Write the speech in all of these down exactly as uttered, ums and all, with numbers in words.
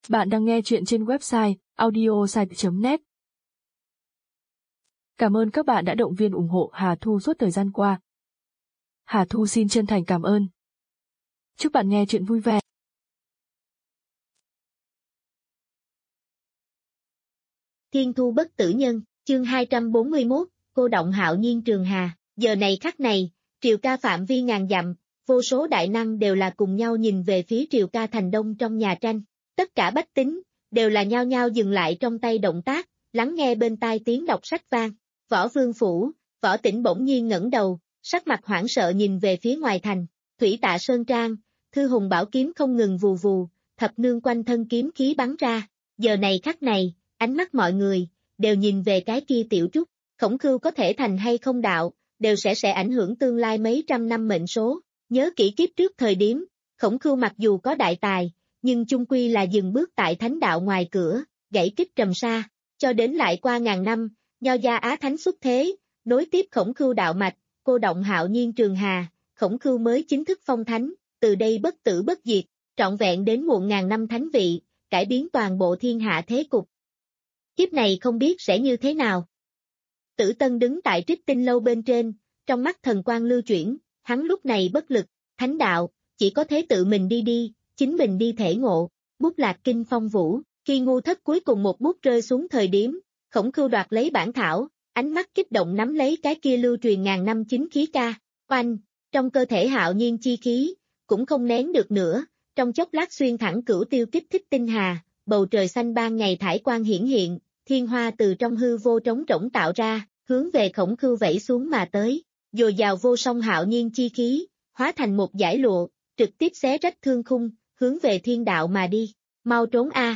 Bạn đang nghe chuyện trên website audiosite chấm net. Cảm ơn các bạn đã động viên ủng hộ Hà Thu suốt thời gian qua. Hà Thu xin chân thành cảm ơn. Chúc bạn nghe chuyện vui vẻ. Thiên thu bất tử nhân, chương hai trăm bốn mươi mốt, cô động hạo nhiên trường hà. Giờ này khắc này, Triều Ca phạm vi ngàn dặm, vô số đại năng đều là cùng nhau nhìn về phía Triều Ca thành đông trong nhà tranh. Tất cả bách tính, đều là nhao nhao dừng lại trong tay động tác, lắng nghe bên tai tiếng đọc sách vang. Võ Vương Phủ, Võ Tĩnh bỗng nhiên ngẩng đầu, sắc mặt hoảng sợ nhìn về phía ngoài thành. Thủy Tạ Sơn Trang, Thư Hùng bảo kiếm không ngừng vù vù, thập nương quanh thân kiếm khí bắn ra. Giờ này khắc này, ánh mắt mọi người, đều nhìn về cái kia tiểu trúc. Khổng Khưu có thể thành hay không đạo, đều sẽ sẽ ảnh hưởng tương lai mấy trăm năm mệnh số. Nhớ kỹ kiếp trước thời điểm, Khổng Khưu mặc dù có đại tài, nhưng chung quy là dừng bước tại thánh đạo ngoài cửa, gãy kích trầm sa, cho đến lại qua ngàn năm, Nho gia Á Thánh xuất thế, nối tiếp Khổng Khưu đạo mạch, cô động hạo nhiên trường hà, Khổng Khưu mới chính thức phong thánh, từ đây bất tử bất diệt, trọn vẹn đến muộn ngàn năm thánh vị, cải biến toàn bộ thiên hạ thế cục. Kiếp này không biết sẽ như thế nào. Tử Tân đứng tại Trích Tinh lâu bên trên, trong mắt thần quang lưu chuyển, hắn lúc này bất lực, thánh đạo, chỉ có thế tự mình đi đi, chính mình đi thể ngộ. Bút lạc kinh phong vũ, khi ngu thất cuối cùng một bút rơi xuống thời điểm, Khổng Khưu đoạt lấy bản thảo, ánh mắt kích động nắm lấy cái kia lưu truyền ngàn năm chính khí ca, oanh, trong cơ thể hạo nhiên chi khí, cũng không nén được nữa, trong chốc lát xuyên thẳng cửu tiêu kích thích tinh hà, bầu trời xanh ban ngày thải quang hiển hiện, thiên hoa từ trong hư vô trống rỗng tạo ra, hướng về Khổng Khưu vẫy xuống mà tới, dồi dào vô song hạo nhiên chi khí, hóa thành một dải lụa, trực tiếp xé rách thương khung, hướng về thiên đạo mà đi, mau trốn a.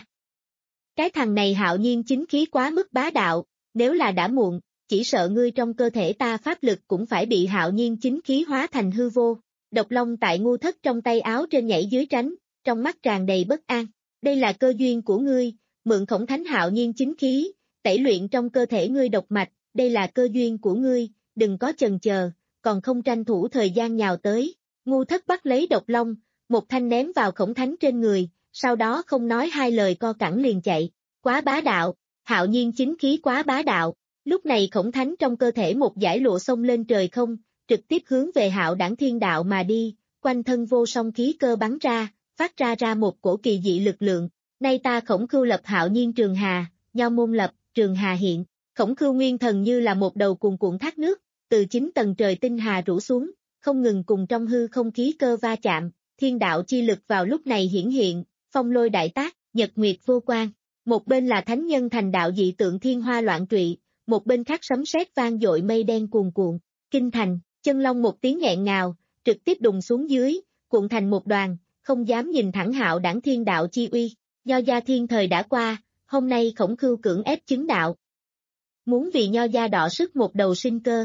Cái thằng này hạo nhiên chính khí quá mức bá đạo, nếu là đã muộn, chỉ sợ ngươi trong cơ thể ta pháp lực cũng phải bị hạo nhiên chính khí hóa thành hư vô. Độc Long tại ngu thất trong tay áo trên nhảy dưới tránh, trong mắt tràn đầy bất an. Đây là cơ duyên của ngươi, mượn Khổng Thánh hạo nhiên chính khí, tẩy luyện trong cơ thể ngươi độc mạch, đây là cơ duyên của ngươi, đừng có chần chờ, còn không tranh thủ thời gian nhào tới. Ngu thất bắt lấy Độc Long, một thanh ném vào Khổng Thánh trên người, sau đó không nói hai lời co cẳng liền chạy. Quá bá đạo, hạo nhiên chính khí quá bá đạo. Lúc này Khổng Thánh trong cơ thể một dải lụa xông lên trời không, trực tiếp hướng về hạo đảng thiên đạo mà đi, quanh thân vô song khí cơ bắn ra, phát ra ra một cổ kỳ dị lực lượng. Nay ta Khổng Khưu lập hạo nhiên trường hà, Nho môn lập, trường hà hiện. Khổng Khưu nguyên thần như là một đầu cuồn cuộn thác nước, từ chín tầng trời tinh hà rủ xuống, không ngừng cùng trong hư không khí cơ va chạm, thiên đạo chi lực vào lúc này hiển hiện, phong lôi đại tác, nhật nguyệt vô quang. Một bên là thánh nhân thành đạo dị tượng thiên hoa loạn trụy, một bên khác sấm sét vang dội mây đen cuồn cuộn. Kinh thành, chân long một tiếng nghẹn ngào, trực tiếp đùng xuống dưới, cuộn thành một đoàn, không dám nhìn thẳng hạo đảng thiên đạo chi uy. Nho gia thiên thời đã qua, hôm nay Khổng Khưu cưỡng ép chứng đạo. Muốn vì Nho gia đọ sức một đầu sinh cơ,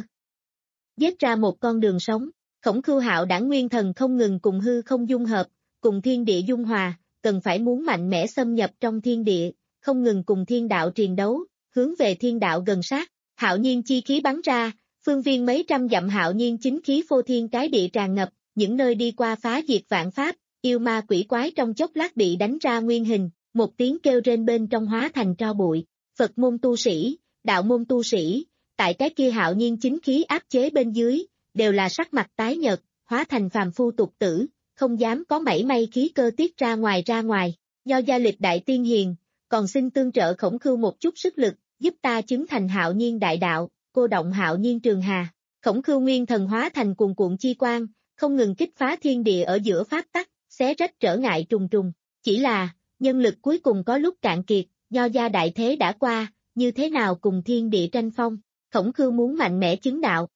giết ra một con đường sống. Khổng Khưu hạo đảng nguyên thần không ngừng cùng hư không dung hợp, cùng thiên địa dung hòa, cần phải muốn mạnh mẽ xâm nhập trong thiên địa, không ngừng cùng thiên đạo triền đấu, hướng về thiên đạo gần sát. Hạo nhiên chi khí bắn ra, phương viên mấy trăm dặm hạo nhiên chính khí phô thiên cái địa tràn ngập, những nơi đi qua phá diệt vạn pháp, yêu ma quỷ quái trong chốc lát bị đánh ra nguyên hình, một tiếng kêu rên bên trong hóa thành tro bụi. Phật môn tu sĩ, đạo môn tu sĩ, tại cái kia hạo nhiên chính khí áp chế bên dưới, đều là sắc mặt tái nhợt, hóa thành phàm phu tục tử, không dám có mảy may khí cơ tiết ra ngoài ra ngoài. Nho gia lịch đại tiên hiền, còn xin tương trợ Khổng Khưu một chút sức lực, giúp ta chứng thành hạo nhiên đại đạo, cô động hạo nhiên trường hà. Khổng Khưu nguyên thần hóa thành cuồn cuộn chi quang, không ngừng kích phá thiên địa ở giữa pháp tắc, xé rách trở ngại trùng trùng. Chỉ là, nhân lực cuối cùng có lúc cạn kiệt, Nho gia đại thế đã qua, như thế nào cùng thiên địa tranh phong. Khổng Khưu muốn mạnh mẽ chứng đạo.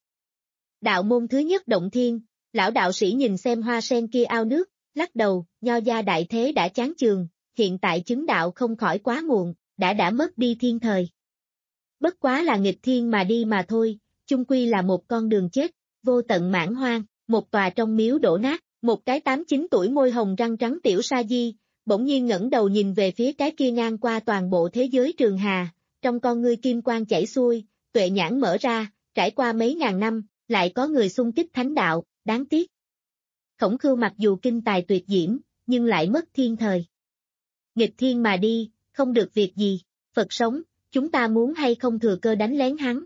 Đạo môn thứ nhất động thiên, lão đạo sĩ nhìn xem hoa sen kia ao nước, lắc đầu, Nho gia đại thế đã chán chường, hiện tại chứng đạo không khỏi quá muộn, đã đã mất đi thiên thời. Bất quá là nghịch thiên mà đi mà thôi, chung quy là một con đường chết, vô tận mãn hoang, một tòa trong miếu đổ nát, một cái tám chín tuổi môi hồng răng trắng tiểu sa di, bỗng nhiên ngẩng đầu nhìn về phía cái kia ngang qua toàn bộ thế giới trường hà, trong con ngươi kim quang chảy xuôi, tuệ nhãn mở ra, trải qua mấy ngàn năm, lại có người xung kích thánh đạo, đáng tiếc. Khổng Khưu mặc dù kinh tài tuyệt diễm, nhưng lại mất thiên thời. nghịch thiên mà đi, không được việc gì, Phật sống, chúng ta muốn hay không thừa cơ đánh lén hắn.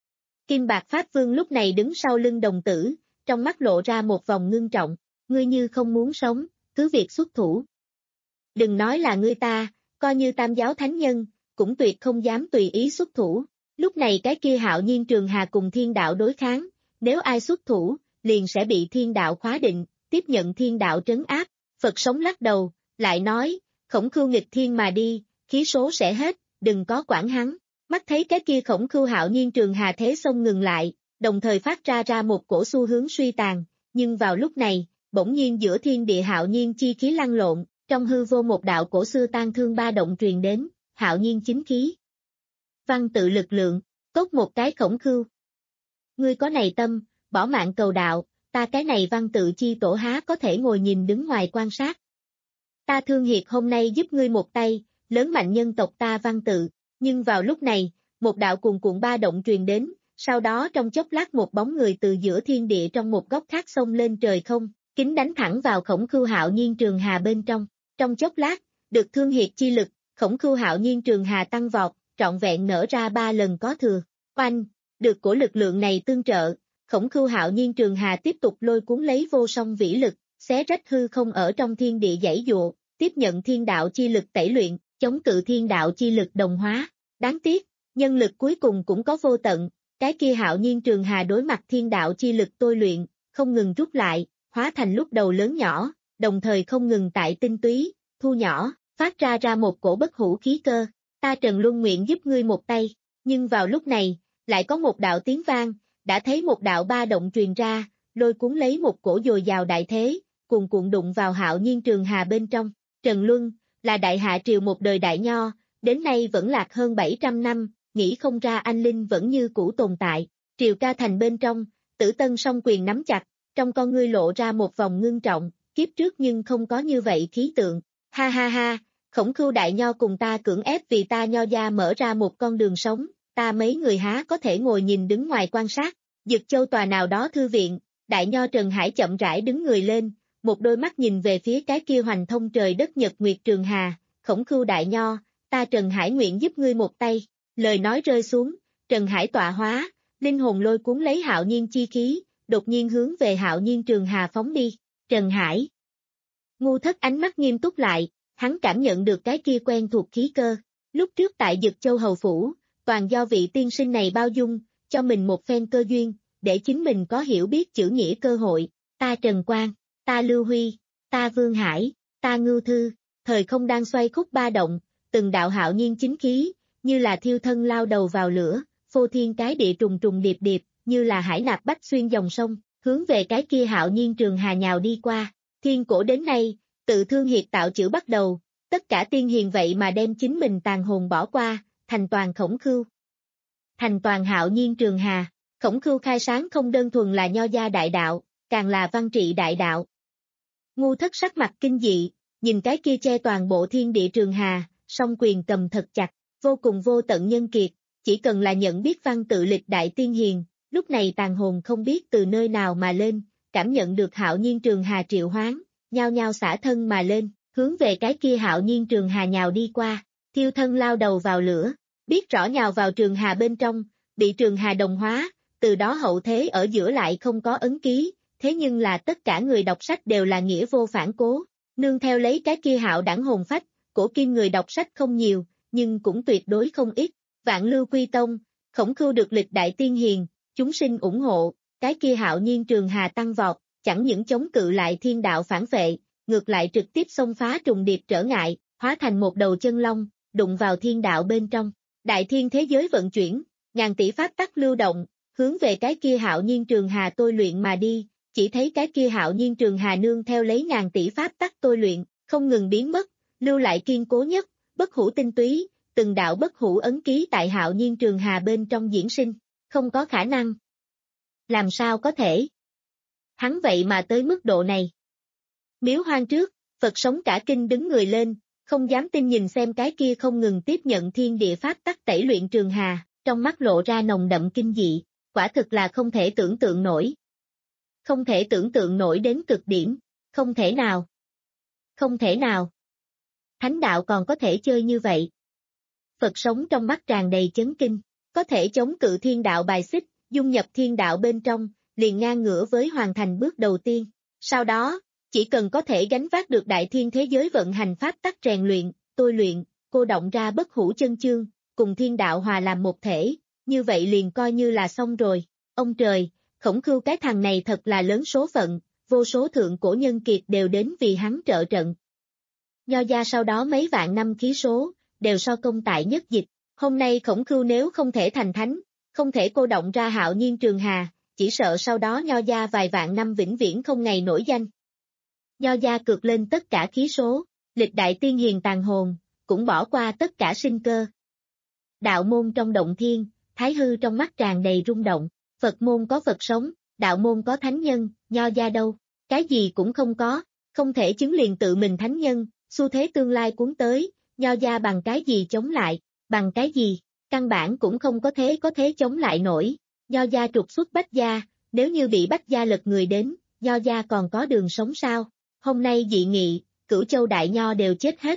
Kim Bạc Pháp Vương lúc này đứng sau lưng đồng tử, trong mắt lộ ra một vòng ngưng trọng, ngươi như không muốn sống, cứ việc xuất thủ. Đừng nói là ngươi ta, coi như tam giáo thánh nhân, cũng tuyệt không dám tùy ý xuất thủ. Lúc này cái kia Hạo Nhiên Trường Hà cùng thiên đạo đối kháng, nếu ai xuất thủ, liền sẽ bị thiên đạo khóa định, tiếp nhận thiên đạo trấn áp. Phật sống lắc đầu, lại nói, Khổng Khưu nghịch thiên mà đi, khí số sẽ hết, đừng có quản hắn. Mắt thấy cái kia Khổng Khưu Hạo Nhiên Trường Hà thế xông ngừng lại, đồng thời phát ra ra một cổ xu hướng suy tàn, nhưng vào lúc này, bỗng nhiên giữa thiên địa Hạo Nhiên chi khí lăn lộn, trong hư vô một đạo cổ xưa tan thương ba động truyền đến, Hạo Nhiên chính khí. Văn tự lực lượng, tốt một cái Khổng Khưu. Ngươi có này tâm, bỏ mạng cầu đạo, ta cái này văn tự chi tổ há có thể ngồi nhìn đứng ngoài quan sát. Ta Thương Hiệt hôm nay giúp ngươi một tay, lớn mạnh nhân tộc ta văn tự, nhưng vào lúc này, một đạo cuồn cuộn ba động truyền đến, sau đó trong chốc lát một bóng người từ giữa thiên địa trong một góc khác xông lên trời không, kính đánh thẳng vào Khổng Khưu Hạo Nhiên Trường Hà bên trong. Trong chốc lát, được Thương Hiệt chi lực, Khổng Khưu Hạo Nhiên Trường Hà tăng vọt, trọn vẹn nở ra ba lần có thừa. Oanh, được của lực lượng này tương trợ, Khổng Khưu Hạo Nhiên Trường Hà tiếp tục lôi cuốn lấy vô song vĩ lực, xé rách hư không ở trong thiên địa giãy dụa, tiếp nhận thiên đạo chi lực tẩy luyện, chống cự thiên đạo chi lực đồng hóa. Đáng tiếc, nhân lực cuối cùng cũng có vô tận, cái kia Hạo Nhiên Trường Hà đối mặt thiên đạo chi lực tôi luyện, không ngừng rút lại, hóa thành lúc đầu lớn nhỏ, đồng thời không ngừng tại tinh túy, thu nhỏ, phát ra ra một cổ bất hủ khí cơ. Ta Trần Luân nguyện giúp ngươi một tay, nhưng vào lúc này, lại có một đạo tiếng vang, đã thấy một đạo ba động truyền ra, lôi cuốn lấy một cổ dồi dào đại thế, cuồn cuộn đụng vào Hạo Nhiên Trường Hà bên trong. Trần Luân, là đại hạ triều một đời đại nho, đến nay vẫn lạc hơn bảy trăm năm, nghĩ không ra anh linh vẫn như cũ tồn tại. Triều Ca Thành bên trong, Tử Tân song quyền nắm chặt, trong con ngươi lộ ra một vòng ngưng trọng, kiếp trước nhưng không có như vậy khí tượng. Ha ha ha, Khổng Khưu đại nho cùng ta cưỡng ép vì ta nho gia mở ra một con đường sống, ta mấy người há có thể ngồi nhìn đứng ngoài quan sát. Dực Châu tòa nào đó thư viện, đại nho Trần Hải chậm rãi đứng người lên, một đôi mắt nhìn về phía cái kia hoành thông trời đất nhật nguyệt Trường Hà. Khổng Khưu đại nho, ta Trần Hải nguyện giúp ngươi một tay. Lời nói rơi xuống, Trần Hải tọa hóa, linh hồn lôi cuốn lấy Hạo Nhiên chi khí, đột nhiên hướng về Hạo Nhiên Trường Hà phóng đi. Trần Hải. Ngu Thất ánh mắt nghiêm túc lại, hắn cảm nhận được cái kia quen thuộc khí cơ. Lúc trước tại Dực Châu hầu phủ, toàn do vị tiên sinh này bao dung, cho mình một phen cơ duyên, để chính mình có hiểu biết chữ nghĩa cơ hội. Ta Trần Quang, ta Lưu Huy, ta Vương Hải, ta Ngưu Thư, thời không đang xoay khúc ba động, từng đạo Hạo Nhiên chính khí, như là thiêu thân lao đầu vào lửa, phô thiên cái địa trùng trùng điệp điệp, như là hải nạp bách xuyên dòng sông, hướng về cái kia Hạo Nhiên Trường Hà nhào đi qua. Thiên cổ đến nay, tự Thương Hiệt tạo chữ bắt đầu, tất cả tiên hiền vậy mà đem chính mình tàn hồn bỏ qua, thành toàn Khổng Khưu. Thành toàn Hạo Nhiên Trường Hà, Khổng Khưu khai sáng không đơn thuần là nho gia đại đạo, càng là văn trị đại đạo. Ngu Thất sắc mặt kinh dị, nhìn cái kia che toàn bộ thiên địa Trường Hà, song quyền cầm thật chặt, vô cùng vô tận nhân kiệt, chỉ cần là nhận biết văn tự lịch đại tiên hiền, lúc này tàn hồn không biết từ nơi nào mà lên, cảm nhận được Hạo Nhiên Trường Hà triệu hoán, nhao nhao xả thân mà lên, hướng về cái kia Hạo Nhiên Trường Hà nhào đi qua, thiêu thân lao đầu vào lửa, biết rõ nhào vào Trường Hà bên trong, bị Trường Hà đồng hóa, từ đó hậu thế ở giữa lại không có ấn ký, thế nhưng là tất cả người đọc sách đều là nghĩa vô phản cố, nương theo lấy cái kia hạo đẳng hồn phách, cổ kim người đọc sách không nhiều, nhưng cũng tuyệt đối không ít, Vạn Lưu Quy Tông, Khổng Khưu được lịch đại tiên hiền, chúng sinh ủng hộ, cái kia Hạo Nhiên Trường Hà tăng vọt, chẳng những chống cự lại thiên đạo phản vệ, ngược lại trực tiếp xông phá trùng điệp trở ngại, hóa thành một đầu chân long, đụng vào thiên đạo bên trong. Đại thiên thế giới vận chuyển, ngàn tỷ pháp tắc lưu động, hướng về cái kia Hạo Nhiên Trường Hà tôi luyện mà đi, chỉ thấy cái kia Hạo Nhiên Trường Hà nương theo lấy ngàn tỷ pháp tắc tôi luyện, không ngừng biến mất, lưu lại kiên cố nhất, bất hủ tinh túy, từng đạo bất hủ ấn ký tại Hạo Nhiên Trường Hà bên trong diễn sinh, không có khả năng. Làm sao có thể? Hắn vậy mà tới mức độ này. Miếu hoang trước, Phật sống cả kinh đứng người lên, không dám tin nhìn xem cái kia không ngừng tiếp nhận thiên địa pháp tắc tẩy luyện Trường Hà, trong mắt lộ ra nồng đậm kinh dị, quả thực là không thể tưởng tượng nổi. Không thể tưởng tượng nổi đến cực điểm, không thể nào. Không thể nào. thánh đạo còn có thể chơi như vậy. Phật sống trong mắt tràn đầy chấn kinh, có thể chống cự thiên đạo bài xích, dung nhập thiên đạo bên trong, liền ngang ngửa với hoàn thành bước đầu tiên. Sau đó, chỉ cần có thể gánh vác được đại thiên thế giới vận hành pháp tắc rèn luyện, tôi luyện, cô động ra bất hủ chân chương, cùng thiên đạo hòa làm một thể, như vậy liền coi như là xong rồi. Ông trời, Khổng Khưu cái thằng này thật là lớn số phận, vô số thượng cổ nhân kiệt đều đến vì hắn trợ trận. Nho gia sau đó mấy vạn năm khí số, đều so công tại nhất dịch. Hôm nay Khổng Khưu nếu không thể thành thánh, không thể cô động ra Hạo Nhiên Trường Hà, chỉ sợ sau đó Nho gia vài vạn năm vĩnh viễn không ngày nổi danh. Nho gia cược lên tất cả khí số, lịch đại tiên hiền tàn hồn, cũng bỏ qua tất cả sinh cơ. Đạo môn trong động thiên, Thái Hư trong mắt tràn đầy rung động, Phật môn có Phật sống, đạo môn có thánh nhân, Nho gia đâu, cái gì cũng không có, không thể chứng liền tự mình thánh nhân, xu thế tương lai cuốn tới, Nho gia bằng cái gì chống lại, bằng cái gì, căn bản cũng không có thế có thế chống lại nổi. Nho gia trục xuất Bách gia, nếu như bị Bách gia lật người đến, Nho gia còn có đường sống sao? Hôm nay dị nghị, Cửu Châu đại nho đều chết hết.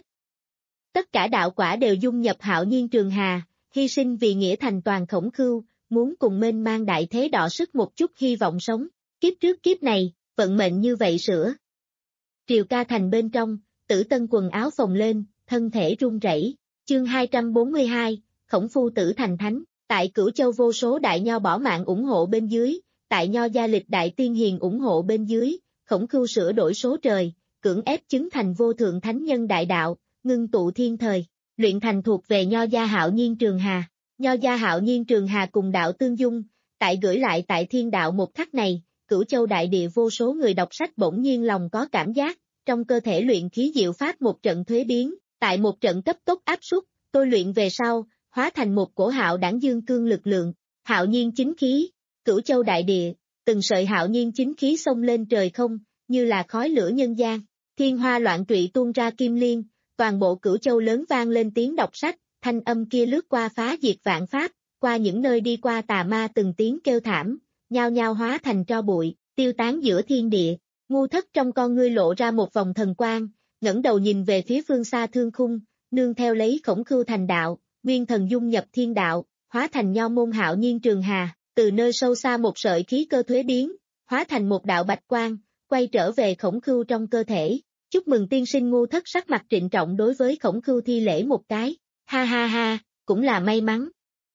Tất cả đạo quả đều dung nhập Hạo Nhiên Trường Hà, hy sinh vì nghĩa thành toàn Khổng Khưu, muốn cùng mênh mang đại thế đọ sức một chút hy vọng sống. Kiếp trước kiếp này, vận mệnh như vậy sửa. Triều Ca thành bên trong, Tử Tân quần áo phồng lên, thân thể run rẩy. Chương hai trăm bốn mươi hai, Khổng Phu tử thành thánh, tại Cửu Châu vô số đại nho bỏ mạng ủng hộ bên dưới, tại nho gia lịch đại tiên hiền ủng hộ bên dưới, Khổng Khưu sửa đổi số trời, cưỡng ép chứng thành vô thượng thánh nhân đại đạo, ngưng tụ thiên thời, luyện thành thuộc về nho gia Hạo Nhiên Trường Hà. Nho gia Hạo Nhiên Trường Hà cùng đạo tương dung, tại gửi lại tại thiên đạo một khắc này, Cửu Châu đại địa vô số người đọc sách bỗng nhiên lòng có cảm giác, trong cơ thể luyện khí diệu pháp một trận thuế biến, tại một trận cấp tốc áp suất, tôi luyện về sau, hóa thành một cổ hạo đảng dương cương lực lượng, Hạo Nhiên chính khí, Cửu Châu đại địa, từng sợi Hạo Nhiên chính khí xông lên trời không, như là khói lửa nhân gian, thiên hoa loạn trụy tuôn ra kim liên, toàn bộ Cửu Châu lớn vang lên tiếng đọc sách, thanh âm kia lướt qua phá diệt vạn pháp, qua những nơi đi qua tà ma từng tiếng kêu thảm, nhao nhao hóa thành tro bụi, tiêu tán giữa thiên địa. Ngu Thất trong con ngươi lộ ra một vòng thần quang, ngẩng đầu nhìn về phía phương xa thương khung, nương theo lấy Khổng Khưu thành đạo, nguyên thần dung nhập thiên đạo, hóa thành nho môn Hạo Nhiên Trường Hà, từ nơi sâu xa một sợi khí cơ thuế biến, hóa thành một đạo bạch quang, quay trở về Khổng Khưu trong cơ thể. Chúc mừng tiên sinh. Ngu Thất sắc mặt trịnh trọng đối với Khổng Khưu thi lễ một cái, ha ha ha, cũng là may mắn.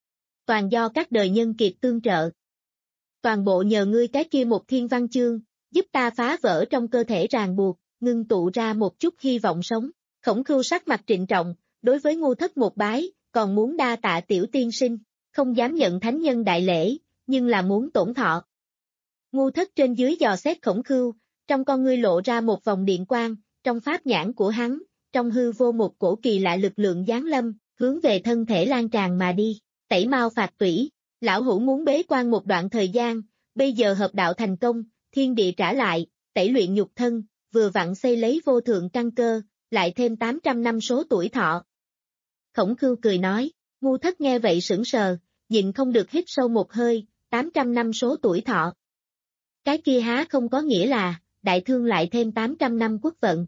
Toàn do các đời nhân kiệt tương trợ. Toàn bộ nhờ ngươi cái kia một thiên văn chương, giúp ta phá vỡ trong cơ thể ràng buộc, ngưng tụ ra một chút hy vọng sống. Khổng Khưu sắc mặt trịnh trọng, đối với Ngu Thất một bái, còn muốn đa tạ tiểu tiên sinh, không dám nhận thánh nhân đại lễ, nhưng là muốn tổn thọ. Ngu Thất trên dưới dò xét Khổng Khưu, trong con ngươi lộ ra một vòng điện quang, trong pháp nhãn của hắn, trong hư vô một cổ kỳ lạ lực lượng giáng lâm, hướng về thân thể lan tràn mà đi, tẩy mau phạt tủy, lão hữu muốn bế quan một đoạn thời gian, bây giờ hợp đạo thành công, thiên địa trả lại, tẩy luyện nhục thân, vừa vặn xây lấy vô thượng căn cơ, lại thêm tám trăm năm số tuổi thọ. Khổng Khưu cười nói, Ngu Thất nghe vậy sững sờ, nhịn không được hít sâu một hơi, tám trăm năm số tuổi thọ. Cái kia há không có nghĩa là, đại thương lại thêm tám trăm năm quốc vận.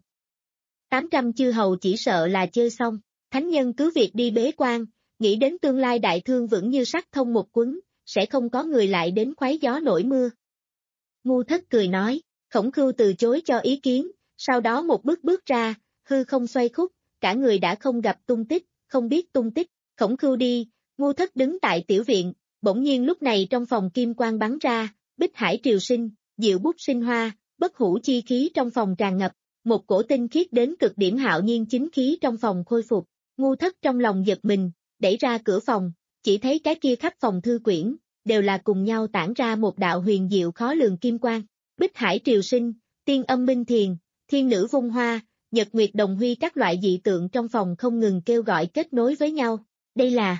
tám trăm chư hầu chỉ sợ là chơi xong, thánh nhân cứ việc đi bế quan, nghĩ đến tương lai đại thương vững như sắt thông một quấn, sẽ không có người lại đến khoái gió nổi mưa. Ngu Thất cười nói, Khổng Khưu từ chối cho ý kiến, sau đó một bước bước ra, hư không xoay khúc, cả người đã không gặp tung tích, không biết tung tích. Khổng Khưu đi, Ngu Thất đứng tại tiểu viện, bỗng nhiên lúc này trong phòng kim quang bắn ra, bích hải triều sinh, diệu bút sinh hoa, bất hủ chi khí trong phòng tràn ngập, một cổ tinh khiết đến cực điểm Hạo Nhiên chính khí trong phòng khôi phục. Ngu Thất trong lòng giật mình, đẩy ra cửa phòng, chỉ thấy cái kia khắp phòng thư quyển, đều là cùng nhau tản ra một đạo huyền diệu khó lường kim quang. Bích hải triều sinh, tiên âm minh thiền, thiên nữ vung hoa, nhật nguyệt đồng huy các loại dị tượng trong phòng không ngừng kêu gọi kết nối với nhau. Đây là...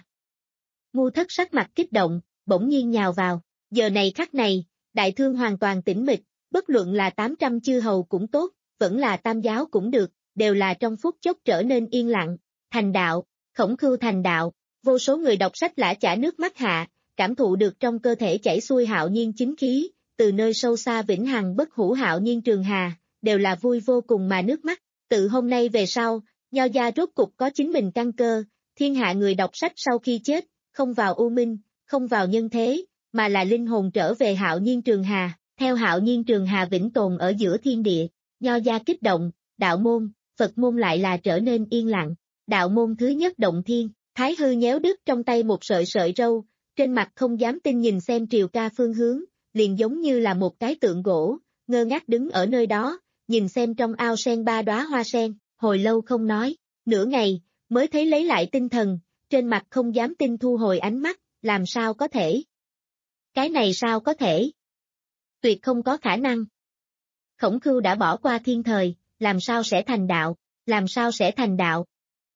Ngu Thất sắc mặt kích động, bỗng nhiên nhào vào. Giờ này khắc này, đại thương hoàn toàn tĩnh mịch, bất luận là tám trăm chư hầu cũng tốt, vẫn là tam giáo cũng được, đều là trong phút chốc trở nên yên lặng. Thành đạo, Khổng Khưu thành đạo, vô số người đọc sách lã chả nước mắt hạ, cảm thụ được trong cơ thể chảy xuôi Hạo Nhiên chính khí, từ nơi sâu xa vĩnh hằng bất hủ Hạo Nhiên Trường Hà, đều là vui vô cùng mà nước mắt. Từ hôm nay về sau, Nho gia rốt cục có chính mình căn cơ, thiên hạ người đọc sách sau khi chết, không vào u minh, không vào nhân thế, mà là linh hồn trở về Hạo Nhiên Trường Hà, theo Hạo Nhiên Trường Hà vĩnh tồn ở giữa thiên địa. Nho gia kích động, đạo môn, Phật môn lại là trở nên yên lặng. Đạo môn thứ nhất động thiên, Thái Hư nhéo đứt trong tay một sợi sợi râu, trên mặt không dám tin nhìn xem Triều Ca phương hướng, liền giống như là một cái tượng gỗ, ngơ ngác đứng ở nơi đó, nhìn xem trong ao sen ba đóa hoa sen, hồi lâu không nói, nửa ngày, mới thấy lấy lại tinh thần, trên mặt không dám tin thu hồi ánh mắt, làm sao có thể? Cái này sao có thể? Tuyệt không có khả năng. Khổng Khưu đã bỏ qua thiên thời, làm sao sẽ thành đạo, làm sao sẽ thành đạo?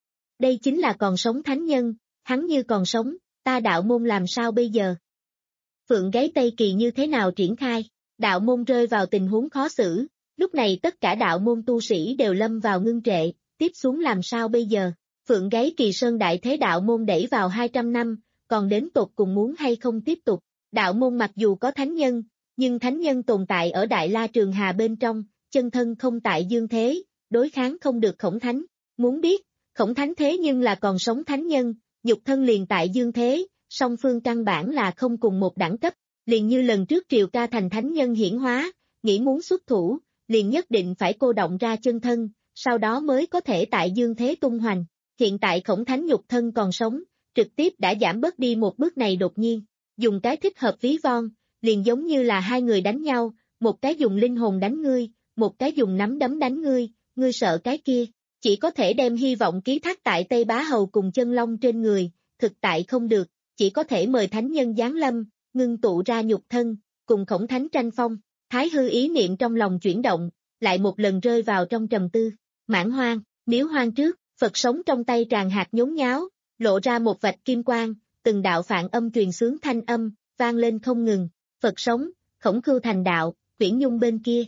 Đây chính là còn sống thánh nhân, hắn như còn sống, ta đạo môn làm sao bây giờ? Phượng gáy Tây Kỳ như thế nào triển khai? Đạo môn rơi vào tình huống khó xử, lúc này tất cả đạo môn tu sĩ đều lâm vào ngưng trệ, tiếp xuống làm sao bây giờ? Phượng gáy Kỳ Sơn đại thế đạo môn đẩy vào hai trăm năm, còn đến tột cùng muốn hay không tiếp tục? Đạo môn mặc dù có thánh nhân, nhưng thánh nhân tồn tại ở Đại La Trường Hà bên trong, chân thân không tại dương thế, đối kháng không được Khổng Thánh. Muốn biết, Khổng Thánh thế nhưng là còn sống thánh nhân, nhục thân liền tại dương thế, song phương căn bản là không cùng một đẳng cấp, liền như lần trước Triều Ca thành thánh nhân hiển hóa, nghĩ muốn xuất thủ, liền nhất định phải cô động ra chân thân, sau đó mới có thể tại dương thế tung hoành. Hiện tại Khổng Thánh nhục thân còn sống, trực tiếp đã giảm bớt đi một bước này đột nhiên, dùng cái thích hợp ví von, liền giống như là hai người đánh nhau, một cái dùng linh hồn đánh ngươi, một cái dùng nắm đấm đánh ngươi, ngươi sợ cái kia, chỉ có thể đem hy vọng ký thác tại Tây Bá Hầu cùng Chân Long trên người, thực tại không được, chỉ có thể mời thánh nhân giáng lâm, ngưng tụ ra nhục thân, cùng Khổng Thánh tranh phong. Thái Hư ý niệm trong lòng chuyển động, lại một lần rơi vào trong trầm tư. Mãn Hoang, miếu hoang trước, Phật sống trong tay tràn hạt nhốn nháo, lộ ra một vạch kim quang, từng đạo phạn âm truyền xướng thanh âm, vang lên không ngừng. Phật sống, Khổng Khưu thành đạo, Quyển Nhung bên kia.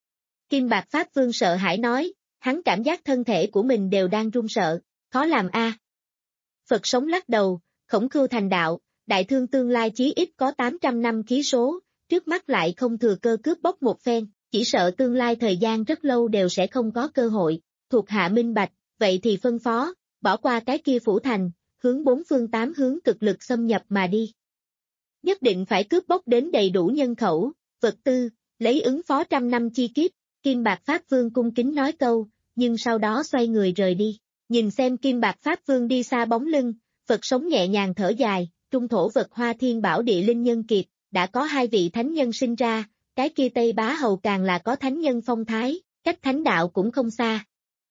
Kim Bạc Pháp Vương sợ hãi nói, hắn cảm giác thân thể của mình đều đang run sợ, khó làm a. Phật sống lắc đầu, Khổng Khưu thành đạo, đại thương tương lai chí ít có tám trăm năm khí số, trước mắt lại không thừa cơ cướp bóc một phen, chỉ sợ tương lai thời gian rất lâu đều sẽ không có cơ hội. Thuộc hạ minh bạch, vậy thì phân phó, bỏ qua cái kia phủ thành, hướng bốn phương tám hướng cực lực xâm nhập mà đi. Nhất định phải cướp bóc đến đầy đủ nhân khẩu, vật tư, lấy ứng phó trăm năm chi kiếp. Kim Bạc Pháp Vương cung kính nói câu, nhưng sau đó xoay người rời đi. Nhìn xem Kim Bạc Pháp Vương đi xa bóng lưng, Phật sống nhẹ nhàng thở dài, trung thổ vật Hoa Thiên Bảo Địa Linh Nhân Kiệt, đã có hai vị thánh nhân sinh ra, cái kia Tây Bá Hầu càng là có thánh nhân phong thái, cách thánh đạo cũng không xa.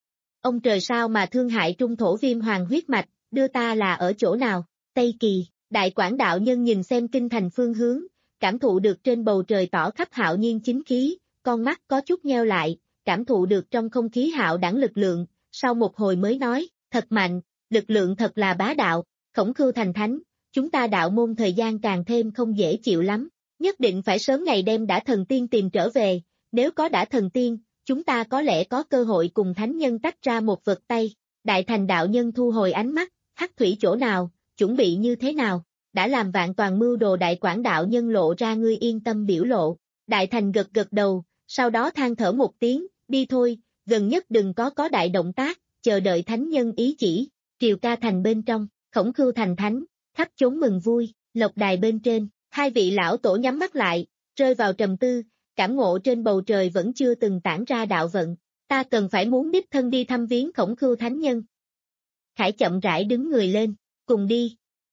Ông trời sao mà thương hại trung thổ viêm hoàng huyết mạch, đưa ta là ở chỗ nào? Tây Kỳ, đại quảng đạo nhân nhìn xem kinh thành phương hướng, cảm thụ được trên bầu trời tỏ khắp hạo nhiên chính khí, con mắt có chút nheo lại, cảm thụ được trong không khí hạo đẳng lực lượng, sau một hồi mới nói, thật mạnh, lực lượng thật là bá đạo, Khổng Khưu thành thánh, chúng ta đạo môn thời gian càng thêm không dễ chịu lắm, nhất định phải sớm ngày đem đã thần tiên tìm trở về, nếu có đã thần tiên, chúng ta có lẽ có cơ hội cùng thánh nhân tách ra một vật tay. Đại thành đạo nhân thu hồi ánh mắt, Hắc Thủy chỗ nào, chuẩn bị như thế nào, đã làm vạn toàn mưu đồ đại quảng đạo nhân lộ ra ngươi yên tâm biểu lộ. Đại thành gật gật đầu, sau đó than thở một tiếng, đi thôi, gần nhất đừng có có đại động tác, chờ đợi thánh nhân ý chỉ. Triều Ca thành bên trong, Khổng Khưu thành thánh, khắp chốn mừng vui, lộc đài bên trên, hai vị lão tổ nhắm mắt lại, rơi vào trầm tư, cảm ngộ trên bầu trời vẫn chưa từng tản ra đạo vận, ta cần phải muốn đích thân đi thăm viếng Khổng Khưu thánh nhân. Khải chậm rãi đứng người lên, cùng đi.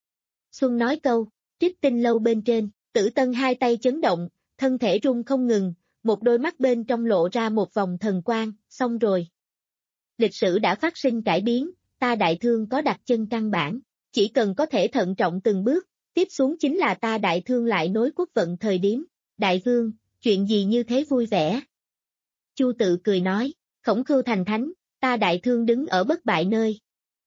Xuân nói câu, Trích Tinh lâu bên trên, Tử Tân hai tay chấn động, thân thể rung không ngừng, một đôi mắt bên trong lộ ra một vòng thần quang, xong rồi. Lịch sử đã phát sinh cải biến, ta đại thương có đặt chân căn bản, chỉ cần có thể thận trọng từng bước, tiếp xuống chính là ta đại thương lại nối quốc vận thời điểm. Đại vương, chuyện gì như thế vui vẻ? Chu Tự cười nói, Khổng Khưu thành thánh, ta đại thương đứng ở bất bại nơi.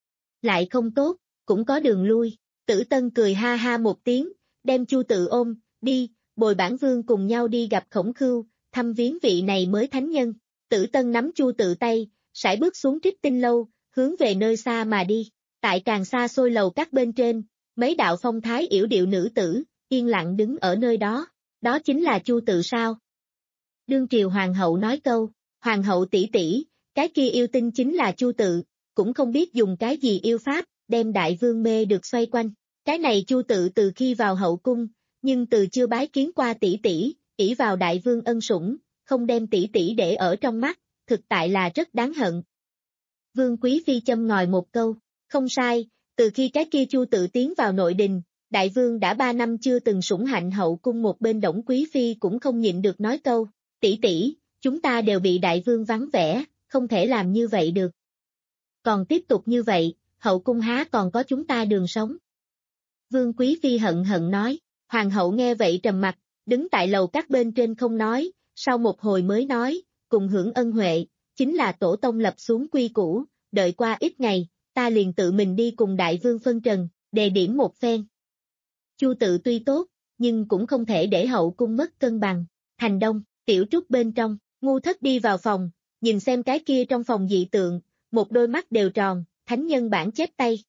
Lại không tốt, cũng có đường lui. Tử Tân cười ha ha một tiếng, đem Chu Tự ôm, đi, bồi bản vương cùng nhau đi gặp Khổng Khưu, thăm viếng vị này mới thánh nhân. Tử Tân nắm Chu Tự tay, sải bước xuống Trích Tinh lâu, hướng về nơi xa mà đi. Tại càng xa xôi lầu các bên trên, mấy đạo phong thái yểu điệu nữ tử, yên lặng đứng ở nơi đó. Đó chính là Chu Tự sao? Đương triều hoàng hậu nói câu, hoàng hậu tỷ tỷ, cái kia yêu tinh chính là Chu Tự, cũng không biết dùng cái gì yêu pháp, đem đại vương mê được xoay quanh. Cái này Chu Tự từ khi vào hậu cung, nhưng từ chưa bái kiến qua tỷ tỷ, ỷ vào đại vương ân sủng, không đem tỷ tỷ để ở trong mắt, thực tại là rất đáng hận. Vương Quý Phi châm ngòi một câu, không sai, từ khi cái kia Chu Tự tiến vào nội đình, đại vương đã ba năm chưa từng sủng hạnh hậu cung, một bên Đổng Quý Phi cũng không nhịn được nói câu, tỷ tỷ, chúng ta đều bị đại vương vắng vẻ, không thể làm như vậy được. Còn tiếp tục như vậy, hậu cung há còn có chúng ta đường sống. Vương Quý Phi hận hận nói, hoàng hậu nghe vậy trầm mặt, đứng tại lầu các bên trên không nói, sau một hồi mới nói, cùng hưởng ân huệ, chính là tổ tông lập xuống quy củ, đợi qua ít ngày, ta liền tự mình đi cùng đại vương phân trần, đề điểm một phen. Chu Tự tuy tốt, nhưng cũng không thể để hậu cung mất cân bằng. Thành Đông, tiểu trúc bên trong, Ngu Thất đi vào phòng, nhìn xem cái kia trong phòng dị tượng, một đôi mắt đều tròn, thánh nhân bản chép tay.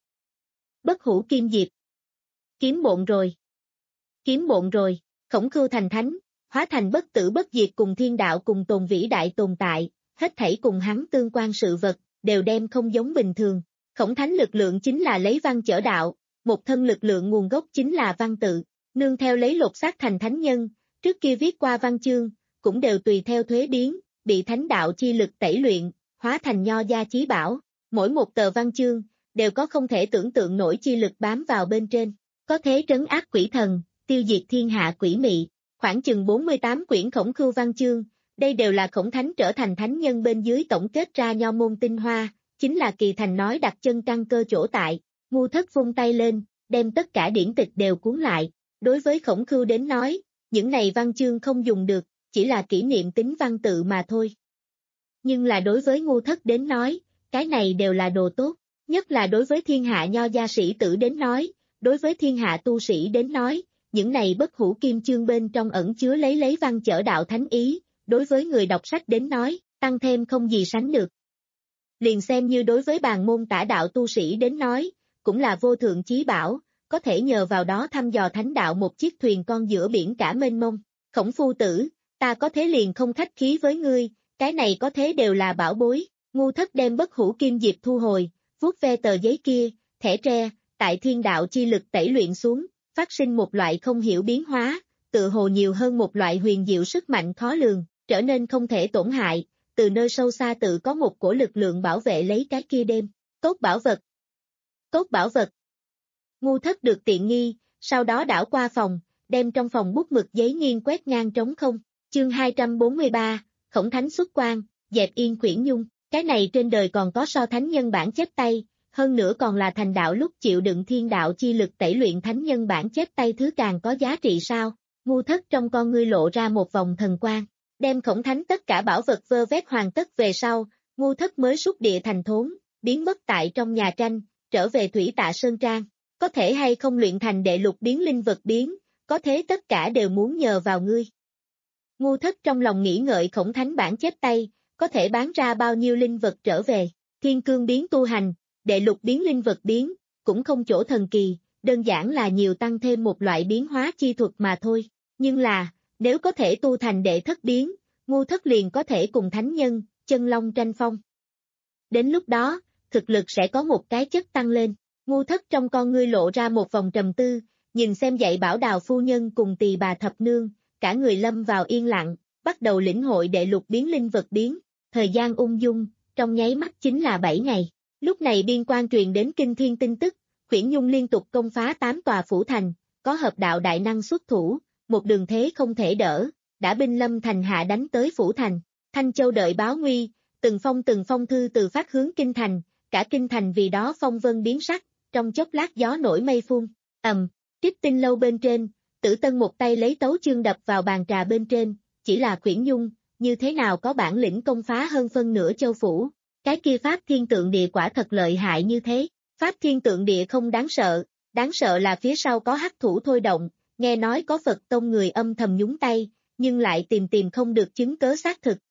Bất hủ kim diệp. Kiếm bộn rồi. Kiếm bộn rồi, Khổng Khưu thành thánh, hóa thành bất tử bất diệt cùng thiên đạo cùng tồn vĩ đại tồn tại, hết thảy cùng hắn tương quan sự vật, đều đem không giống bình thường. Khổng thánh lực lượng chính là lấy văn chở đạo, một thân lực lượng nguồn gốc chính là văn tự, nương theo lấy lột xác thành thánh nhân, trước kia viết qua văn chương, cũng đều tùy theo thuế biến, bị thánh đạo chi lực tẩy luyện, hóa thành nho gia chí bảo, mỗi một tờ văn chương, đều có không thể tưởng tượng nổi chi lực bám vào bên trên, có thế trấn áp quỷ thần, tiêu diệt thiên hạ quỷ mị, khoảng chừng bốn mươi tám quyển Khổng Khưu văn chương, đây đều là Khổng thánh trở thành thánh nhân bên dưới tổng kết ra nho môn tinh hoa, chính là kỳ thành nói đặt chân căn cơ chỗ tại. Ngu Thất vung tay lên, đem tất cả điển tịch đều cuốn lại, đối với Khổng Khưu đến nói, những này văn chương không dùng được, chỉ là kỷ niệm tính văn tự mà thôi. Nhưng là đối với Ngu Thất đến nói, cái này đều là đồ tốt, nhất là đối với thiên hạ nho gia sĩ tử đến nói, đối với thiên hạ tu sĩ đến nói, những này bất hủ kim chương bên trong ẩn chứa lấy lấy văn chở đạo thánh ý, đối với người đọc sách đến nói, tăng thêm không gì sánh được. Liền xem như đối với bàn môn tả đạo tu sĩ đến nói, cũng là vô thượng chí bảo, có thể nhờ vào đó thăm dò thánh đạo một chiếc thuyền con giữa biển cả mênh mông. Khổng phu tử, ta có thế liền không khách khí với ngươi, cái này có thế đều là bảo bối. Ngu Thất đem bất hủ kim diệp thu hồi, vuốt ve tờ giấy kia, thẻ tre, tại thiên đạo chi lực tẩy luyện xuống, phát sinh một loại không hiểu biến hóa, tự hồ nhiều hơn một loại huyền diệu sức mạnh khó lường, trở nên không thể tổn hại, từ nơi sâu xa tự có một cổ lực lượng bảo vệ lấy cái kia đêm. Cốt bảo vật. Cốt bảo vật. Ngu Thất được tiện nghi, sau đó đảo qua phòng, đem trong phòng bút mực giấy nghiêng quét ngang trống không. Chương hai trăm bốn mươi ba, Khổng thánh xuất quan, dẹp yên Quyển Nhung, cái này trên đời còn có so thánh nhân bản chép tay, hơn nữa còn là thành đạo lúc chịu đựng thiên đạo chi lực tẩy luyện thánh nhân bản chép tay thứ càng có giá trị sao? Ngu Thất trong con ngươi lộ ra một vòng thần quang, đem Khổng thánh tất cả bảo vật vơ vét hoàn tất về sau, Ngu Thất mới xúc địa thành thốn, biến mất tại trong nhà tranh, trở về Thủy Tạ Sơn Trang, có thể hay không luyện thành đệ lục biến linh vật biến, có thế tất cả đều muốn nhờ vào ngươi. Ngu Thất trong lòng nghĩ ngợi Khổng thánh bản chép tay, có thể bán ra bao nhiêu linh vật trở về, thiên cương biến tu hành, đệ lục biến linh vật biến, cũng không chỗ thần kỳ, đơn giản là nhiều tăng thêm một loại biến hóa chi thuật mà thôi, nhưng là, nếu có thể tu thành đệ thất biến, Ngu Thất liền có thể cùng thánh nhân, chân long tranh phong. Đến lúc đó, thực lực sẽ có một cái chất tăng lên, Ngu Thất trong con ngươi lộ ra một vòng trầm tư, nhìn xem dạy bảo Đào phu nhân cùng Tỳ bà thập nương, cả người lâm vào yên lặng, bắt đầu lĩnh hội đệ lục biến linh vật biến, thời gian ung dung, trong nháy mắt chính là bảy ngày. Lúc này biên quan truyền đến kinh thiên tin tức, Quyển Nhung liên tục công phá tám tòa phủ thành, có hợp đạo đại năng xuất thủ, một đường thế không thể đỡ, đã binh lâm thành hạ đánh tới phủ thành. Thanh Châu đợi báo nguy, từng phong từng phong thư từ phát hướng kinh thành, cả kinh thành vì đó phong vân biến sắc, trong chốc lát gió nổi mây phun, ầm, Trích Tinh lâu bên trên, Tử Tân một tay lấy tấu chương đập vào bàn trà bên trên, chỉ là Quyển Nhung, như thế nào có bản lĩnh công phá hơn phân nửa châu phủ, cái kia Pháp Thiên Tượng Địa quả thật lợi hại như thế, Pháp Thiên Tượng Địa không đáng sợ, đáng sợ là phía sau có hắc thủ thôi động, nghe nói có Phật tông người âm thầm nhúng tay, nhưng lại tìm tìm không được chứng cớ xác thực.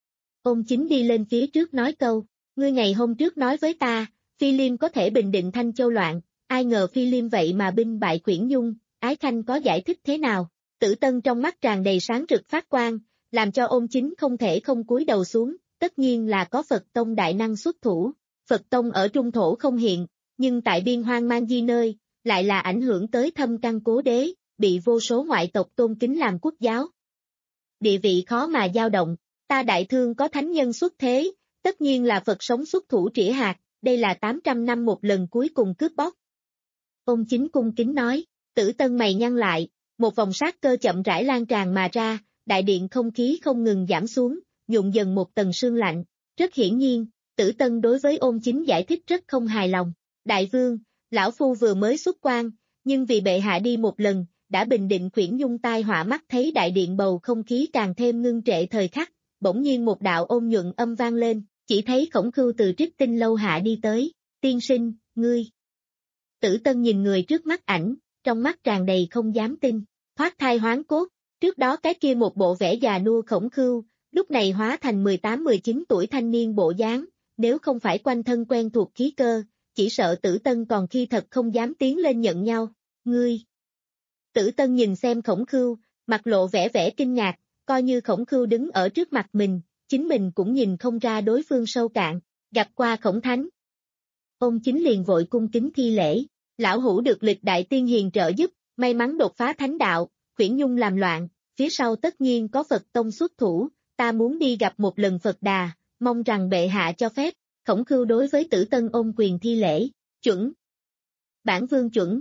Ôn Chính đi lên phía trước nói câu, ngươi ngày hôm trước nói với ta, Phi Liêm có thể bình định Thanh Châu loạn, ai ngờ Phi Liêm vậy mà binh bại Quyển Nhung, Ái Khanh có giải thích thế nào? Tử Tân trong mắt tràn đầy sáng rực phát quang, làm cho Ôn Chính không thể không cúi đầu xuống, tất nhiên là có Phật tông đại năng xuất thủ, Phật tông ở Trung Thổ không hiện, nhưng tại biên hoang mang di nơi, lại là ảnh hưởng tới thâm căn cố đế, bị vô số ngoại tộc tôn kính làm quốc giáo. Địa vị khó mà dao động, ta Đại Thương có thánh nhân xuất thế, tất nhiên là Phật sống xuất thủ trĩa hạt, đây là tám trăm năm một lần cuối cùng cướp bóc. Ôn Chính cung kính nói, Tử Tân mày nhăn lại, một vòng sát cơ chậm rãi lan tràn mà ra, đại điện không khí không ngừng giảm xuống, nhuộm dần một tầng sương lạnh. Rất hiển nhiên, Tử Tân đối với Ôn Chính giải thích rất không hài lòng. Đại vương, lão phu vừa mới xuất quan, nhưng vì bệ hạ đi một lần, đã bình định Khuyển Nhung tai họa mắt thấy đại điện bầu không khí càng thêm ngưng trệ thời khắc, bỗng nhiên một đạo ôn nhuận âm vang lên, chỉ thấy Khổng Khưu từ Trích Tinh lâu hạ đi tới, tiên sinh, ngươi. Tử Tân nhìn người trước mắt ảnh, trong mắt tràn đầy không dám tin, thoát thai hoán cốt, trước đó cái kia một bộ vẻ già nua Khổng Khưu, lúc này hóa thành mười tám mười chín tuổi thanh niên bộ dáng, nếu không phải quanh thân quen thuộc khí cơ, chỉ sợ Tử Tân còn khi thật không dám tiến lên nhận nhau, ngươi. Tử Tân nhìn xem Khổng Khưu, mặt lộ vẻ vẻ kinh ngạc, coi như Khổng Khưu đứng ở trước mặt mình, chính mình cũng nhìn không ra đối phương sâu cạn, gặp qua Khổng Thánh. Ôn Chính liền vội cung kính thi lễ, lão hữu được lịch đại tiên hiền trợ giúp, may mắn đột phá thánh đạo, Khuyển Nhung làm loạn, phía sau tất nhiên có Phật tông xuất thủ, ta muốn đi gặp một lần Phật Đà, mong rằng bệ hạ cho phép. Khổng Khưu đối với Tử Tân ôm quyền thi lễ, chuẩn. Bản vương chuẩn.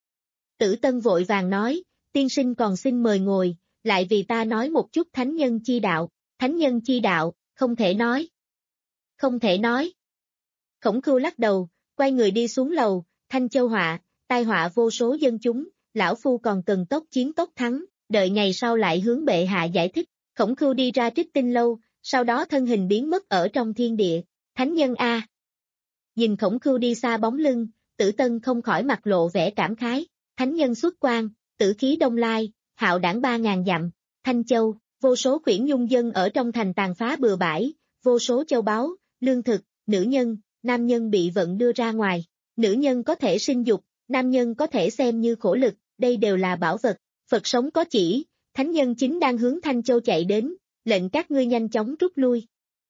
Tử Tân vội vàng nói, tiên sinh còn xin mời ngồi, lại vì ta nói một chút thánh nhân chi đạo, thánh nhân chi đạo, không thể nói. Không thể nói. Khổng Khưu lắc đầu, quay người đi xuống lầu, Thanh Châu họa, tai họa vô số dân chúng, lão phu còn cần tốc chiến tốc thắng, đợi ngày sau lại hướng bệ hạ giải thích. Khổng Khưu đi ra Trích Tinh lâu, sau đó thân hình biến mất ở trong thiên địa. Thánh nhân A. Nhìn Khổng Khưu đi xa bóng lưng, Tử Tân không khỏi mặt lộ vẻ cảm khái. Thánh nhân xuất quan, tử khí đông lai, hạo đảng ba ngàn dặm, Thanh Châu, vô số Khuyển Nhung dân ở trong thành tàn phá bừa bãi, vô số châu báu, lương thực, nữ nhân, nam nhân bị vận đưa ra ngoài. Nữ nhân có thể sinh dục, nam nhân có thể xem như khổ lực, đây đều là bảo vật. Phật sống có chỉ, thánh nhân chính đang hướng Thanh Châu chạy đến, lệnh các ngươi nhanh chóng rút lui.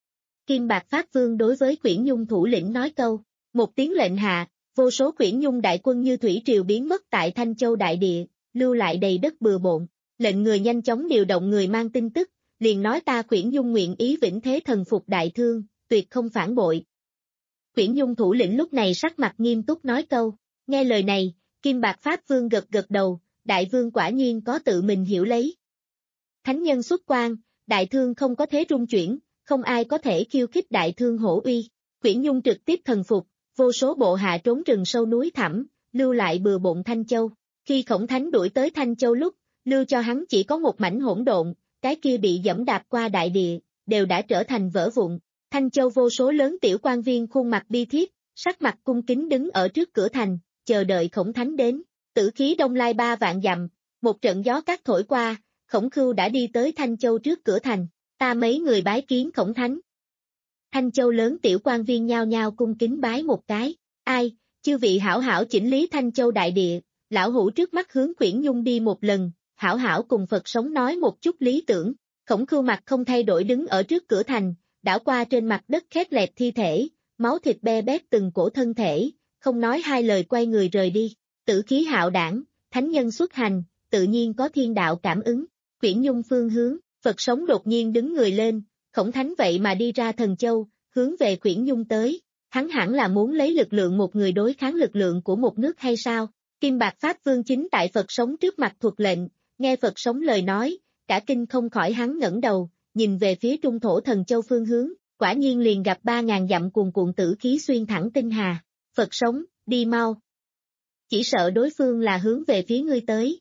Kim Bạc Pháp Vương đối với Khuyển Nhung thủ lĩnh nói câu, một tiếng lệnh hạ, vô số Khuyển Nhung đại quân như thủy triều biến mất tại Thanh Châu đại địa, lưu lại đầy đất bừa bộn, lệnh người nhanh chóng điều động người mang tin tức, liền nói ta Khuyển Nhung nguyện ý vĩnh thế thần phục Đại Thương, tuyệt không phản bội. Khuyển Nhung thủ lĩnh lúc này sắc mặt nghiêm túc nói câu, nghe lời này, Kim Bạc Pháp Vương gật gật đầu, Đại Vương quả nhiên có tự mình hiểu lấy. Thánh nhân xuất quan, Đại Thương không có thế rung chuyển, không ai có thể khiêu khích Đại Thương hổ uy. Khuyển Nhung trực tiếp thần phục, vô số bộ hạ trốn rừng sâu núi thẳm, lưu lại bừa bộn Thanh Châu. Khi Khổng Thánh đuổi tới Thanh Châu lúc, lưu cho hắn chỉ có một mảnh hỗn độn, cái kia bị dẫm đạp qua đại địa, đều đã trở thành vỡ vụn. Thanh Châu vô số lớn tiểu quan viên khuôn mặt bi thiết, sắc mặt cung kính đứng ở trước cửa thành, chờ đợi Khổng Thánh đến. Tử khí đông lai ba vạn dặm, một trận gió cát thổi qua, Khổng Khưu đã đi tới Thanh Châu trước cửa thành, ta mấy người bái kiến Khổng Thánh. Thanh Châu lớn tiểu quan viên nhao nhao cung kính bái một cái, ai, chư vị hảo hảo chỉnh lý Thanh Châu đại địa, lão hữu trước mắt hướng Khuyển Nhung đi một lần, hảo hảo cùng Phật sống nói một chút lý tưởng. Khổng Khưu mặt không thay đổi đứng ở trước cửa thành, đảo qua trên mặt đất khét lẹt thi thể, máu thịt be bét từng cổ thân thể, không nói hai lời quay người rời đi. Tử khí hạo đảng, thánh nhân xuất hành, tự nhiên có thiên đạo cảm ứng. Khuyển Nhung phương hướng, Phật sống đột nhiên đứng người lên, Khổng Thánh vậy mà đi ra Thần Châu, hướng về Khuyển Nhung tới. Hắn hẳn là muốn lấy lực lượng một người đối kháng lực lượng của một nước hay sao? Kim Bạc Pháp Vương chính tại Phật sống trước mặt thuật lệnh, nghe Phật sống lời nói, cả kinh không khỏi hắn ngẩng đầu, nhìn về phía trung thổ Thần Châu phương hướng, quả nhiên liền gặp ba ngàn dặm cuồn cuộn tử khí xuyên thẳng tinh hà. Phật sống, đi mau. Chỉ sợ đối phương là hướng về phía ngươi tới.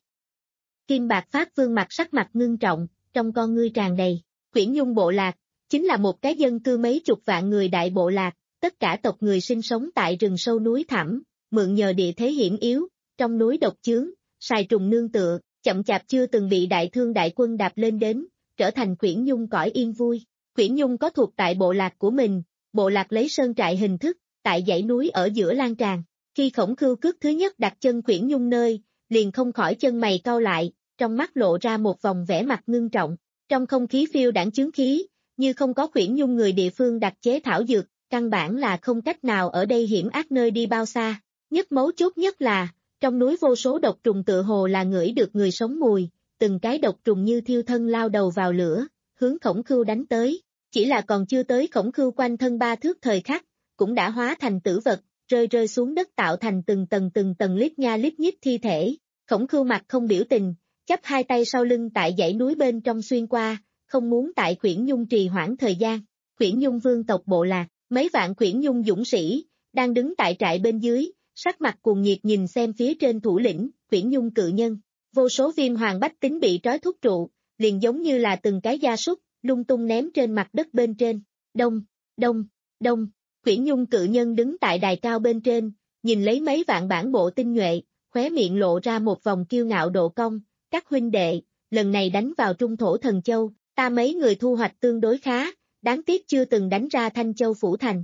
Kim Bạc Pháp Vương mặt sắc mặt ngưng trọng, trong con ngươi tràn đầy. Khuyển Nhung bộ lạc, chính là một cái dân cư mấy chục vạn người đại bộ lạc, tất cả tộc người sinh sống tại rừng sâu núi thẳm, mượn nhờ địa thế hiểm yếu, trong núi độc chướng, xài trùng nương tựa, chậm chạp chưa từng bị đại thương đại quân đạp lên đến, trở thành Khuyển Nhung cõi yên vui. Khuyển Nhung có thuộc tại bộ lạc của mình, bộ lạc lấy sơn trại hình thức, tại dãy núi ở giữa lan tràn. Khi Khổng Khưu cước thứ nhất đặt chân Khuyển Nhung nơi, liền không khỏi chân mày cau lại, trong mắt lộ ra một vòng vẻ mặt ngưng trọng. Trong không khí phiêu đãng chướng khí, như không có Khuyển Nhung người địa phương đặt chế thảo dược, căn bản là không cách nào ở đây hiểm ác nơi đi bao xa. Nhất mấu chốt nhất là, trong núi vô số độc trùng tựa hồ là ngửi được người sống mùi, từng cái độc trùng như thiêu thân lao đầu vào lửa, hướng Khổng Khưu đánh tới. Chỉ là còn chưa tới Khổng Khưu quanh thân ba thước thời khắc, cũng đã hóa thành tử vật, rơi rơi xuống đất tạo thành từng tầng từng tầng lít nha lít nhít thi thể. Khổng Khưu mặt không biểu tình, chắp hai tay sau lưng tại dãy núi bên trong xuyên qua, không muốn tại Khuyển Nhung trì hoãn thời gian. Khuyển Nhung vương tộc bộ lạc, mấy vạn Khuyển Nhung dũng sĩ, đang đứng tại trại bên dưới, sắc mặt cuồng nhiệt nhìn xem phía trên thủ lĩnh, Khuyển Nhung cự nhân. Vô số viêm hoàng bách tính bị trói thúc trụ, liền giống như là từng cái gia súc, lung tung ném trên mặt đất bên trên. Đông, đông, đông, Khuyển Nhung cự nhân đứng tại đài cao bên trên, nhìn lấy mấy vạn bản bộ tinh nhuệ, khóe miệng lộ ra một vòng kiêu ngạo độ cong. Các huynh đệ, lần này đánh vào Trung Thổ Thần Châu, ta mấy người thu hoạch tương đối khá, đáng tiếc chưa từng đánh ra Thanh Châu Phủ Thành.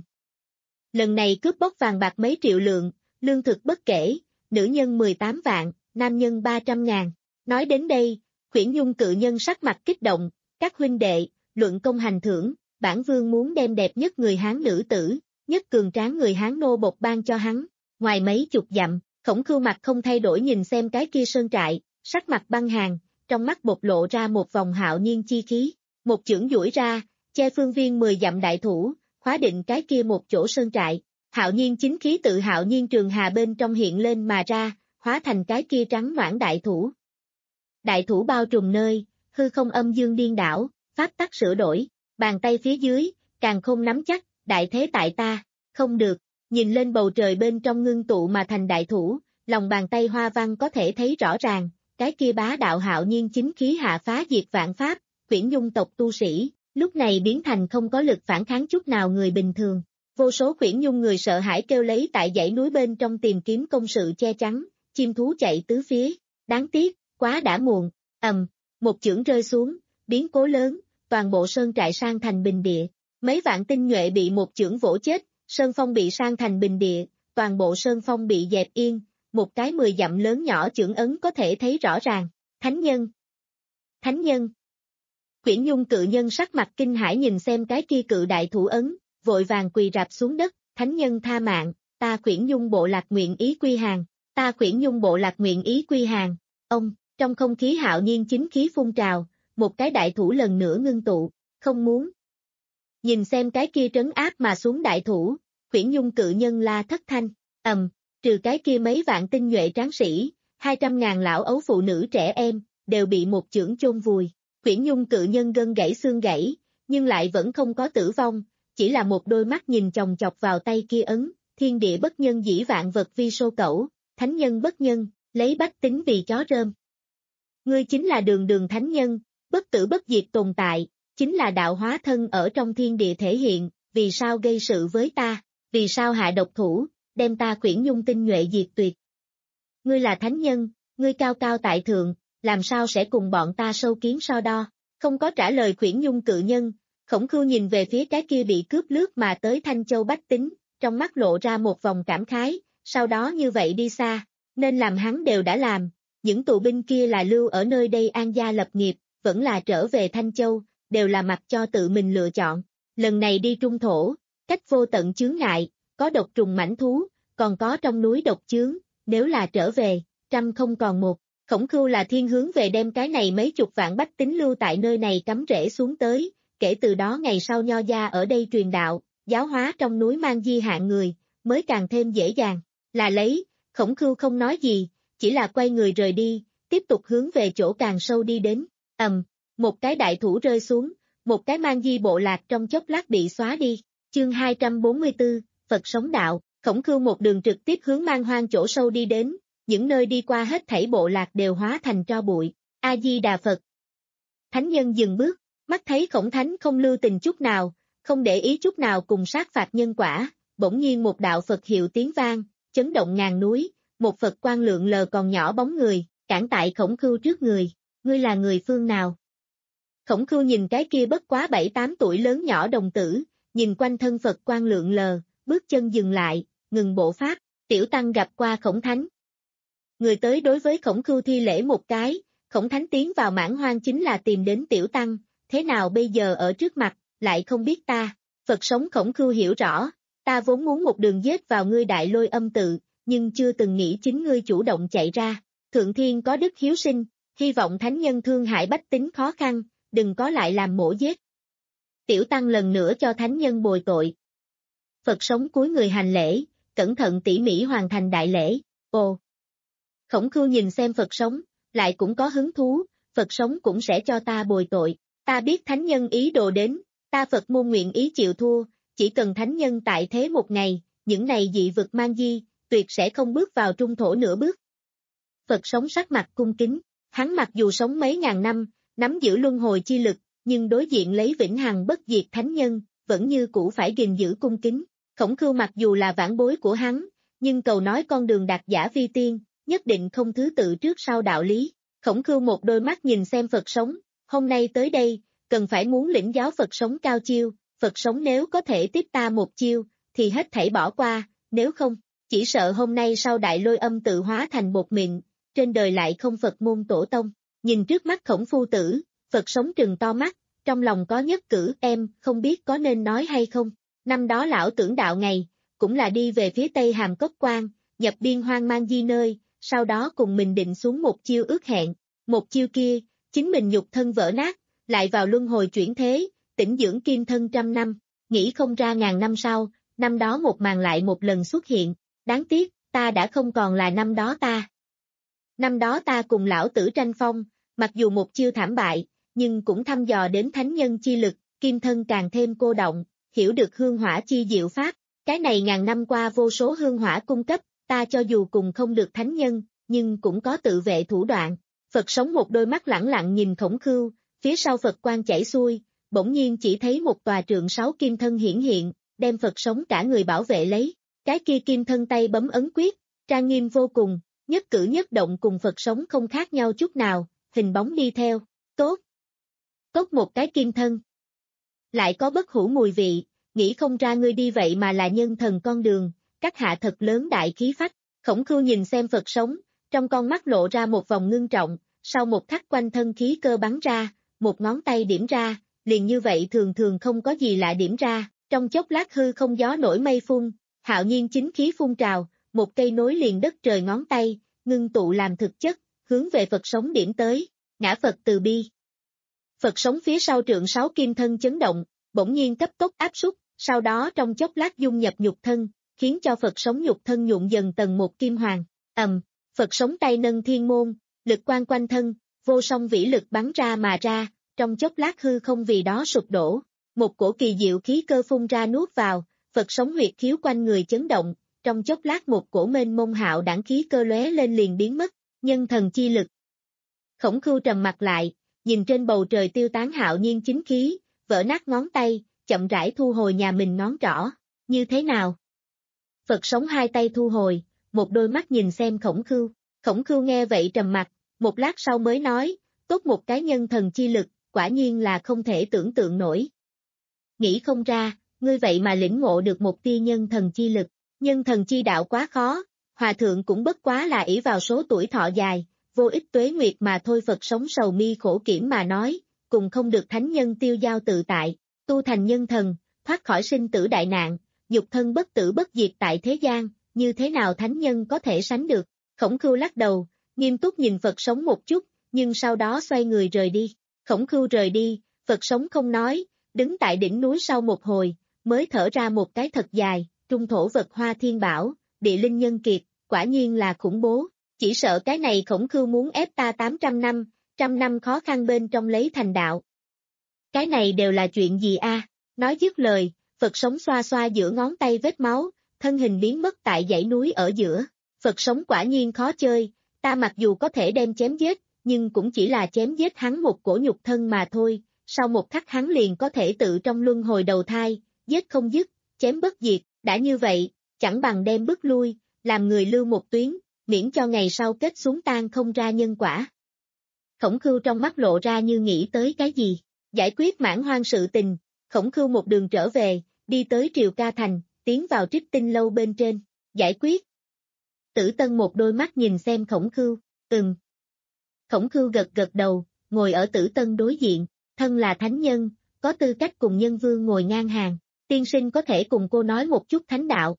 Lần này cướp bóc vàng bạc mấy triệu lượng, lương thực bất kể, nữ nhân mười tám vạn, nam nhân ba trăm ngàn. Nói đến đây, Khuyển Nhung cự nhân sắc mặt kích động, các huynh đệ, luận công hành thưởng, bản vương muốn đem đẹp nhất người Hán nữ tử, nhất cường tráng người Hán nô bộc ban cho hắn. Ngoài mấy chục dặm, Khổng Khưu mặt không thay đổi nhìn xem cái kia sơn trại, sắc mặt băng hàn, trong mắt bộc lộ ra một vòng hạo nhiên chi khí, một chưởng duỗi ra, che phương viên mười dặm đại thủ, khóa định cái kia một chỗ sơn trại. Hạo nhiên chính khí tự hạo nhiên trường hà bên trong hiện lên mà ra, hóa thành cái kia trắng noãn đại thủ. Đại thủ bao trùm nơi, hư không âm dương điên đảo, pháp tắc sửa đổi, bàn tay phía dưới, càng không nắm chắc, đại thế tại ta, không được, nhìn lên bầu trời bên trong ngưng tụ mà thành đại thủ, lòng bàn tay hoa văn có thể thấy rõ ràng, cái kia bá đạo hạo nhiên chính khí hạ phá diệt vạn pháp, Khuyển Nhung tộc tu sĩ, lúc này biến thành không có lực phản kháng chút nào người bình thường. Vô số Khuyển Nhung người sợ hãi kêu lấy tại dãy núi bên trong tìm kiếm công sự che chắn, chim thú chạy tứ phía, đáng tiếc, quá đã muộn, ầm, một chưởng rơi xuống, biến cố lớn, toàn bộ sơn trại sang thành bình địa, mấy vạn tinh nhuệ bị một chưởng vỗ chết, sơn phong bị sang thành bình địa, toàn bộ sơn phong bị dẹp yên, một cái mười dặm lớn nhỏ chưởng ấn có thể thấy rõ ràng, thánh nhân, thánh nhân. Khuyển Nhung cự nhân sắc mặt kinh hãi nhìn xem cái kia cự đại thủ ấn, vội vàng quỳ rạp xuống đất, thánh nhân tha mạng, ta Khuyển Nhung bộ lạc nguyện ý quy hàng, ta Khuyển Nhung bộ lạc nguyện ý quy hàng. Ông, trong không khí hạo nhiên chính khí phun trào, một cái đại thủ lần nữa ngưng tụ, không muốn. Nhìn xem cái kia trấn áp mà xuống đại thủ, Khuyển Nhung cự nhân la thất thanh, ầm, trừ cái kia mấy vạn tinh nhuệ tráng sĩ, hai trăm ngàn lão ấu phụ nữ trẻ em, đều bị một chưởng chôn vùi. Khuyển Nhung cự nhân gân gãy xương gãy, nhưng lại vẫn không có tử vong, chỉ là một đôi mắt nhìn chòng chọc vào tay kia ấn, thiên địa bất nhân dĩ vạn vật vi sô cẩu, thánh nhân bất nhân, lấy bách tính vì chó rơm. Ngươi chính là đường đường thánh nhân, bất tử bất diệt tồn tại, chính là đạo hóa thân ở trong thiên địa thể hiện, vì sao gây sự với ta, vì sao hạ độc thủ, đem ta Khuyển Nhung tinh nhuệ diệt tuyệt. Ngươi là thánh nhân, ngươi cao cao tại thượng, làm sao sẽ cùng bọn ta sâu kiến so đo, không có trả lời Khuyển Nhung cự nhân. Khổng Khưu nhìn về phía cái kia bị cướp lướt mà tới Thanh Châu bách tính, trong mắt lộ ra một vòng cảm khái, sau đó như vậy đi xa, nên làm hắn đều đã làm, những tù binh kia là lưu ở nơi đây an gia lập nghiệp, vẫn là trở về Thanh Châu, đều là mặc cho tự mình lựa chọn. Lần này đi Trung Thổ, cách vô tận chướng ngại, có độc trùng mãnh thú, còn có trong núi độc chướng, nếu là trở về, trăm không còn một. Khổng Khưu là thiên hướng về đem cái này mấy chục vạn bách tính lưu tại nơi này cắm rễ xuống tới, kể từ đó ngày sau Nho gia ở đây truyền đạo, giáo hóa trong núi mang di hạng người, mới càng thêm dễ dàng. Là lấy, Khổng Khưu không nói gì, chỉ là quay người rời đi, tiếp tục hướng về chỗ càng sâu đi đến. Ầm, một cái đại thủ rơi xuống, một cái mang di bộ lạc trong chốc lát bị xóa đi. Chương hai trăm bốn mươi tư, Phật sống đạo, Khổng Khưu một đường trực tiếp hướng man hoang chỗ sâu đi đến, những nơi đi qua hết thảy bộ lạc đều hóa thành tro bụi. A Di Đà Phật. Thánh nhân dừng bước, mắt thấy Khổng Thánh không lưu tình chút nào, không để ý chút nào cùng sát phạt nhân quả, bỗng nhiên một đạo Phật hiệu tiếng vang, chấn động ngàn núi, một Phật quang lượng lờ còn nhỏ bóng người, cản tại Khổng Khưu trước người, ngươi là người phương nào? Khổng Khưu nhìn cái kia bất quá bảy tám tuổi lớn nhỏ đồng tử, nhìn quanh thân Phật quang lượng lờ, bước chân dừng lại, ngừng bộ pháp, tiểu tăng gặp qua Khổng Thánh. Người tới đối với Khổng Khưu thi lễ một cái, Khổng Thánh tiến vào mãn hoang chính là tìm đến tiểu tăng, thế nào bây giờ ở trước mặt, lại không biết ta, Phật sống Khổng Khưu hiểu rõ, ta vốn muốn một đường giết vào ngươi Đại Lôi Âm tự, nhưng chưa từng nghĩ chính ngươi chủ động chạy ra. Thượng thiên có đức hiếu sinh, hy vọng thánh nhân thương hại bách tính khó khăn, đừng có lại làm mổ giết. Tiểu tăng lần nữa cho thánh nhân bồi tội. Phật sống cúi người hành lễ, cẩn thận tỉ mỉ hoàn thành đại lễ. Ồ! Khổng Khưu nhìn xem Phật sống, lại cũng có hứng thú, Phật sống cũng sẽ cho ta bồi tội. Ta biết thánh nhân ý đồ đến, ta Phật môn nguyện ý chịu thua, chỉ cần thánh nhân tại thế một ngày, những này dị vực mang di, tuyệt sẽ không bước vào trung thổ nửa bước. Phật sống sắc mặt cung kính, hắn mặc dù sống mấy ngàn năm, nắm giữ luân hồi chi lực, nhưng đối diện lấy vĩnh hằng bất diệt thánh nhân, vẫn như cũ phải gìn giữ cung kính. Khổng Khưu mặc dù là vãn bối của hắn, nhưng cầu nói con đường đạt giả vi tiên, nhất định không thứ tự trước sau đạo lý. Khổng Khưu một đôi mắt nhìn xem Phật sống, hôm nay tới đây, cần phải muốn lĩnh giáo Phật sống cao chiêu, Phật sống nếu có thể tiếp ta một chiêu, thì hết thảy bỏ qua, nếu không, chỉ sợ hôm nay sau Đại Lôi Âm tự hóa thành bột mịn, trên đời lại không Phật môn tổ tông. Nhìn trước mắt Khổng phu tử, Phật sống trừng to mắt, trong lòng có nhất cử, em, không biết có nên nói hay không. Năm đó lão tưởng đạo ngày, cũng là đi về phía tây Hàm Cốc Quan, nhập biên hoang mang di nơi, sau đó cùng mình định xuống một chiêu ước hẹn. Một chiêu kia, chính mình nhục thân vỡ nát, lại vào luân hồi chuyển thế, tĩnh dưỡng kim thân trăm năm, nghĩ không ra ngàn năm sau, năm đó một màn lại một lần xuất hiện. Đáng tiếc, ta đã không còn là năm đó ta. Năm đó ta cùng lão tử tranh phong, mặc dù một chiêu thảm bại, nhưng cũng thăm dò đến thánh nhân chi lực, kim thân càng thêm cô động, hiểu được hương hỏa chi diệu pháp. Cái này ngàn năm qua vô số hương hỏa cung cấp, ta cho dù cùng không được thánh nhân, nhưng cũng có tự vệ thủ đoạn. Phật sống một đôi mắt lẳng lặng nhìn Khổng Khưu, phía sau Phật quang chảy xuôi, bỗng nhiên chỉ thấy một tòa trượng sáu kim thân hiển hiện, đem Phật sống cả người bảo vệ lấy. Cái kia kim thân tay bấm ấn quyết, trang nghiêm vô cùng, nhất cử nhất động cùng Phật sống không khác nhau chút nào, hình bóng đi theo. Tốt! Tốt một cái kim thân! Lại có bất hủ mùi vị, nghĩ không ra ngươi đi vậy mà là nhân thần con đường, các hạ thật lớn đại khí phách. Khổng Khưu nhìn xem Phật sống, trong con mắt lộ ra một vòng ngưng trọng, sau một khắc quanh thân khí cơ bắn ra, một ngón tay điểm ra, liền như vậy thường thường không có gì lạ điểm ra, trong chốc lát hư không gió nổi mây phun, hạo nhiên chính khí phun trào, một cây nối liền đất trời ngón tay, ngưng tụ làm thực chất, hướng về Phật sống điểm tới, ngã Phật từ bi. Phật sống phía sau trượng sáu kim thân chấn động, bỗng nhiên cấp tốc áp súc, sau đó trong chốc lát dung nhập nhục thân, khiến cho Phật sống nhục thân nhuộn dần tầng một kim hoàng. Ầm, Phật sống tay nâng thiên môn, lực quan quanh thân, vô song vĩ lực bắn ra mà ra, trong chốc lát hư không vì đó sụp đổ, một cổ kỳ diệu khí cơ phun ra nuốt vào, Phật sống huyệt khiếu quanh người chấn động, trong chốc lát một cổ mênh mông hạo đẳng khí cơ lóe lên liền biến mất, nhân thần chi lực. Khổng Khưu trầm mặt lại, nhìn trên bầu trời tiêu tán hạo nhiên chính khí, vỡ nát ngón tay, chậm rãi thu hồi nhà mình ngón trỏ, như thế nào? Phật sống hai tay thu hồi, một đôi mắt nhìn xem Khổng Khưu, Khổng Khưu nghe vậy trầm mặt, một lát sau mới nói, tốt một cái nhân thần chi lực, quả nhiên là không thể tưởng tượng nổi. Nghĩ không ra, ngươi vậy mà lĩnh ngộ được một tia nhân thần chi lực, nhân thần chi đạo quá khó, hòa thượng cũng bất quá là ỷ vào số tuổi thọ dài, vô ích tuế nguyệt mà thôi. Phật sống sầu mi khổ kiểm mà nói, cùng không được thánh nhân tiêu giao tự tại, tu thành nhân thần, thoát khỏi sinh tử đại nạn, dục thân bất tử bất diệt tại thế gian, như thế nào thánh nhân có thể sánh được? Khổng Khưu lắc đầu, nghiêm túc nhìn Phật sống một chút, nhưng sau đó xoay người rời đi. Khổng Khưu rời đi, Phật sống không nói, đứng tại đỉnh núi sau một hồi, mới thở ra một cái thật dài, trung thổ vật hoa thiên bảo, địa linh nhân kiệt, quả nhiên là khủng bố, chỉ sợ cái này Khổng Khưu muốn ép ta tám trăm năm, trăm năm khó khăn bên trong lấy thành đạo. Cái này đều là chuyện gì a? Nói dứt lời, Phật sống xoa xoa giữa ngón tay vết máu, thân hình biến mất tại dãy núi ở giữa. Phật sống quả nhiên khó chơi, ta mặc dù có thể đem chém giết, nhưng cũng chỉ là chém giết hắn một cổ nhục thân mà thôi, sau một khắc hắn liền có thể tự trong luân hồi đầu thai, giết không dứt, chém bất diệt, đã như vậy, chẳng bằng đem bước lui, làm người lưu một tuyến, miễn cho ngày sau kết xuống tan không ra nhân quả. Khổng Khưu trong mắt lộ ra như nghĩ tới cái gì, giải quyết Mãn Hoang sự tình, Khổng Khưu một đường trở về, đi tới Triều Ca Thành, tiến vào Trích Tinh lâu bên trên, giải quyết. Tử Tân một đôi mắt nhìn xem Khổng Khưu, ừm. Khổng Khưu gật gật đầu, ngồi ở Tử Tân đối diện, thân là thánh nhân, có tư cách cùng nhân vương ngồi ngang hàng, tiên sinh có thể cùng cô nói một chút thánh đạo.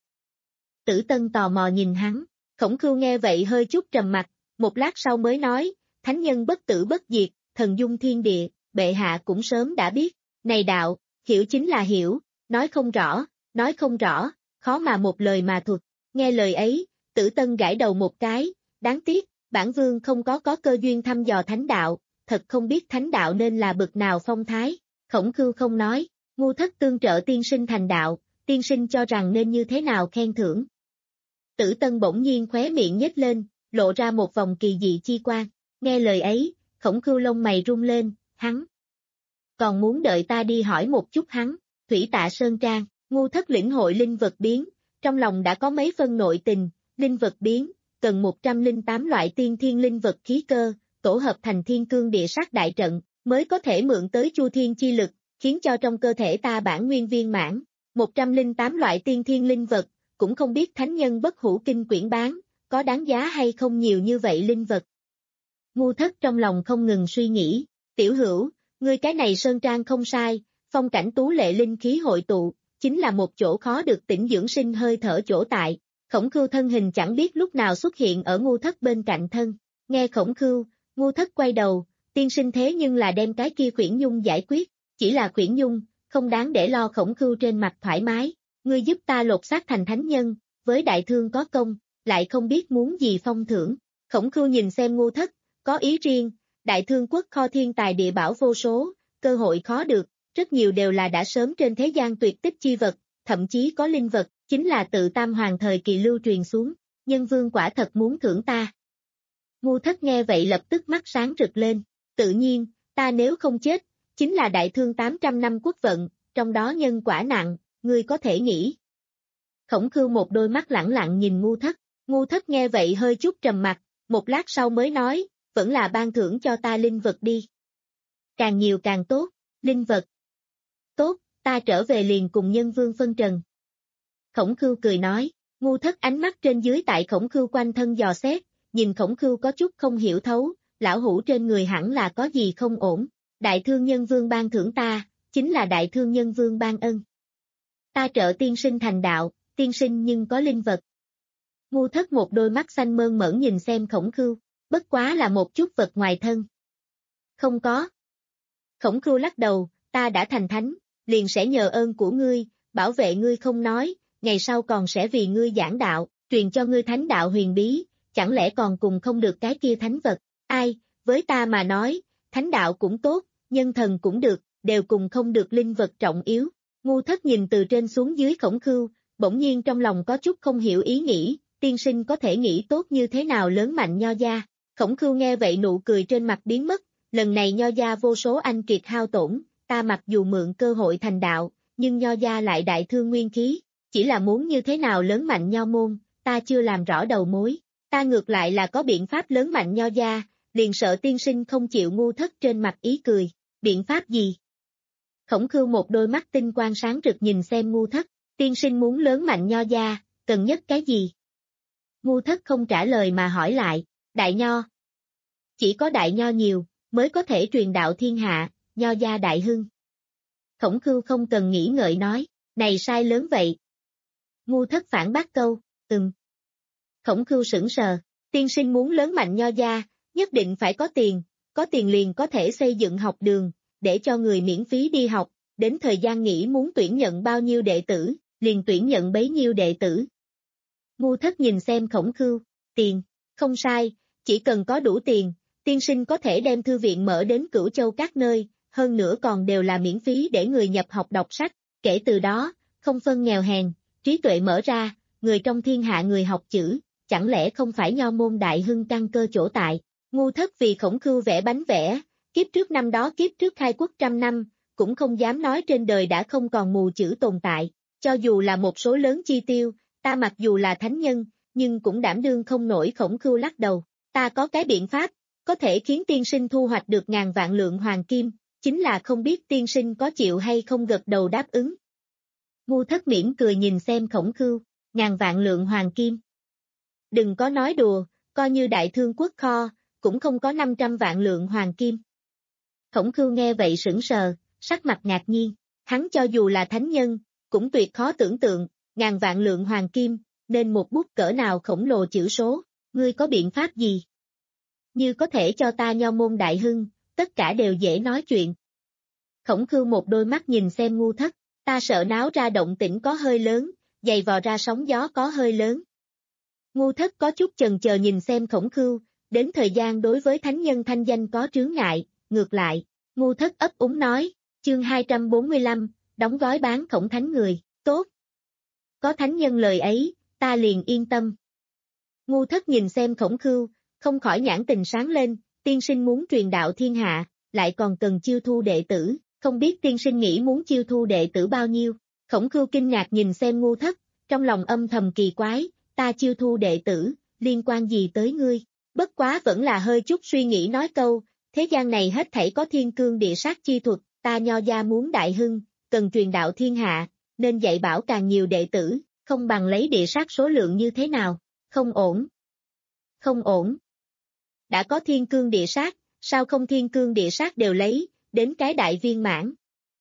Tử Tân tò mò nhìn hắn, Khổng Khưu nghe vậy hơi chút trầm mặt, một lát sau mới nói, thánh nhân bất tử bất diệt, thần dung thiên địa, bệ hạ cũng sớm đã biết, này đạo, hiểu chính là hiểu, nói không rõ, nói không rõ, khó mà một lời mà thuật, nghe lời ấy, Tử Tân gãi đầu một cái, đáng tiếc, bản vương không có có cơ duyên thăm dò thánh đạo, thật không biết thánh đạo nên là bực nào phong thái, Khổng Khưu không nói, ngu thất tương trợ tiên sinh thành đạo, tiên sinh cho rằng nên như thế nào khen thưởng. Tử Tân bỗng nhiên khóe miệng nhếch lên, lộ ra một vòng kỳ dị chi quan, nghe lời ấy, Khổng Khưu lông mày rung lên, hắn. Còn muốn đợi ta đi hỏi một chút hắn, Thủy Tạ Sơn Trang, ngu thất lĩnh hội linh vật biến, trong lòng đã có mấy phân nội tình, linh vật biến, cần một trăm lẻ tám loại tiên thiên linh vật khí cơ, tổ hợp thành thiên cương địa sát đại trận, mới có thể mượn tới chu thiên chi lực, khiến cho trong cơ thể ta bản nguyên viên mãn, một trăm lẻ tám loại tiên thiên linh vật, cũng không biết thánh nhân bất hủ kinh quyển bán, có đáng giá hay không nhiều như vậy linh vật. Ngu thất trong lòng không ngừng suy nghĩ, tiểu hữu, ngươi cái này sơn trang không sai, phong cảnh tú lệ linh khí hội tụ, chính là một chỗ khó được tĩnh dưỡng sinh hơi thở chỗ tại. Khổng Khưu thân hình chẳng biết lúc nào xuất hiện ở ngu thất bên cạnh thân, nghe Khổng Khưu, ngu thất quay đầu, tiên sinh thế nhưng là đem cái kia Khuyển Nhung giải quyết, chỉ là Khuyển Nhung, không đáng để lo. Khổng Khưu trên mặt thoải mái, ngươi giúp ta lột xác thành thánh nhân, với đại thương có công, lại không biết muốn gì phong thưởng. Khổng Khưu nhìn xem ngu thất, có ý riêng, đại thương quốc kho thiên tài địa bảo vô số, cơ hội khó được, rất nhiều đều là đã sớm trên thế gian tuyệt tích chi vật, thậm chí có linh vật, chính là tự Tam Hoàng thời kỳ lưu truyền xuống, nhân vương quả thật muốn thưởng ta. Ngu thất nghe vậy lập tức mắt sáng rực lên, tự nhiên, ta nếu không chết, chính là đại thương tám trăm năm quốc vận, trong đó nhân quả nặng, ngươi có thể nghĩ. Khổng Khưu một đôi mắt lẳng lặng nhìn ngu thất, ngu thất nghe vậy hơi chút trầm mặt, một lát sau mới nói, vẫn là ban thưởng cho ta linh vật đi. Càng nhiều càng tốt, linh vật. Tốt, ta trở về liền cùng nhân vương phân trần. Khổng Khưu cười nói, ngu thất ánh mắt trên dưới tại Khổng Khưu quanh thân dò xét, nhìn Khổng Khưu có chút không hiểu thấu, lão hủ trên người hẳn là có gì không ổn. Đại thương nhân vương ban thưởng ta, chính là đại thương nhân vương ban ân. Ta trợ tiên sinh thành đạo, tiên sinh nhưng có linh vật. Ngu thất một đôi mắt xanh mơn mởn nhìn xem Khổng Khưu, bất quá là một chút vật ngoài thân. Không có. Khổng Khưu lắc đầu, ta đã thành thánh, liền sẽ nhờ ơn của ngươi, bảo vệ ngươi không nói, ngày sau còn sẽ vì ngươi giảng đạo, truyền cho ngươi thánh đạo huyền bí, chẳng lẽ còn cùng không được cái kia thánh vật. Ai, với ta mà nói, thánh đạo cũng tốt, nhân thần cũng được, đều cùng không được linh vật trọng yếu. Ngu thất nhìn từ trên xuống dưới Khổng Khưu, bỗng nhiên trong lòng có chút không hiểu ý nghĩ, tiên sinh có thể nghĩ tốt như thế nào lớn mạnh nho gia. Khổng Khưu nghe vậy nụ cười trên mặt biến mất, lần này nho gia vô số anh kiệt hao tổn, ta mặc dù mượn cơ hội thành đạo, nhưng nho gia lại đại thương nguyên khí, chỉ là muốn như thế nào lớn mạnh nho môn, ta chưa làm rõ đầu mối, ta ngược lại là có biện pháp lớn mạnh nho gia, liền sợ tiên sinh không chịu. Ngu thất trên mặt ý cười, biện pháp gì? Khổng Khưu một đôi mắt tinh quang sáng rực nhìn xem ngu thất, tiên sinh muốn lớn mạnh nho gia, cần nhất cái gì? Ngu thất không trả lời mà hỏi lại, đại nho. Chỉ có đại nho nhiều, mới có thể truyền đạo thiên hạ, nho gia đại hưng. Khổng Khưu không cần nghĩ ngợi nói, này sai lớn vậy. Ngu thất phản bác câu, ừm. Khổng Khưu sững sờ, tiên sinh muốn lớn mạnh nho gia, nhất định phải có tiền, có tiền liền có thể xây dựng học đường, để cho người miễn phí đi học, đến thời gian nghỉ muốn tuyển nhận bao nhiêu đệ tử, liền tuyển nhận bấy nhiêu đệ tử. Ngu thất nhìn xem Khổng Khưu, tiền, không sai, chỉ cần có đủ tiền, tiên sinh có thể đem thư viện mở đến Cửu Châu các nơi, hơn nữa còn đều là miễn phí để người nhập học đọc sách, kể từ đó, không phân nghèo hèn, trí tuệ mở ra, người trong thiên hạ người học chữ, chẳng lẽ không phải nho môn đại hưng căn cơ chỗ tại. Ngu thất vì Khổng Khưu vẽ bánh vẽ, kiếp trước năm đó kiếp trước khai quốc trăm năm, cũng không dám nói trên đời đã không còn mù chữ tồn tại, cho dù là một số lớn chi tiêu, ta mặc dù là thánh nhân, nhưng cũng đảm đương không nổi. Khổng Khưu lắc đầu, ta có cái biện pháp, có thể khiến tiên sinh thu hoạch được ngàn vạn lượng hoàng kim, chính là không biết tiên sinh có chịu hay không gật đầu đáp ứng. Ngu thất mỉm cười nhìn xem Khổng Khưu, ngàn vạn lượng hoàng kim. Đừng có nói đùa, coi như đại thương quốc kho, cũng không có năm trăm vạn lượng hoàng kim. Khổng Khưu nghe vậy sững sờ, sắc mặt ngạc nhiên, hắn cho dù là thánh nhân, cũng tuyệt khó tưởng tượng, ngàn vạn lượng hoàng kim, nên một bút cỡ nào khổng lồ chữ số, ngươi có biện pháp gì? Như có thể cho ta nho môn đại hưng, tất cả đều dễ nói chuyện. Khổng Khưu một đôi mắt nhìn xem Ngu Thất, ta sợ náo ra động tĩnh có hơi lớn, dày vò ra sóng gió có hơi lớn. Ngu Thất có chút chần chờ nhìn xem Khổng Khưu, đến thời gian đối với thánh nhân thanh danh có chướng ngại, ngược lại, Ngu Thất ấp úng nói, chương hai trăm bốn mươi lăm, đóng gói bán Khổng Thánh người, tốt. Có thánh nhân lời ấy, ta liền yên tâm. Ngu Thất nhìn xem Khổng Khưu, không khỏi nhãn tình sáng lên, tiên sinh muốn truyền đạo thiên hạ, lại còn cần chiêu thu đệ tử, không biết tiên sinh nghĩ muốn chiêu thu đệ tử bao nhiêu. Khổng Khưu kinh ngạc nhìn xem Ngu Thất, trong lòng âm thầm kỳ quái, ta chiêu thu đệ tử, liên quan gì tới ngươi, bất quá vẫn là hơi chút suy nghĩ nói câu, thế gian này hết thảy có thiên cương địa sát chi thuật, ta Nho gia muốn đại hưng, cần truyền đạo thiên hạ, nên dạy bảo càng nhiều đệ tử, không bằng lấy địa sát số lượng như thế nào, không ổn. Không ổn. Đã có thiên cương địa sát, sao không thiên cương địa sát đều lấy, đến cái đại viên mãn.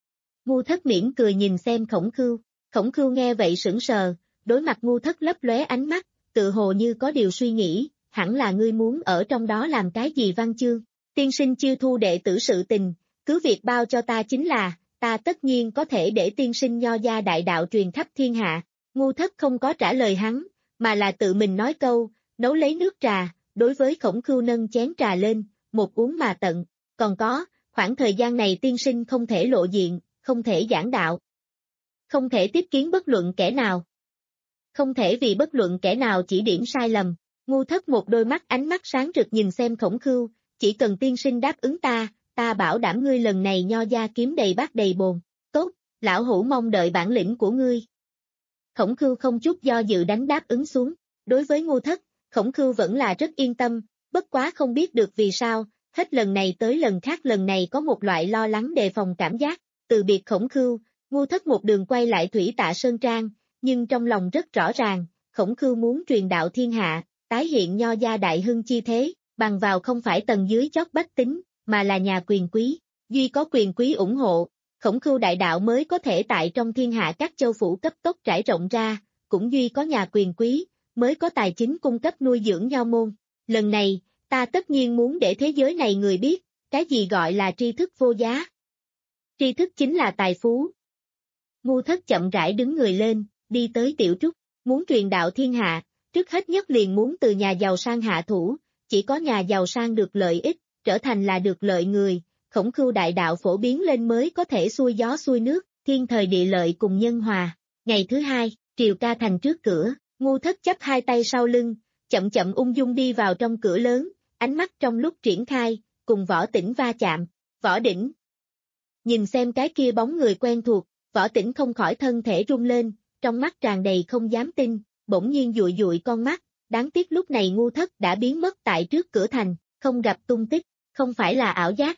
Ngu Thất mỉm cười nhìn xem Khổng Khưu, Khổng Khưu nghe vậy sững sờ, đối mặt Ngu Thất lấp lóe ánh mắt, tự hồ như có điều suy nghĩ, hẳn là ngươi muốn ở trong đó làm cái gì văn chương, tiên sinh chiêu thu đệ tử sự tình, cứ việc bao cho ta chính là, ta tất nhiên có thể để tiên sinh Nho gia đại đạo truyền khắp thiên hạ. Ngu Thất không có trả lời hắn, mà là tự mình nói câu, nấu lấy nước trà, đối với Khổng Khưu nâng chén trà lên, một uống mà tận, còn có, khoảng thời gian này tiên sinh không thể lộ diện, không thể giảng đạo, không thể tiếp kiến bất luận kẻ nào, không thể vì bất luận kẻ nào chỉ điểm sai lầm. Ngu Thất một đôi mắt ánh mắt sáng rực nhìn xem Khổng Khưu, chỉ cần tiên sinh đáp ứng ta, ta bảo đảm ngươi lần này Nho gia kiếm đầy bát đầy bồn, tốt, lão hủ mong đợi bản lĩnh của ngươi. Khổng Khưu không chút do dự đánh đáp ứng xuống, đối với Ngu Thất, Khổng Khưu vẫn là rất yên tâm, bất quá không biết được vì sao, hết lần này tới lần khác lần này có một loại lo lắng đề phòng cảm giác, từ biệt Khổng Khưu, Ngu Thất một đường quay lại Thủy Tạ Sơn Trang, nhưng trong lòng rất rõ ràng, Khổng Khưu muốn truyền đạo thiên hạ, tái hiện Nho gia đại hưng chi thế, bằng vào không phải tầng dưới chót bách tính, mà là nhà quyền quý, duy có quyền quý ủng hộ, Khổng Khưu đại đạo mới có thể tại trong thiên hạ các châu phủ cấp tốc trải rộng ra, cũng duy có nhà quyền quý, mới có tài chính cung cấp nuôi dưỡng Nho môn. Lần này, ta tất nhiên muốn để thế giới này người biết, cái gì gọi là tri thức vô giá. Tri thức chính là tài phú. Ngu Thất chậm rãi đứng người lên, đi tới Tiểu Trúc, muốn truyền đạo thiên hạ, trước hết nhất liền muốn từ nhà giàu sang hạ thủ, chỉ có nhà giàu sang được lợi ích, trở thành là được lợi người, Khổng Khưu đại đạo phổ biến lên mới có thể xuôi gió xuôi nước, thiên thời địa lợi cùng nhân hòa. Ngày thứ hai, Triều Ca thành trước cửa, Ngu Thất chắp hai tay sau lưng, chậm chậm ung dung đi vào trong cửa lớn, ánh mắt trong lúc triển khai, cùng Võ Tĩnh va chạm, Võ Đỉnh. Nhìn xem cái kia bóng người quen thuộc, Võ Tĩnh không khỏi thân thể rung lên, trong mắt tràn đầy không dám tin, bỗng nhiên dụi dụi con mắt, đáng tiếc lúc này Ngu Thất đã biến mất tại trước cửa thành, không gặp tung tích, không phải là ảo giác.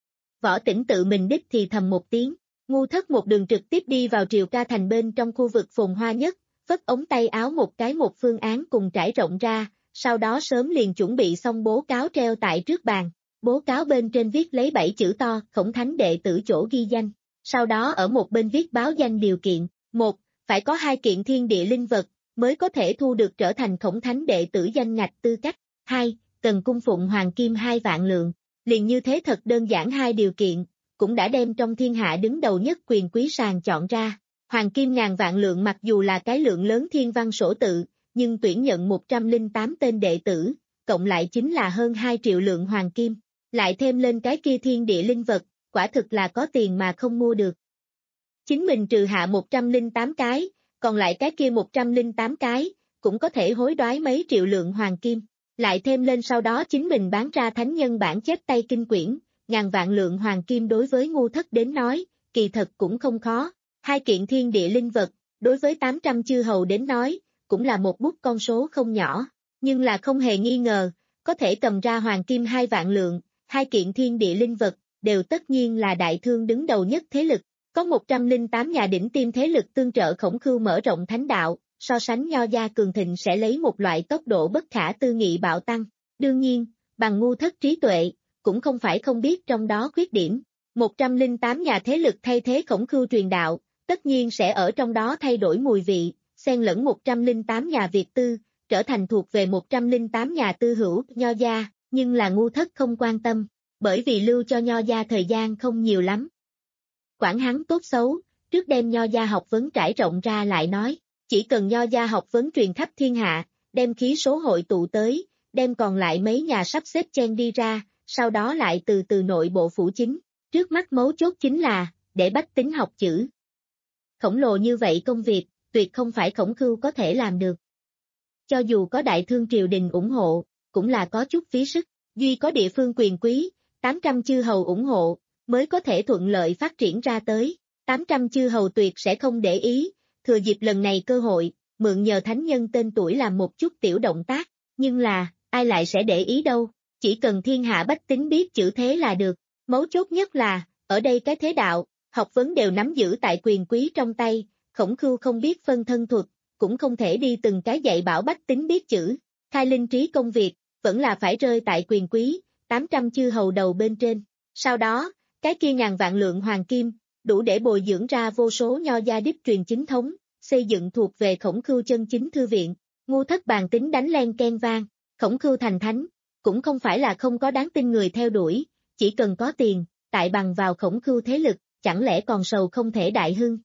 Võ Tĩnh tự mình đích thì thầm một tiếng, Ngu Thất một đường trực tiếp đi vào Triều Ca thành bên trong khu vực phồn hoa nhất, vất ống tay áo một cái một phương án cùng trải rộng ra, sau đó sớm liền chuẩn bị xong bố cáo treo tại trước bàn, bố cáo bên trên viết lấy bảy chữ to, Khổng Thánh đệ tử chỗ ghi danh, sau đó ở một bên viết báo danh điều kiện, một, phải có hai kiện thiên địa linh vật, mới có thể thu được trở thành Khổng Thánh đệ tử danh ngạch tư cách, hai, cần cung phụng hoàng kim hai vạn lượng, liền như thế thật đơn giản hai điều kiện, cũng đã đem trong thiên hạ đứng đầu nhất quyền quý sàng chọn ra. Hoàng kim ngàn vạn lượng mặc dù là cái lượng lớn thiên văn sổ tự, nhưng tuyển nhận một trăm lẻ tám tên đệ tử, cộng lại chính là hơn hai triệu lượng hoàng kim, lại thêm lên cái kia thiên địa linh vật, quả thực là có tiền mà không mua được. Chính mình trừ hạ một trăm lẻ tám cái, còn lại cái kia một trăm lẻ tám cái, cũng có thể hối đoái mấy triệu lượng hoàng kim, lại thêm lên sau đó chính mình bán ra thánh nhân bản chép tay kinh quyển, ngàn vạn lượng hoàng kim đối với Ngu Thất đến nói, kỳ thật cũng không khó. Hai kiện thiên địa linh vật, đối với tám trăm chư hầu đến nói, cũng là một bút con số không nhỏ, nhưng là không hề nghi ngờ, có thể cầm ra hoàng kim hai vạn lượng, hai kiện thiên địa linh vật, đều tất nhiên là đại thương đứng đầu nhất thế lực, có một trăm lẻ tám nhà đỉnh tiêm thế lực tương trợ Khổng Khưu mở rộng thánh đạo, so sánh Nho gia cường thịnh sẽ lấy một loại tốc độ bất khả tư nghị bạo tăng, đương nhiên, bằng Ngu Thất trí tuệ, cũng không phải không biết trong đó khuyết điểm, một trăm lẻ tám nhà thế lực thay thế Khổng Khưu truyền đạo, tất nhiên sẽ ở trong đó thay đổi mùi vị, xen lẫn một trăm lẻ tám nhà Việt tư, trở thành thuộc về một trăm lẻ tám nhà tư hữu Nho gia, nhưng là Ngu Thất không quan tâm, bởi vì lưu cho Nho gia thời gian không nhiều lắm. Quản hắn tốt xấu, trước đem Nho gia học vấn trải rộng ra lại nói, chỉ cần Nho gia học vấn truyền khắp thiên hạ, đem khí số hội tụ tới, đem còn lại mấy nhà sắp xếp chen đi ra, sau đó lại từ từ nội bộ phủ chính. Trước mắt mấu chốt chính là, để bách tính học chữ. Khổng lồ như vậy công việc, tuyệt không phải Khổng Khưu có thể làm được. Cho dù có đại thương triều đình ủng hộ, cũng là có chút phí sức, duy có địa phương quyền quý, tám trăm chư hầu ủng hộ, mới có thể thuận lợi phát triển ra tới. tám trăm chư hầu tuyệt sẽ không để ý, thừa dịp lần này cơ hội, mượn nhờ thánh nhân tên tuổi làm một chút tiểu động tác, nhưng là, ai lại sẽ để ý đâu, chỉ cần thiên hạ bách tính biết chữ thế là được. Mấu chốt nhất là, ở đây cái thế đạo, học vấn đều nắm giữ tại quyền quý trong tay, Khổng Khưu không biết phân thân thuật, cũng không thể đi từng cái dạy bảo bách tính biết chữ, khai linh trí công việc, vẫn là phải rơi tại quyền quý, tám trăm chư hầu đầu bên trên. Sau đó, cái kia ngàn vạn lượng hoàng kim, đủ để bồi dưỡng ra vô số Nho gia đích truyền chính thống, xây dựng thuộc về Khổng Khưu chân chính thư viện. Ngu Thất bàn tính đánh len ken vang, Khổng Khưu thành thánh, cũng không phải là không có đáng tin người theo đuổi, chỉ cần có tiền, tại bằng vào Khổng Khưu thế lực, chẳng lẽ còn sầu không thể đại hưng.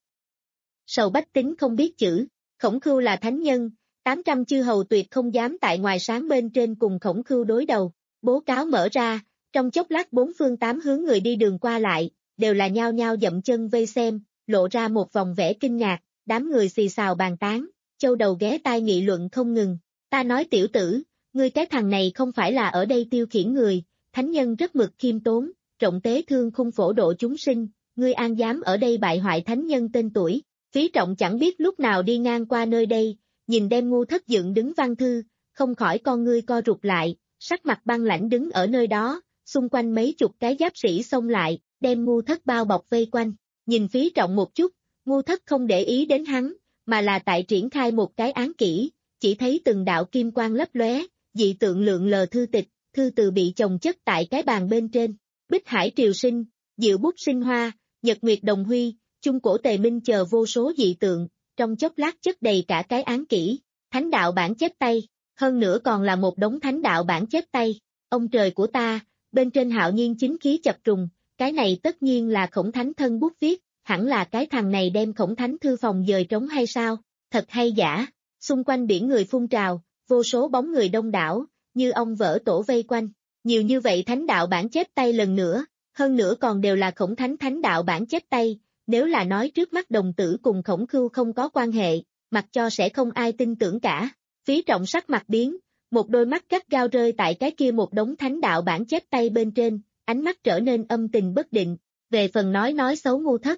Sầu bách tính không biết chữ, Khổng Khưu là thánh nhân, tám trăm chư hầu tuyệt không dám tại ngoài sáng bên trên cùng Khổng Khưu đối đầu. Bố cáo mở ra, trong chốc lát bốn phương tám hướng người đi đường qua lại, đều là nhao nhao dậm chân vây xem, lộ ra một vòng vẻ kinh ngạc, đám người xì xào bàn tán, châu đầu ghé tai nghị luận không ngừng. Ta nói tiểu tử, ngươi cái thằng này không phải là ở đây tiêu khiển người, thánh nhân rất mực khiêm tốn, trọng tế thương khung phổ độ chúng sinh, ngươi an dám ở đây bại hoại thánh nhân tên tuổi. Phí Trọng chẳng biết lúc nào đi ngang qua nơi đây, nhìn đem Ngu Thất dựng đứng văn thư, không khỏi con ngươi co rụt lại, sắc mặt băng lãnh đứng ở nơi đó, xung quanh mấy chục cái giáp sĩ xông lại, đem Ngu Thất bao bọc vây quanh. Nhìn Phí Trọng một chút, Ngu Thất không để ý đến hắn, mà là tại triển khai một cái án kỹ, chỉ thấy từng đạo kim quang lấp lóe, dị tượng lượng lờ thư tịch, thư từ bị chồng chất tại cái bàn bên trên. Bích Hải triều sinh, diệu bút sinh hoa, nhật nguyệt đồng huy, chung cổ tề minh chờ vô số dị tượng, trong chốc lát chất đầy cả cái án kỹ, thánh đạo bản chép tay, hơn nữa còn là một đống thánh đạo bản chép tay. Ông trời của ta, bên trên hạo nhiên chính khí chập trùng, cái này tất nhiên là Khổng Thánh thân bút viết, hẳn là cái thằng này đem Khổng Thánh thư phòng dời trống hay sao, thật hay giả. Xung quanh biển người phun trào, vô số bóng người đông đảo, như ong vỡ tổ vây quanh, nhiều như vậy thánh đạo bản chép tay lần nữa, hơn nữa còn đều là Khổng Thánh thánh đạo bản chép tay, nếu là nói trước mắt đồng tử cùng Khổng Khưu không có quan hệ, mặc cho sẽ không ai tin tưởng cả. Phí Trọng sắc mặt biến, một đôi mắt gắt gao rơi tại cái kia một đống thánh đạo bản chép tay bên trên, ánh mắt trở nên âm tình bất định, về phần nói nói xấu Ngu Thất.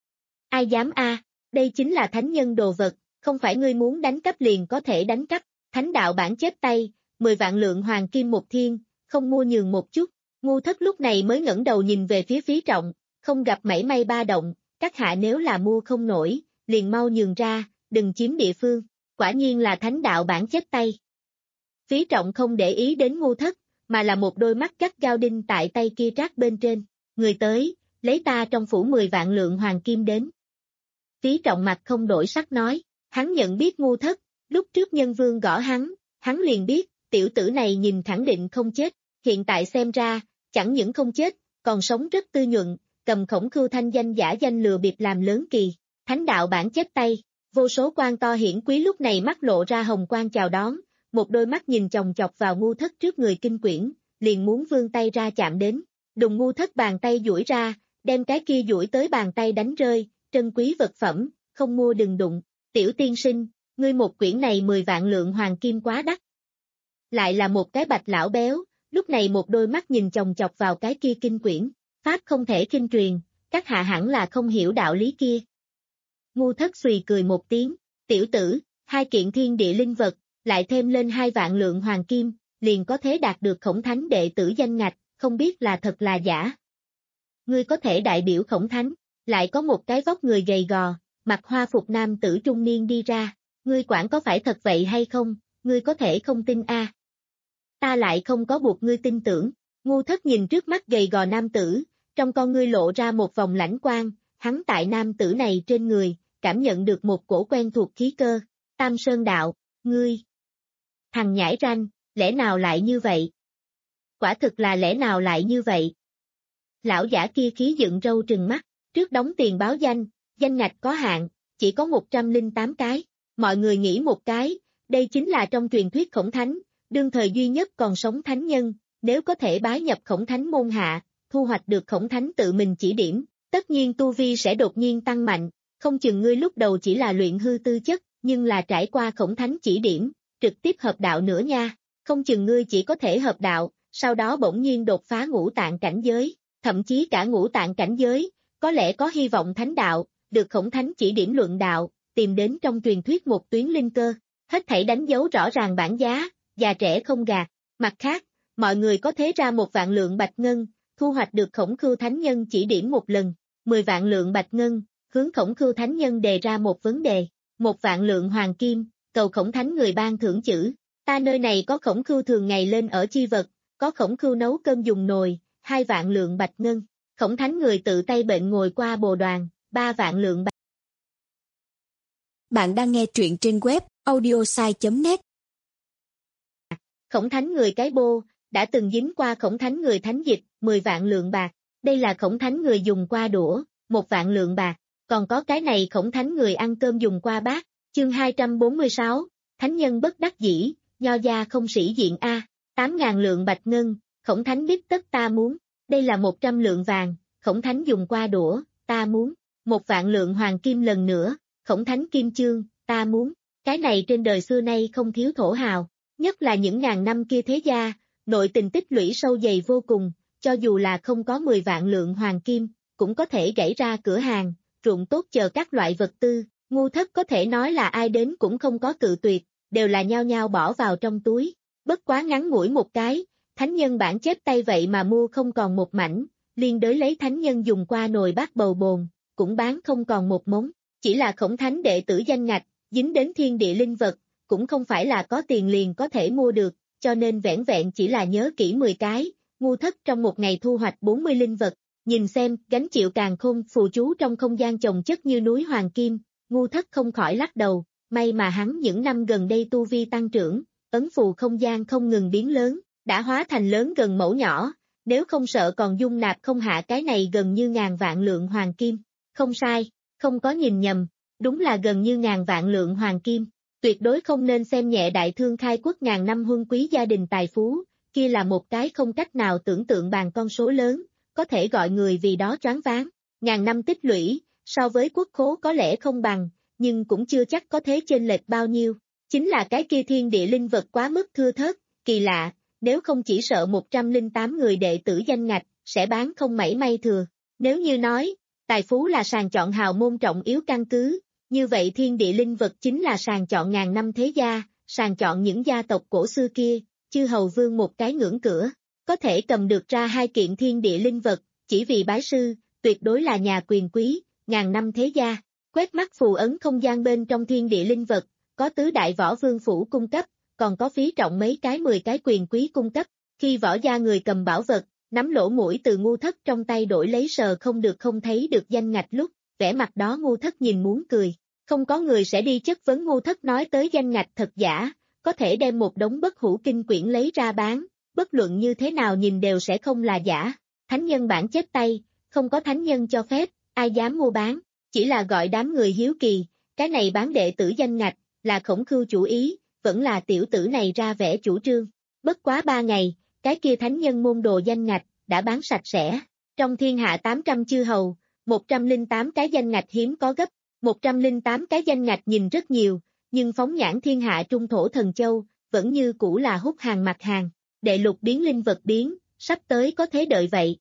Ai dám a, à, đây chính là thánh nhân đồ vật, không phải ngươi muốn đánh cắp liền có thể đánh cắp, thánh đạo bản chép tay, mười vạn lượng hoàng kim một thiên, không mua nhường một chút. Ngu Thất lúc này mới ngẩng đầu nhìn về phía Phí Trọng, không gặp mảy may ba động, các hạ nếu là mua không nổi, liền mau nhường ra, đừng chiếm địa phương, quả nhiên là thánh đạo bản chép tay. Phí Trọng không để ý đến Ngu Thất, mà là một đôi mắt gắt gao đinh tại tay kia trát bên trên, người tới, lấy ta trong phủ mười vạn lượng hoàng kim đến. Phí Trọng mặt không đổi sắc nói, hắn nhận biết Ngu Thất, lúc trước nhân vương gõ hắn, hắn liền biết, tiểu tử này nhìn khẳng định không chết, hiện tại xem ra, chẳng những không chết, còn sống rất tư nhuận, cầm Khổng Khưu thanh danh giả danh lừa bịp làm lớn kỳ, thánh đạo bản chép tay, vô số quan to hiển quý lúc này mắt lộ ra hồng quang chào đón, một đôi mắt nhìn chòng chọc vào Ngu Thất trước người kinh quyển, liền muốn vươn tay ra chạm đến, đùng Ngu Thất bàn tay duỗi ra, đem cái kia duỗi tới bàn tay đánh rơi, trân quý vật phẩm, không mua đừng đụng, tiểu tiên sinh, ngươi một quyển này mười vạn lượng hoàng kim quá đắt. Lại là một cái bạch lão béo, lúc này một đôi mắt nhìn chòng chọc vào cái kia kinh quyển, pháp không thể kinh truyền, các hạ hẳn là không hiểu đạo lý kia. Ngu Thất xùy cười một tiếng, tiểu tử, hai kiện thiên địa linh vật, lại thêm lên hai vạn lượng hoàng kim, liền có thể đạt được Khổng Thánh đệ tử danh ngạch, không biết là thật là giả. Ngươi có thể đại biểu Khổng Thánh, lại có một cái vóc người gầy gò, mặc hoa phục nam tử trung niên đi ra, ngươi quản có phải thật vậy hay không, ngươi có thể không tin a? À. Ta lại không có buộc ngươi tin tưởng. Ngu Thất nhìn trước mắt gầy gò nam tử, trong con ngươi lộ ra một vòng lãnh quang, hắn tại nam tử này trên người, cảm nhận được một cổ quen thuộc khí cơ. Tam Sơn đạo, ngươi. Thằng nhãi ranh, lẽ nào lại như vậy? Quả thực là lẽ nào lại như vậy? Lão giả kia khí dựng râu trừng mắt, trước đóng tiền báo danh, danh ngạch có hạn, chỉ có một trăm lẻ tám cái. Mọi người nghĩ một cái, đây chính là trong truyền thuyết Khổng Thánh, đương thời duy nhất còn sống thánh nhân, nếu có thể bái nhập Khổng Thánh môn hạ, thu hoạch được Khổng Thánh tự mình chỉ điểm, tất nhiên tu vi sẽ đột nhiên tăng mạnh, không chừng ngươi lúc đầu chỉ là luyện hư tư chất, nhưng là trải qua Khổng Thánh chỉ điểm, trực tiếp hợp đạo nữa nha, không chừng ngươi chỉ có thể hợp đạo, sau đó bỗng nhiên đột phá ngũ tạng cảnh giới, thậm chí cả ngũ tạng cảnh giới, có lẽ có hy vọng thánh đạo, được Khổng Thánh chỉ điểm luận đạo, tìm đến trong truyền thuyết một tuyến linh cơ, hết thảy đánh dấu rõ ràng bản giá, già trẻ không gạt. Mặt khác, mọi người có thế ra một vạn lượng bạch ngân, thu hoạch được Khổng Khưu Thánh Nhân chỉ điểm một lần, mười vạn lượng bạch ngân, hướng Khổng Khưu Thánh Nhân đề ra một vấn đề, một vạn lượng hoàng kim, cầu Khổng Thánh người ban thưởng chữ, ta nơi này có Khổng Khưu thường ngày lên ở chi vật, có Khổng Khưu nấu cơm dùng nồi, hai vạn lượng bạch ngân, Khổng Thánh người tự tay bệnh ngồi qua bồ đoàn, ba vạn lượng bạch. Bạn đang nghe truyện trên web audiosai chấm net. Khổng Thánh người cái bô, đã từng dính qua Khổng Thánh người thánh dịch, mười vạn lượng bạc, đây là Khổng Thánh người dùng qua đũa, một vạn lượng bạc, còn có cái này Khổng Thánh người ăn cơm dùng qua bát, chương hai trăm bốn mươi sáu, Thánh nhân bất đắc dĩ, nho gia không sĩ diện A, tám ngàn lượng bạch ngân, Khổng Thánh biết tất ta muốn, đây là một trăm lượng vàng, Khổng Thánh dùng qua đũa, ta muốn, một vạn lượng hoàng kim lần nữa, Khổng Thánh kim chương, ta muốn, cái này trên đời xưa nay không thiếu thổ hào, nhất là những ngàn năm kia thế gia, nội tình tích lũy sâu dày vô cùng, cho dù là không có mười vạn lượng hoàng kim, cũng có thể gãy ra cửa hàng, ruộng tốt chờ các loại vật tư, ngu thất có thể nói là ai đến cũng không có cự tuyệt, đều là nhao nhao bỏ vào trong túi, bất quá ngắn ngủi một cái, thánh nhân bản chép tay vậy mà mua không còn một mảnh, liên đới lấy thánh nhân dùng qua nồi bát bầu bồn, cũng bán không còn một mống, chỉ là Khổng Thánh đệ tử danh ngạch, dính đến thiên địa linh vật, cũng không phải là có tiền liền có thể mua được, cho nên vẻn vẹn chỉ là nhớ kỹ mười cái, ngu thất trong một ngày thu hoạch bốn mươi linh vật, nhìn xem, gánh chịu càn khôn phù chú trong không gian chồng chất như núi hoàng kim, ngu thất không khỏi lắc đầu, may mà hắn những năm gần đây tu vi tăng trưởng, ấn phù không gian không ngừng biến lớn, đã hóa thành lớn gần mẫu nhỏ, nếu không sợ còn dung nạp không hạ cái này gần như ngàn vạn lượng hoàng kim, không sai, không có nhìn nhầm, đúng là gần như ngàn vạn lượng hoàng kim. Tuyệt đối không nên xem nhẹ đại thương khai quốc ngàn năm huân quý gia đình tài phú, kia là một cái không cách nào tưởng tượng bàn con số lớn, có thể gọi người vì đó choáng váng. Ngàn năm tích lũy, so với quốc khố có lẽ không bằng, nhưng cũng chưa chắc có thế chênh lệch bao nhiêu. Chính là cái kia thiên địa linh vật quá mức thưa thớt, kỳ lạ, nếu không chỉ sợ một trăm lẻ tám người đệ tử danh ngạch, sẽ bán không mảy may thừa. Nếu như nói, tài phú là sàng chọn hào môn trọng yếu căn cứ, như vậy thiên địa linh vật chính là sàng chọn ngàn năm thế gia, sàng chọn những gia tộc cổ xưa kia, chư hầu vương một cái ngưỡng cửa, có thể cầm được ra hai kiện thiên địa linh vật, chỉ vì bái sư, tuyệt đối là nhà quyền quý, ngàn năm thế gia. Quét mắt phù ấn không gian bên trong thiên địa linh vật, có tứ đại võ vương phủ cung cấp, còn có phí trọng mấy cái mười cái quyền quý cung cấp, khi võ gia người cầm bảo vật, nắm lỗ mũi từ ngu thất trong tay đổi lấy sờ không được không thấy được danh ngạch lúc, vẻ mặt đó ngu thất nhìn muốn cười. Không có người sẽ đi chất vấn ngu thất nói tới danh ngạch thật giả, có thể đem một đống bất hủ kinh quyển lấy ra bán, bất luận như thế nào nhìn đều sẽ không là giả. Thánh nhân bản chép tay, không có thánh nhân cho phép, ai dám mua bán, chỉ là gọi đám người hiếu kỳ, cái này bán đệ tử danh ngạch, là Khổng Khưu chủ ý, vẫn là tiểu tử này ra vẻ chủ trương. Bất quá ba ngày, cái kia thánh nhân môn đồ danh ngạch, đã bán sạch sẽ. Trong thiên hạ tám trăm chư hầu, một trăm lẻ tám cái danh ngạch hiếm có gấp. một trăm lẻ tám cái danh ngạch nhìn rất nhiều, nhưng phóng nhãn thiên hạ trung thổ thần châu, vẫn như cũ là hút hàng mặt hàng, đệ lục biến linh vật biến, sắp tới có thế đợi vậy.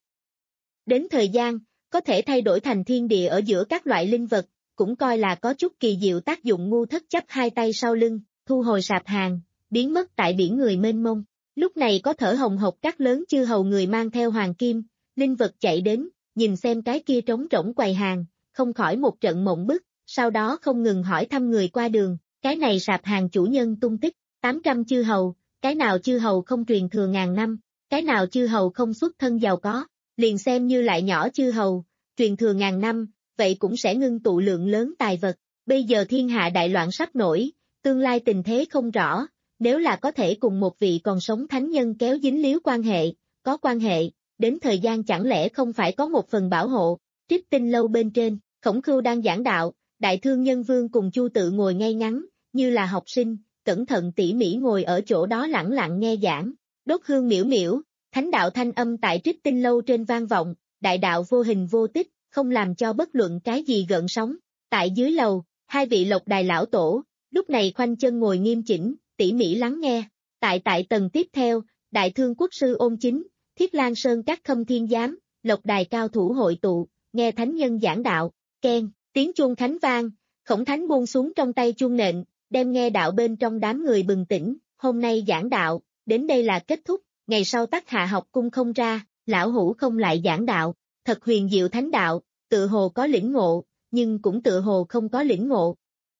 Đến thời gian, có thể thay đổi thành thiên địa ở giữa các loại linh vật, cũng coi là có chút kỳ diệu tác dụng. Ngu thất chắp hai tay sau lưng, thu hồi sạp hàng, biến mất tại biển người mênh mông. Lúc này có thở hồng hộc các lớn chư hầu người mang theo hoàng kim, linh vật chạy đến, nhìn xem cái kia trống rỗng quầy hàng, không khỏi một trận mộng bức. Sau đó không ngừng hỏi thăm người qua đường, cái này sạp hàng chủ nhân tung tích, tám trăm chư hầu, cái nào chư hầu không truyền thừa ngàn năm, cái nào chư hầu không xuất thân giàu có, liền xem như lại nhỏ chư hầu, truyền thừa ngàn năm, vậy cũng sẽ ngưng tụ lượng lớn tài vật. Bây giờ thiên hạ đại loạn sắp nổi, tương lai tình thế không rõ, nếu là có thể cùng một vị còn sống thánh nhân kéo dính líu quan hệ, có quan hệ, đến thời gian chẳng lẽ không phải có một phần bảo hộ. Trích Tinh lâu bên trên, Khổng Khưu đang giảng đạo, Đại Thương Nhân Vương cùng Chu Tự ngồi ngay ngắn, như là học sinh, cẩn thận tỉ mỉ ngồi ở chỗ đó lẳng lặng nghe giảng. Đốt hương miễu miễu, thánh đạo thanh âm tại Trích Tinh lâu trên vang vọng, đại đạo vô hình vô tích, không làm cho bất luận cái gì gợn sóng. Tại dưới lầu, hai vị Lộc Đài lão tổ, lúc này khoanh chân ngồi nghiêm chỉnh, tỉ mỉ lắng nghe. Tại tại tầng tiếp theo, Đại Thương Quốc sư Ôn Chính, Thiết Lan Sơn các khâm thiên giám, Lộc Đài cao thủ hội tụ, nghe thánh nhân giảng đạo. Keng, tiếng chuông thánh vang, Khổng Thánh buông xuống trong tay chuông nện, đem nghe đạo bên trong đám người bừng tỉnh. Hôm nay giảng đạo, đến đây là kết thúc, ngày sau tắc hạ học cung không ra, lão hủ không lại giảng đạo. Thật huyền diệu thánh đạo, tự hồ có lĩnh ngộ, nhưng cũng tự hồ không có lĩnh ngộ.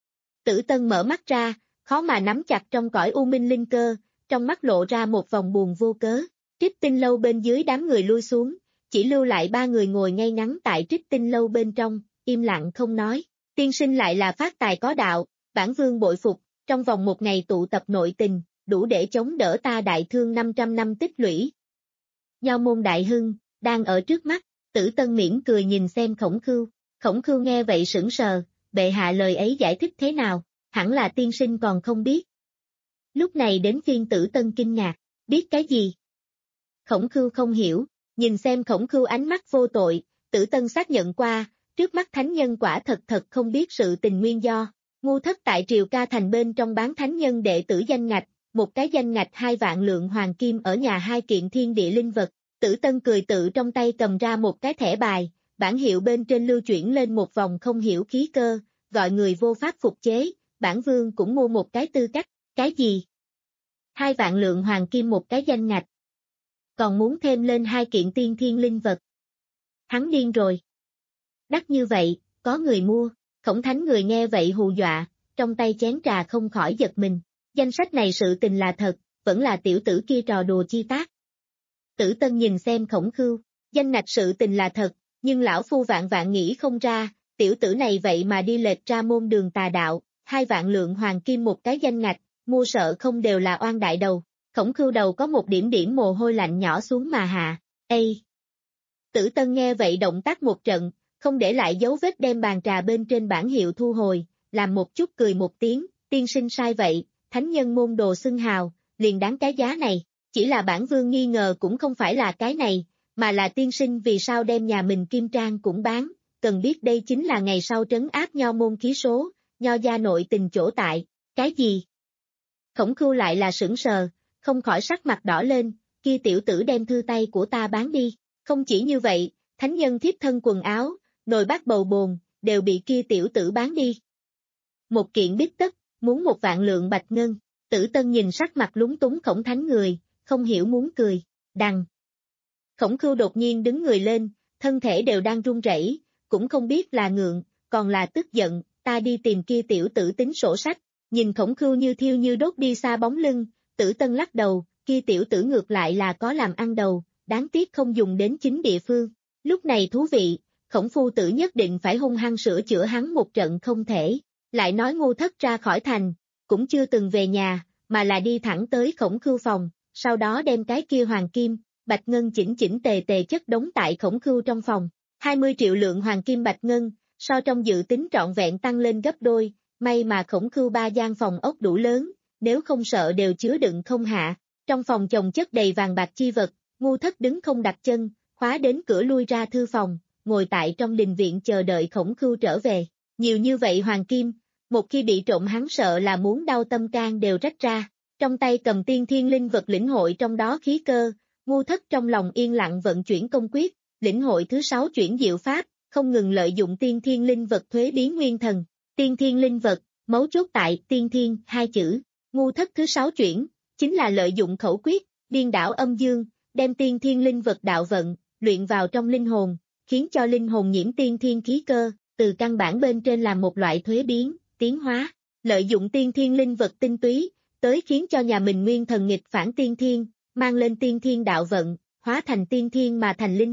Tử Tân mở mắt ra, khó mà nắm chặt trong cõi u minh linh cơ, trong mắt lộ ra một vòng buồn vô cớ. Trích Tinh lâu bên dưới đám người lui xuống, chỉ lưu lại ba người ngồi ngay ngắn tại Trích Tinh lâu bên trong, im lặng không nói. Tiên sinh lại là phát tài có đạo, bản vương bội phục, trong vòng một ngày tụ tập nội tình, đủ để chống đỡ ta Đại Thương năm trăm năm tích lũy. Nho môn đại hưng, đang ở trước mắt. Tử Tân mỉm cười nhìn xem Khổng Khưu. Khổng Khưu nghe vậy sững sờ, bệ hạ lời ấy giải thích thế nào, hẳn là tiên sinh còn không biết. Lúc này đến phiên Tử Tân kinh ngạc, biết cái gì? Khổng Khưu không hiểu, nhìn xem Khổng Khưu ánh mắt vô tội, Tử Tân xác nhận qua, trước mắt thánh nhân quả thật thật không biết sự tình nguyên do. Ngu thất tại Triều Ca Thành bên trong bán thánh nhân đệ tử danh ngạch, một cái danh ngạch hai vạn lượng hoàng kim ở nhà hai kiện thiên địa linh vật. Tử Tân cười tự trong tay cầm ra một cái thẻ bài, bản hiệu bên trên lưu chuyển lên một vòng không hiểu khí cơ, gọi người vô pháp phục chế, bản vương cũng mua một cái tư cách, cái gì? Hai vạn lượng hoàng kim một cái danh ngạch. Còn muốn thêm lên hai kiện tiên thiên linh vật. Hắn điên rồi. Đắt như vậy, có người mua, Khổng Thánh người nghe vậy hù dọa, trong tay chén trà không khỏi giật mình. Danh sách này sự tình là thật, vẫn là tiểu tử kia trò đùa chi tác. Tử Tân nhìn xem Khổng Khưu, danh ngạch sự tình là thật, nhưng lão phu vạn vạn nghĩ không ra, tiểu tử này vậy mà đi lệch ra môn đường tà đạo, hai vạn lượng hoàng kim một cái danh ngạch, mua sợ không đều là oan đại đầu. Khổng Khưu đầu có một điểm điểm mồ hôi lạnh nhỏ xuống mà hạ. Ê! Tử Tân nghe vậy động tác một trận, không để lại dấu vết đem bàn trà bên trên bản hiệu thu hồi, làm một chút cười một tiếng, tiên sinh sai vậy, thánh nhân môn đồ xưng hào, liền đáng cái giá này. Chỉ là bản vương nghi ngờ cũng không phải là cái này, mà là tiên sinh vì sao đem nhà mình kim trang cũng bán, cần biết đây chính là ngày sau trấn áp nho môn khí số, nho gia nội tình chỗ tại, cái gì? Khổng Khưu lại là sững sờ, không khỏi sắc mặt đỏ lên, kia tiểu tử đem thư tay của ta bán đi, không chỉ như vậy, thánh nhân thiếp thân quần áo, nồi bát bầu bồn, đều bị kia tiểu tử bán đi. Một kiện bích tất, muốn một vạn lượng bạch ngân, Tử Tân nhìn sắc mặt lúng túng Khổng Thánh người, không hiểu muốn cười, đằng. Khổng Khưu đột nhiên đứng người lên, thân thể đều đang run rẩy, cũng không biết là ngượng, còn là tức giận, ta đi tìm kia tiểu tử tính sổ sách, nhìn Khổng Khưu như thiêu như đốt đi xa bóng lưng, Tử Tân lắc đầu, kia tiểu tử ngược lại là có làm ăn đầu, đáng tiếc không dùng đến chính địa phương. Lúc này thú vị, Khổng phu tử nhất định phải hung hăng sửa chữa hắn một trận không thể, lại nói Ngu Thất ra khỏi thành, cũng chưa từng về nhà, mà là đi thẳng tới Khổng Khưu phòng. Sau đó đem cái kia hoàng kim, bạch ngân chỉnh chỉnh tề tề chất đống tại Khổng Khưu trong phòng. hai mươi triệu lượng hoàng kim bạch ngân, so trong dự tính trọn vẹn tăng lên gấp đôi, may mà Khổng Khưu ba gian phòng ốc đủ lớn, nếu không sợ đều chứa đựng không hạ. Trong phòng chồng chất đầy vàng bạc chi vật, Ngu Thất đứng không đặt chân, khóa đến cửa lui ra thư phòng, ngồi tại trong đình viện chờ đợi Khổng Khưu trở về. Nhiều như vậy hoàng kim, một khi bị trộm hắn sợ là muốn đau tâm can đều rách ra. Trong tay cầm tiên thiên linh vật lĩnh hội trong đó khí cơ, Ngu Thất trong lòng yên lặng vận chuyển công quyết, lĩnh hội thứ sáu chuyển diệu pháp, không ngừng lợi dụng tiên thiên linh vật thuế biến nguyên thần. Tiên thiên linh vật, mấu chốt tại tiên thiên hai chữ. Ngu Thất thứ sáu chuyển, chính là lợi dụng khẩu quyết, điên đảo âm dương, đem tiên thiên linh vật đạo vận, luyện vào trong linh hồn, khiến cho linh hồn nhiễm tiên thiên khí cơ, từ căn bản bên trên làm một loại thuế biến, tiến hóa, lợi dụng tiên thiên linh vật tinh túy, tới khiến cho nhà mình nguyên thần nghịch phản tiên thiên, mang lên tiên thiên đạo vận, hóa thành tiên thiên mà thành linh hồn,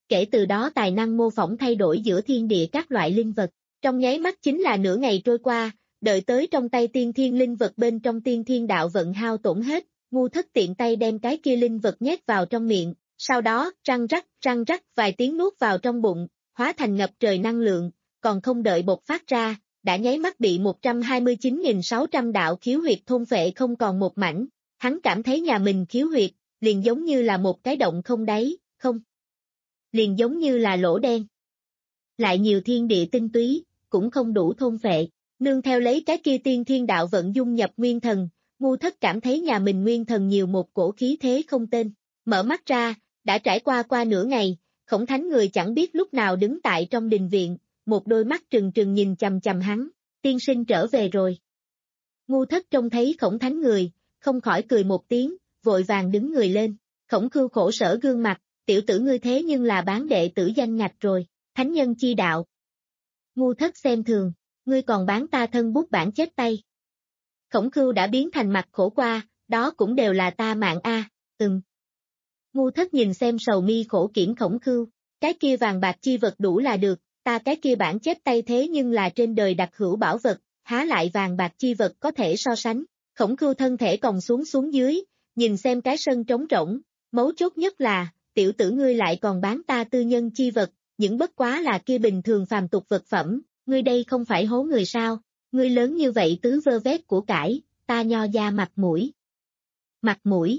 kể từ đó tài năng mô phỏng thay đổi giữa thiên địa các loại linh vật. Trong nháy mắt chính là nửa ngày trôi qua, đợi tới trong tay tiên thiên linh vật bên trong tiên thiên đạo vận hao tổn hết, Ngu Thất tiện tay đem cái kia linh vật nhét vào trong miệng, sau đó răng rắc răng rắc vài tiếng nuốt vào trong bụng, hóa thành ngập trời năng lượng, còn không đợi bộc phát ra, đã nháy mắt bị một trăm hai mươi chín nghìn sáu trăm đạo khiếu huyệt thôn phệ không còn một mảnh. Hắn cảm thấy nhà mình khiếu huyệt, liền giống như là một cái động không đáy, không. Liền giống như là lỗ đen. Lại nhiều thiên địa tinh túy, cũng không đủ thôn phệ. Nương theo lấy cái kia tiên thiên đạo vận dung nhập nguyên thần, Ngu Thất cảm thấy nhà mình nguyên thần nhiều một cổ khí thế không tên. Mở mắt ra, đã trải qua qua nửa ngày, Khổng Thánh người chẳng biết lúc nào đứng tại trong đình viện, một đôi mắt trừng trừng nhìn chằm chằm hắn, tiên sinh trở về rồi. Ngu Thất trông thấy Khổng Thánh người, không khỏi cười một tiếng, vội vàng đứng người lên. Khổng Khưu khổ sở gương mặt, tiểu tử ngươi thế nhưng là bán đệ tử danh ngạch rồi, thánh nhân chi đạo. Ngu Thất xem thường, ngươi còn bán ta thân bút bản chết tay. Khổng Khưu đã biến thành mặt khổ qua, đó cũng đều là ta mạng a, à, ừm. Ngu Thất nhìn xem sầu mi khổ kiểm Khổng Khưu, cái kia vàng bạc chi vật đủ là được, ta cái kia bản chết tay thế nhưng là trên đời đặc hữu bảo vật, há lại vàng bạc chi vật có thể so sánh. Khổng Khưu thân thể còng xuống xuống dưới, nhìn xem cái sân trống rỗng, mấu chốt nhất là, tiểu tử ngươi lại còn bán ta tư nhân chi vật, những bất quá là kia bình thường phàm tục vật phẩm, ngươi đây không phải hố người sao, ngươi lớn như vậy tứ vơ vét của cải, ta Nho gia mặt mũi. Mặt mũi.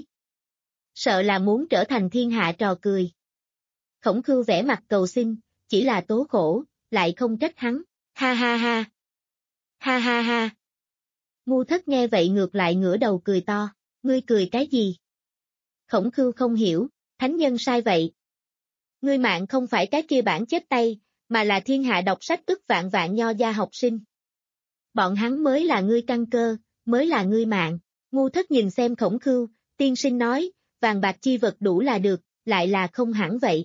Sợ là muốn trở thành thiên hạ trò cười. Khổng Khưu vẽ mặt cầu xin, chỉ là tố khổ, lại không trách hắn, ha ha ha. Ha ha ha. Ngu Thất nghe vậy ngược lại ngửa đầu cười to, ngươi cười cái gì? Khổng Khưu không hiểu, thánh nhân sai vậy. Ngươi mạng không phải cái kia bản chết tay, mà là thiên hạ đọc sách ức vạn vạn Nho gia học sinh. Bọn hắn mới là ngươi căn cơ, mới là ngươi mạng. Ngu Thất nhìn xem Khổng Khưu, tiên sinh nói, vàng bạc chi vật đủ là được, lại là không hẳn vậy.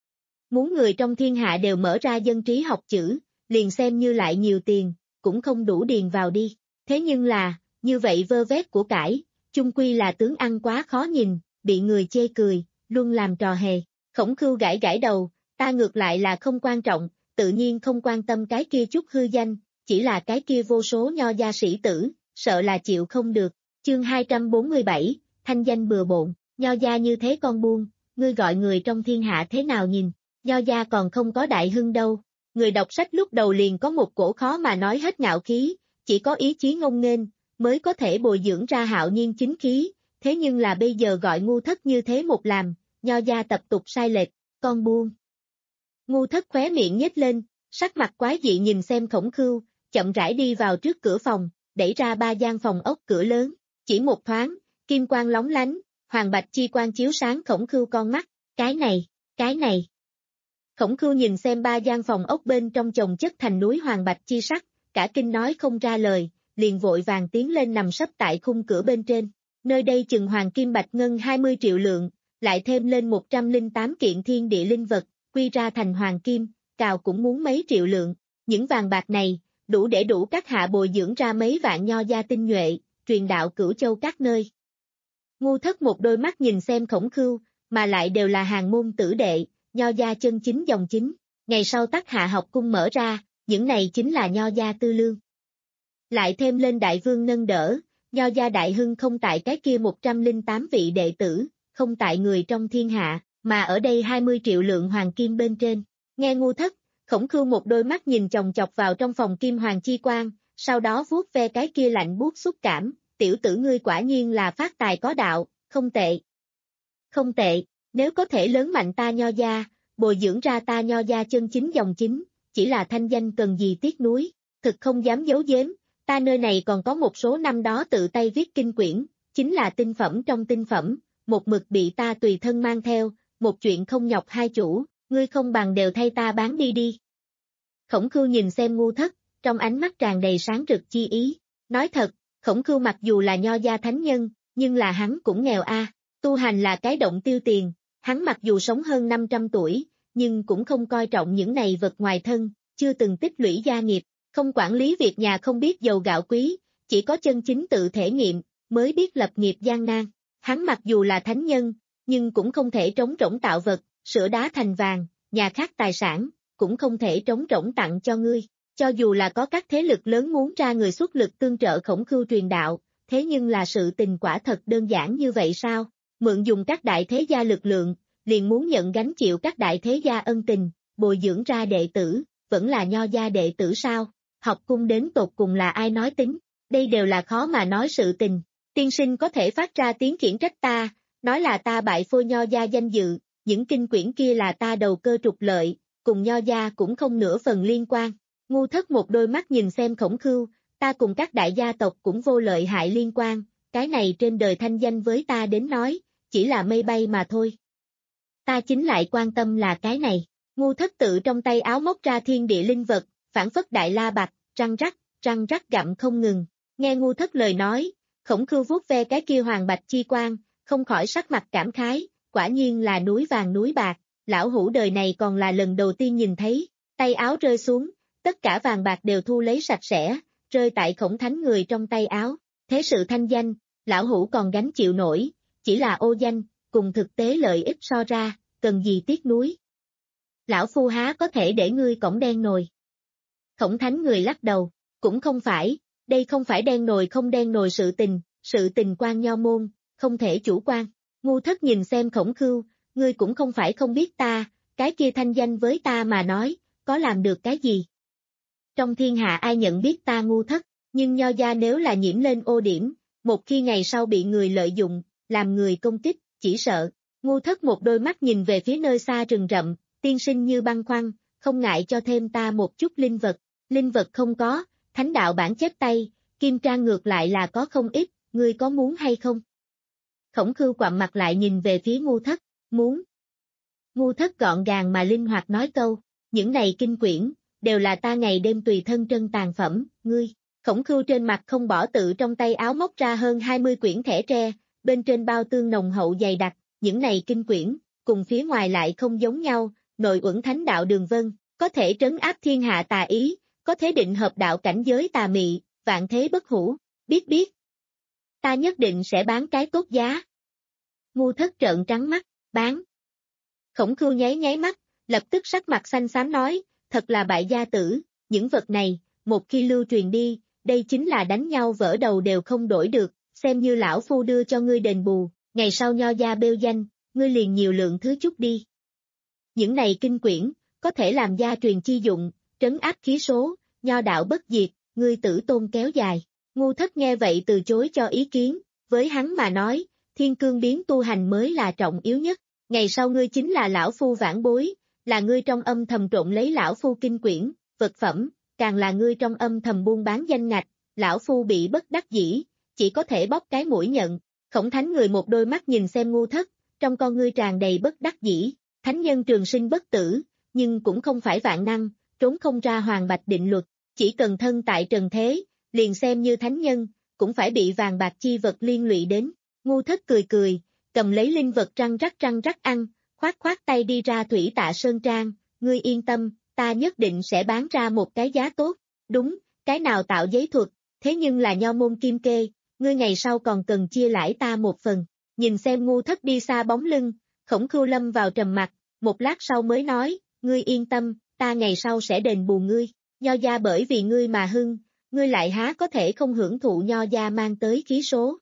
Muốn người trong thiên hạ đều mở ra dân trí học chữ, liền xem như lại nhiều tiền, cũng không đủ điền vào đi. Thế nhưng là, như vậy vơ vét của cải, chung quy là tướng ăn quá khó nhìn, bị người chê cười, luôn làm trò hề. Khổng Khưu gãi gãi đầu, ta ngược lại là không quan trọng, tự nhiên không quan tâm cái kia chút hư danh, chỉ là cái kia vô số Nho gia sĩ tử, sợ là chịu không được. Chương hai trăm bốn mươi bảy, thanh danh bừa bộn, Nho gia như thế con buôn, ngươi gọi người trong thiên hạ thế nào nhìn, Nho gia còn không có đại hưng đâu. Người đọc sách lúc đầu liền có một cổ khó mà nói hết ngạo khí, chỉ có ý chí ngông nghênh, mới có thể bồi dưỡng ra hạo nhiên chính khí, thế nhưng là bây giờ gọi Ngu Thất như thế một làm, Nho gia tập tục sai lệch, con buôn. Ngu Thất khóe miệng nhếch lên, sắc mặt quái dị nhìn xem Khổng Khưu, chậm rãi đi vào trước cửa phòng, đẩy ra ba gian phòng ốc cửa lớn, chỉ một thoáng, kim quang lóng lánh, hoàng bạch chi quang chiếu sáng Khổng Khưu con mắt, cái này, cái này. Khổng Khưu nhìn xem ba gian phòng ốc bên trong chồng chất thành núi hoàng bạch chi sắc, cả kinh nói không ra lời, liền vội vàng tiến lên nằm sấp tại khung cửa bên trên. Nơi đây chừng hoàng kim bạch ngân hai mươi triệu lượng, lại thêm lên một trăm lẻ tám kiện thiên địa linh vật, quy ra thành hoàng kim, cào cũng muốn mấy triệu lượng. Những vàng bạc này, đủ để đủ các hạ bồi dưỡng ra mấy vạn Nho gia tinh nhuệ, truyền đạo cửu châu các nơi. Ngu Thất một đôi mắt nhìn xem Khổng Khưu, mà lại đều là hàng môn tử đệ, Nho gia chân chính dòng chính. Ngày sau Tắc Hạ học cung mở ra, những này chính là Nho gia tư lương. Lại thêm lên đại vương nâng đỡ, Nho gia đại hưng không tại cái kia một trăm lẻ tám vị đệ tử, không tại người trong thiên hạ, mà ở đây hai mươi triệu lượng hoàng kim bên trên. Nghe Ngu Thất, Khổng Khưu một đôi mắt nhìn chòng chọc vào trong phòng kim hoàng chi quang, sau đó vuốt ve cái kia lạnh buốt xúc cảm, tiểu tử ngươi quả nhiên là phát tài có đạo, không tệ. Không tệ, nếu có thể lớn mạnh ta Nho gia, bồi dưỡng ra ta Nho gia chân chính dòng chính, chỉ là thanh danh cần gì tiếc nuối, thực không dám giấu giếm, ta nơi này còn có một số năm đó tự tay viết kinh quyển, chính là tinh phẩm trong tinh phẩm, một mực bị ta tùy thân mang theo, một chuyện không nhọc hai chủ, ngươi không bằng đều thay ta bán đi đi. Khổng Khưu nhìn xem Ngu Thất, trong ánh mắt tràn đầy sáng rực chi ý, nói thật, Khổng Khưu mặc dù là Nho gia thánh nhân, nhưng là hắn cũng nghèo a, tu hành là cái động tiêu tiền, hắn mặc dù sống hơn năm trăm tuổi, nhưng cũng không coi trọng những này vật ngoài thân, chưa từng tích lũy gia nghiệp, không quản lý việc nhà không biết dầu gạo quý, chỉ có chân chính tự thể nghiệm, mới biết lập nghiệp gian nan. Hắn mặc dù là thánh nhân, nhưng cũng không thể trống rỗng tạo vật, sửa đá thành vàng, nhà khác tài sản, cũng không thể trống rỗng tặng cho ngươi. Cho dù là có các thế lực lớn muốn ra người xuất lực tương trợ Khổng Khưu truyền đạo, thế nhưng là sự tình quả thật đơn giản như vậy sao? Mượn dùng các đại thế gia lực lượng, liền muốn nhận gánh chịu các đại thế gia ân tình, bồi dưỡng ra đệ tử, vẫn là nho gia đệ tử sao? Học cung đến tột cùng là ai nói tính? Đây đều là khó mà nói sự tình. Tiên sinh có thể phát ra tiếng khiển trách ta, nói là ta bại phôi nho gia danh dự, những kinh quyển kia là ta đầu cơ trục lợi, cùng nho gia cũng không nửa phần liên quan. Ngu Thất một đôi mắt nhìn xem Khổng Khưu, ta cùng các đại gia tộc cũng vô lợi hại liên quan, cái này trên đời thanh danh với ta đến nói, chỉ là mây bay mà thôi. Ta chính lại quan tâm là cái này. Ngu Thất tự trong tay áo móc ra thiên địa linh vật, phản phất đại la bạch, răng rắc, răng rắc gặm không ngừng. Nghe Ngu Thất lời nói, Khổng Khưu vuốt ve cái kia hoàng bạch chi quang, không khỏi sắc mặt cảm khái, quả nhiên là núi vàng núi bạc, lão hủ đời này còn là lần đầu tiên nhìn thấy, tay áo rơi xuống, tất cả vàng bạc đều thu lấy sạch sẽ, rơi tại Khổng Thánh người trong tay áo, thế sự thanh danh, lão hủ còn gánh chịu nổi, chỉ là ô danh, cùng thực tế lợi ích so ra, cần gì tiếc nuối. Lão phu há có thể để ngươi cõng đen nồi. Khổng Thánh người lắc đầu, cũng không phải, đây không phải đen nồi không đen nồi sự tình, sự tình quan nho môn, không thể chủ quan. Ngu Thất nhìn xem Khổng Khưu, ngươi cũng không phải không biết ta, cái kia thanh danh với ta mà nói, có làm được cái gì? Trong thiên hạ ai nhận biết ta Ngu Thất, nhưng nho gia nếu là nhiễm lên ô điểm, một khi ngày sau bị người lợi dụng, làm người công kích, chỉ sợ. Ngu Thất một đôi mắt nhìn về phía nơi xa rừng rậm, tiên sinh như băn khoăn, không ngại cho thêm ta một chút linh vật. Linh vật không có, thánh đạo bản chép tay, kim trang ngược lại là có không ít, ngươi có muốn hay không? Khổng Khưu quặm mặt lại nhìn về phía Ngu Thất, muốn. Ngu Thất gọn gàng mà linh hoạt nói câu, những này kinh quyển, đều là ta ngày đêm tùy thân trân tàn phẩm, ngươi. Khổng Khưu trên mặt không bỏ tự trong tay áo móc ra hơn hai mươi quyển thẻ tre, bên trên bao tương nồng hậu dày đặc, những này kinh quyển, cùng phía ngoài lại không giống nhau, nội uẩn thánh đạo đường vân, có thể trấn áp thiên hạ tà ý, có thể định hợp đạo cảnh giới tà mị, vạn thế bất hủ, biết biết. Ta nhất định sẽ bán cái tốt giá. Ngu Thất trợn trắng mắt, bán. Khổng Khưu nháy nháy mắt, lập tức sắc mặt xanh xám nói, thật là bại gia tử, những vật này, một khi lưu truyền đi, đây chính là đánh nhau vỡ đầu đều không đổi được, xem như lão phu đưa cho ngươi đền bù, ngày sau nho gia bêu danh, ngươi liền nhiều lượng thứ chút đi. Những này kinh quyển, có thể làm gia truyền chi dụng, trấn áp khí số, nho đạo bất diệt, ngươi tử tôn kéo dài. Ngu Thất nghe vậy từ chối cho ý kiến, với hắn mà nói, thiên cương biến tu hành mới là trọng yếu nhất, ngày sau ngươi chính là lão phu vãn bối, là ngươi trong âm thầm trộn lấy lão phu kinh quyển, vật phẩm, càng là ngươi trong âm thầm buôn bán danh ngạch, lão phu bị bất đắc dĩ, chỉ có thể bóp cái mũi nhận. Khổng Thánh người một đôi mắt nhìn xem Ngu Thất, trong con ngươi tràn đầy bất đắc dĩ, thánh nhân trường sinh bất tử, nhưng cũng không phải vạn năng, trốn không ra hoàng bạch định luật, chỉ cần thân tại trần thế, liền xem như thánh nhân, cũng phải bị vàng bạc chi vật liên lụy đến. Ngu Thất cười cười, cầm lấy linh vật răng rắc răng rắc ăn, khoát khoát tay đi ra Thủy Tạ Sơn Trang, ngươi yên tâm, ta nhất định sẽ bán ra một cái giá tốt, đúng, cái nào tạo giấy thuật, thế nhưng là nho môn kim kê, ngươi ngày sau còn cần chia lãi ta một phần. Nhìn xem Ngu Thất đi xa bóng lưng, Khổng Khưu lâm vào trầm mặc, một lát sau mới nói, ngươi yên tâm, ta ngày sau sẽ đền bù ngươi, nho gia bởi vì ngươi mà hưng, ngươi lại há có thể không hưởng thụ nho gia mang tới khí số.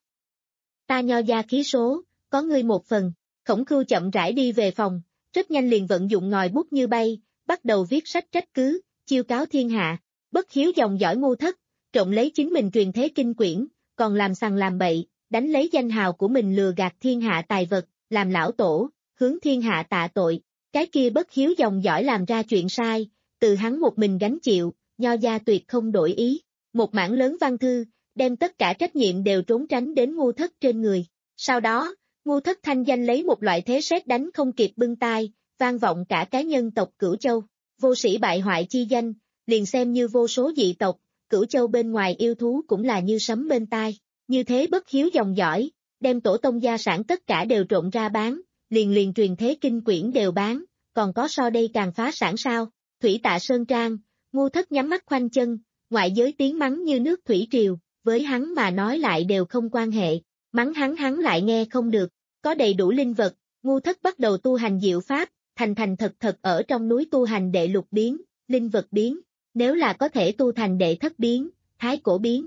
Ta nho gia khí số, có ngươi một phần. Khổng Khưu chậm rãi đi về phòng, rất nhanh liền vận dụng ngòi bút như bay, bắt đầu viết sách trách cứ, chiêu cáo thiên hạ, bất hiếu dòng dõi Ngu Thất, trộn lấy chính mình truyền thế kinh quyển, còn làm sằng làm bậy, đánh lấy danh hào của mình lừa gạt thiên hạ tài vật, làm lão tổ, hướng thiên hạ tạ tội, cái kia bất hiếu dòng dõi làm ra chuyện sai, từ hắn một mình gánh chịu, nho gia tuyệt không đổi ý, một mảng lớn văn thư, đem tất cả trách nhiệm đều trốn tránh đến Ngu Thất trên người, sau đó, Ngu Thất thanh danh lấy một loại thế sét đánh không kịp bưng tai, vang vọng cả cái nhân tộc Cửu Châu, vô sĩ bại hoại chi danh, liền xem như vô số dị tộc, Cửu Châu bên ngoài yêu thú cũng là như sấm bên tai, như thế bất hiếu dòng dõi, đem tổ tông gia sản tất cả đều trộn ra bán, liền liền truyền thế kinh quyển đều bán, còn có so đây càng phá sản sao? Thủy Tạ Sơn Trang, Ngu Thất nhắm mắt khoanh chân, ngoại giới tiếng mắng như nước thủy triều, với hắn mà nói lại đều không quan hệ, mắng hắn hắn lại nghe không được, có đầy đủ linh vật, Ngu Thất bắt đầu tu hành diệu pháp, thành thành thật thật ở trong núi tu hành đệ lục biến, linh vật biến, nếu là có thể tu thành đệ thất biến, thái cổ biến.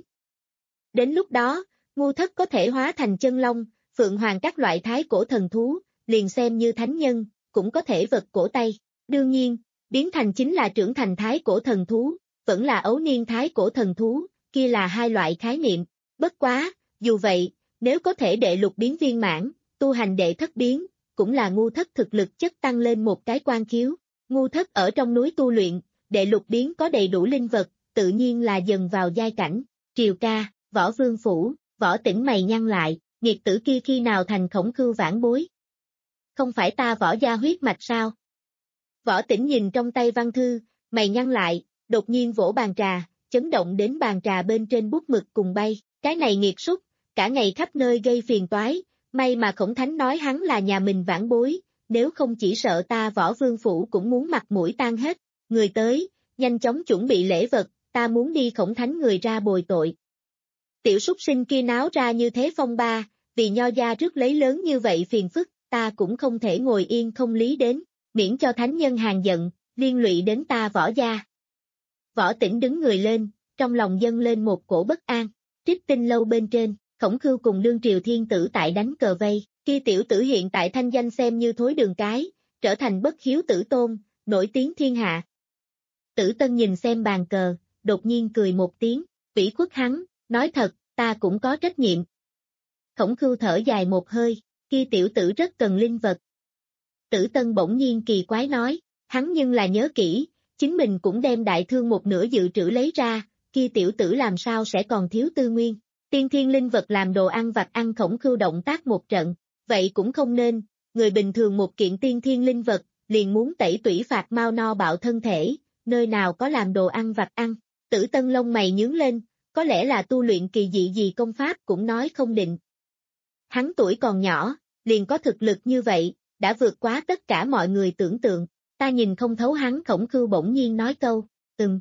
Đến lúc đó, ngu thất có thể hóa thành chân long, phượng hoàng các loại thái cổ thần thú, liền xem như thánh nhân, cũng có thể vật cổ tay. Đương nhiên, biến thành chính là trưởng thành thái cổ thần thú, vẫn là ấu niên thái cổ thần thú, kia là hai loại khái niệm. Bất quá, dù vậy, nếu có thể đệ lục biến viên mãn, tu hành đệ thất biến, cũng là ngu thất thực lực chất tăng lên một cái quan khiếu. Ngu thất ở trong núi tu luyện, đệ lục biến có đầy đủ linh vật, tự nhiên là dần vào giai cảnh. Triều ca, Võ Vương Phủ, Võ Tĩnh mày nhăn lại, nghiệt tử kia khi nào thành Khổng Khưu vãn bối? Không phải ta Võ gia huyết mạch sao? Võ Tĩnh nhìn trong tay văn thư, mày nhăn lại, đột nhiên vỗ bàn trà, chấn động đến bàn trà bên trên bút mực cùng bay, cái này nghiệt súc, cả ngày khắp nơi gây phiền toái, may mà Khổng Thánh nói hắn là nhà mình vãn bối, nếu không chỉ sợ ta Võ Vương Phủ cũng muốn mặt mũi tan hết, người tới, nhanh chóng chuẩn bị lễ vật, ta muốn đi Khổng Thánh người ra bồi tội. Tiểu súc sinh kia náo ra như thế phong ba, vì nho gia rước lấy lớn như vậy phiền phức, ta cũng không thể ngồi yên không lý đến, miễn cho thánh nhân hàng giận, liên lụy đến ta Võ gia. Võ Tĩnh đứng người lên, trong lòng dâng lên một cổ bất an, Trích Tinh lâu bên trên, Khổng Khưu cùng Lương Triều Thiên tử tại đánh cờ vây, kia tiểu tử hiện tại thanh danh xem như thối đường cái, trở thành bất hiếu tử tôn, nổi tiếng thiên hạ. Tử Tân nhìn xem bàn cờ, đột nhiên cười một tiếng, ủy khuất hắn, nói thật, ta cũng có trách nhiệm. Khổng Khưu thở dài một hơi, kia tiểu tử rất cần linh vật. Tử Tân bỗng nhiên kỳ quái nói, hắn nhưng là nhớ kỹ, chính mình cũng đem đại thương một nửa dự trữ lấy ra, kia tiểu tử làm sao sẽ còn thiếu tư nguyên. Tiên thiên linh vật làm đồ ăn vặt ăn. Khổng Khưu động tác một trận, vậy cũng không nên, người bình thường một kiện tiên thiên linh vật, liền muốn tẩy tủy phạt mau no bạo thân thể, nơi nào có làm đồ ăn vặt ăn. Tử Tân lông mày nhướng lên, có lẽ là tu luyện kỳ dị gì công pháp cũng nói không định. Hắn tuổi còn nhỏ, liền có thực lực như vậy, đã vượt quá tất cả mọi người tưởng tượng, ta nhìn không thấu hắn. Khổng Khưu bỗng nhiên nói câu, ừm.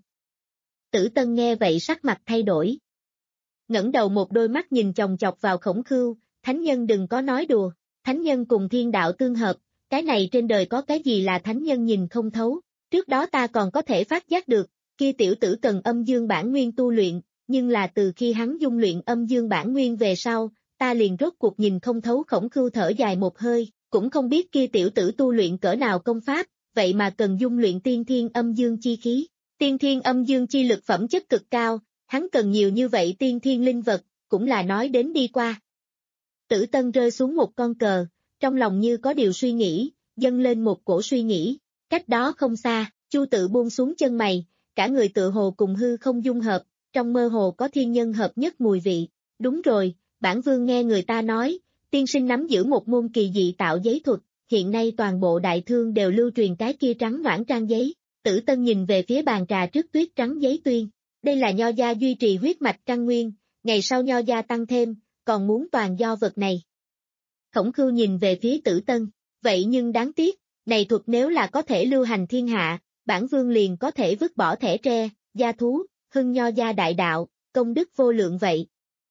Tử Tân nghe vậy sắc mặt thay đổi. Ngẩng đầu một đôi mắt nhìn chòng chọc vào Khổng Khưu, thánh nhân đừng có nói đùa, thánh nhân cùng thiên đạo tương hợp, cái này trên đời có cái gì là thánh nhân nhìn không thấu, trước đó ta còn có thể phát giác được, kia tiểu tử cần âm dương bản nguyên tu luyện, nhưng là từ khi hắn dung luyện âm dương bản nguyên về sau, ta liền rốt cuộc nhìn không thấu. Khổng Khưu thở dài một hơi, cũng không biết kia tiểu tử tu luyện cỡ nào công pháp, vậy mà cần dung luyện tiên thiên âm dương chi khí, tiên thiên âm dương chi lực phẩm chất cực cao, hắn cần nhiều như vậy tiên thiên linh vật, cũng là nói đến đi qua. Tử Tân rơi xuống một con cờ, trong lòng như có điều suy nghĩ, dâng lên một cổ suy nghĩ, cách đó không xa, Chu Tự buông xuống chân mày, cả người tựa hồ cùng hư không dung hợp, trong mơ hồ có thiên nhân hợp nhất mùi vị. Đúng rồi, bản vương nghe người ta nói, tiên sinh nắm giữ một môn kỳ dị tạo giấy thuật, hiện nay toàn bộ đại thương đều lưu truyền cái kia trắng noãn trang giấy. Tử Tân nhìn về phía bàn trà trước tuyết trắng giấy tuyên, đây là nho gia duy trì huyết mạch căn nguyên, ngày sau nho gia tăng thêm, còn muốn toàn do vật này. Khổng Khưu nhìn về phía Tử Tân, vậy nhưng đáng tiếc, này thuật nếu là có thể lưu hành thiên hạ, bản vương liền có thể vứt bỏ thẻ tre, gia thú, hưng nho gia đại đạo, công đức vô lượng vậy.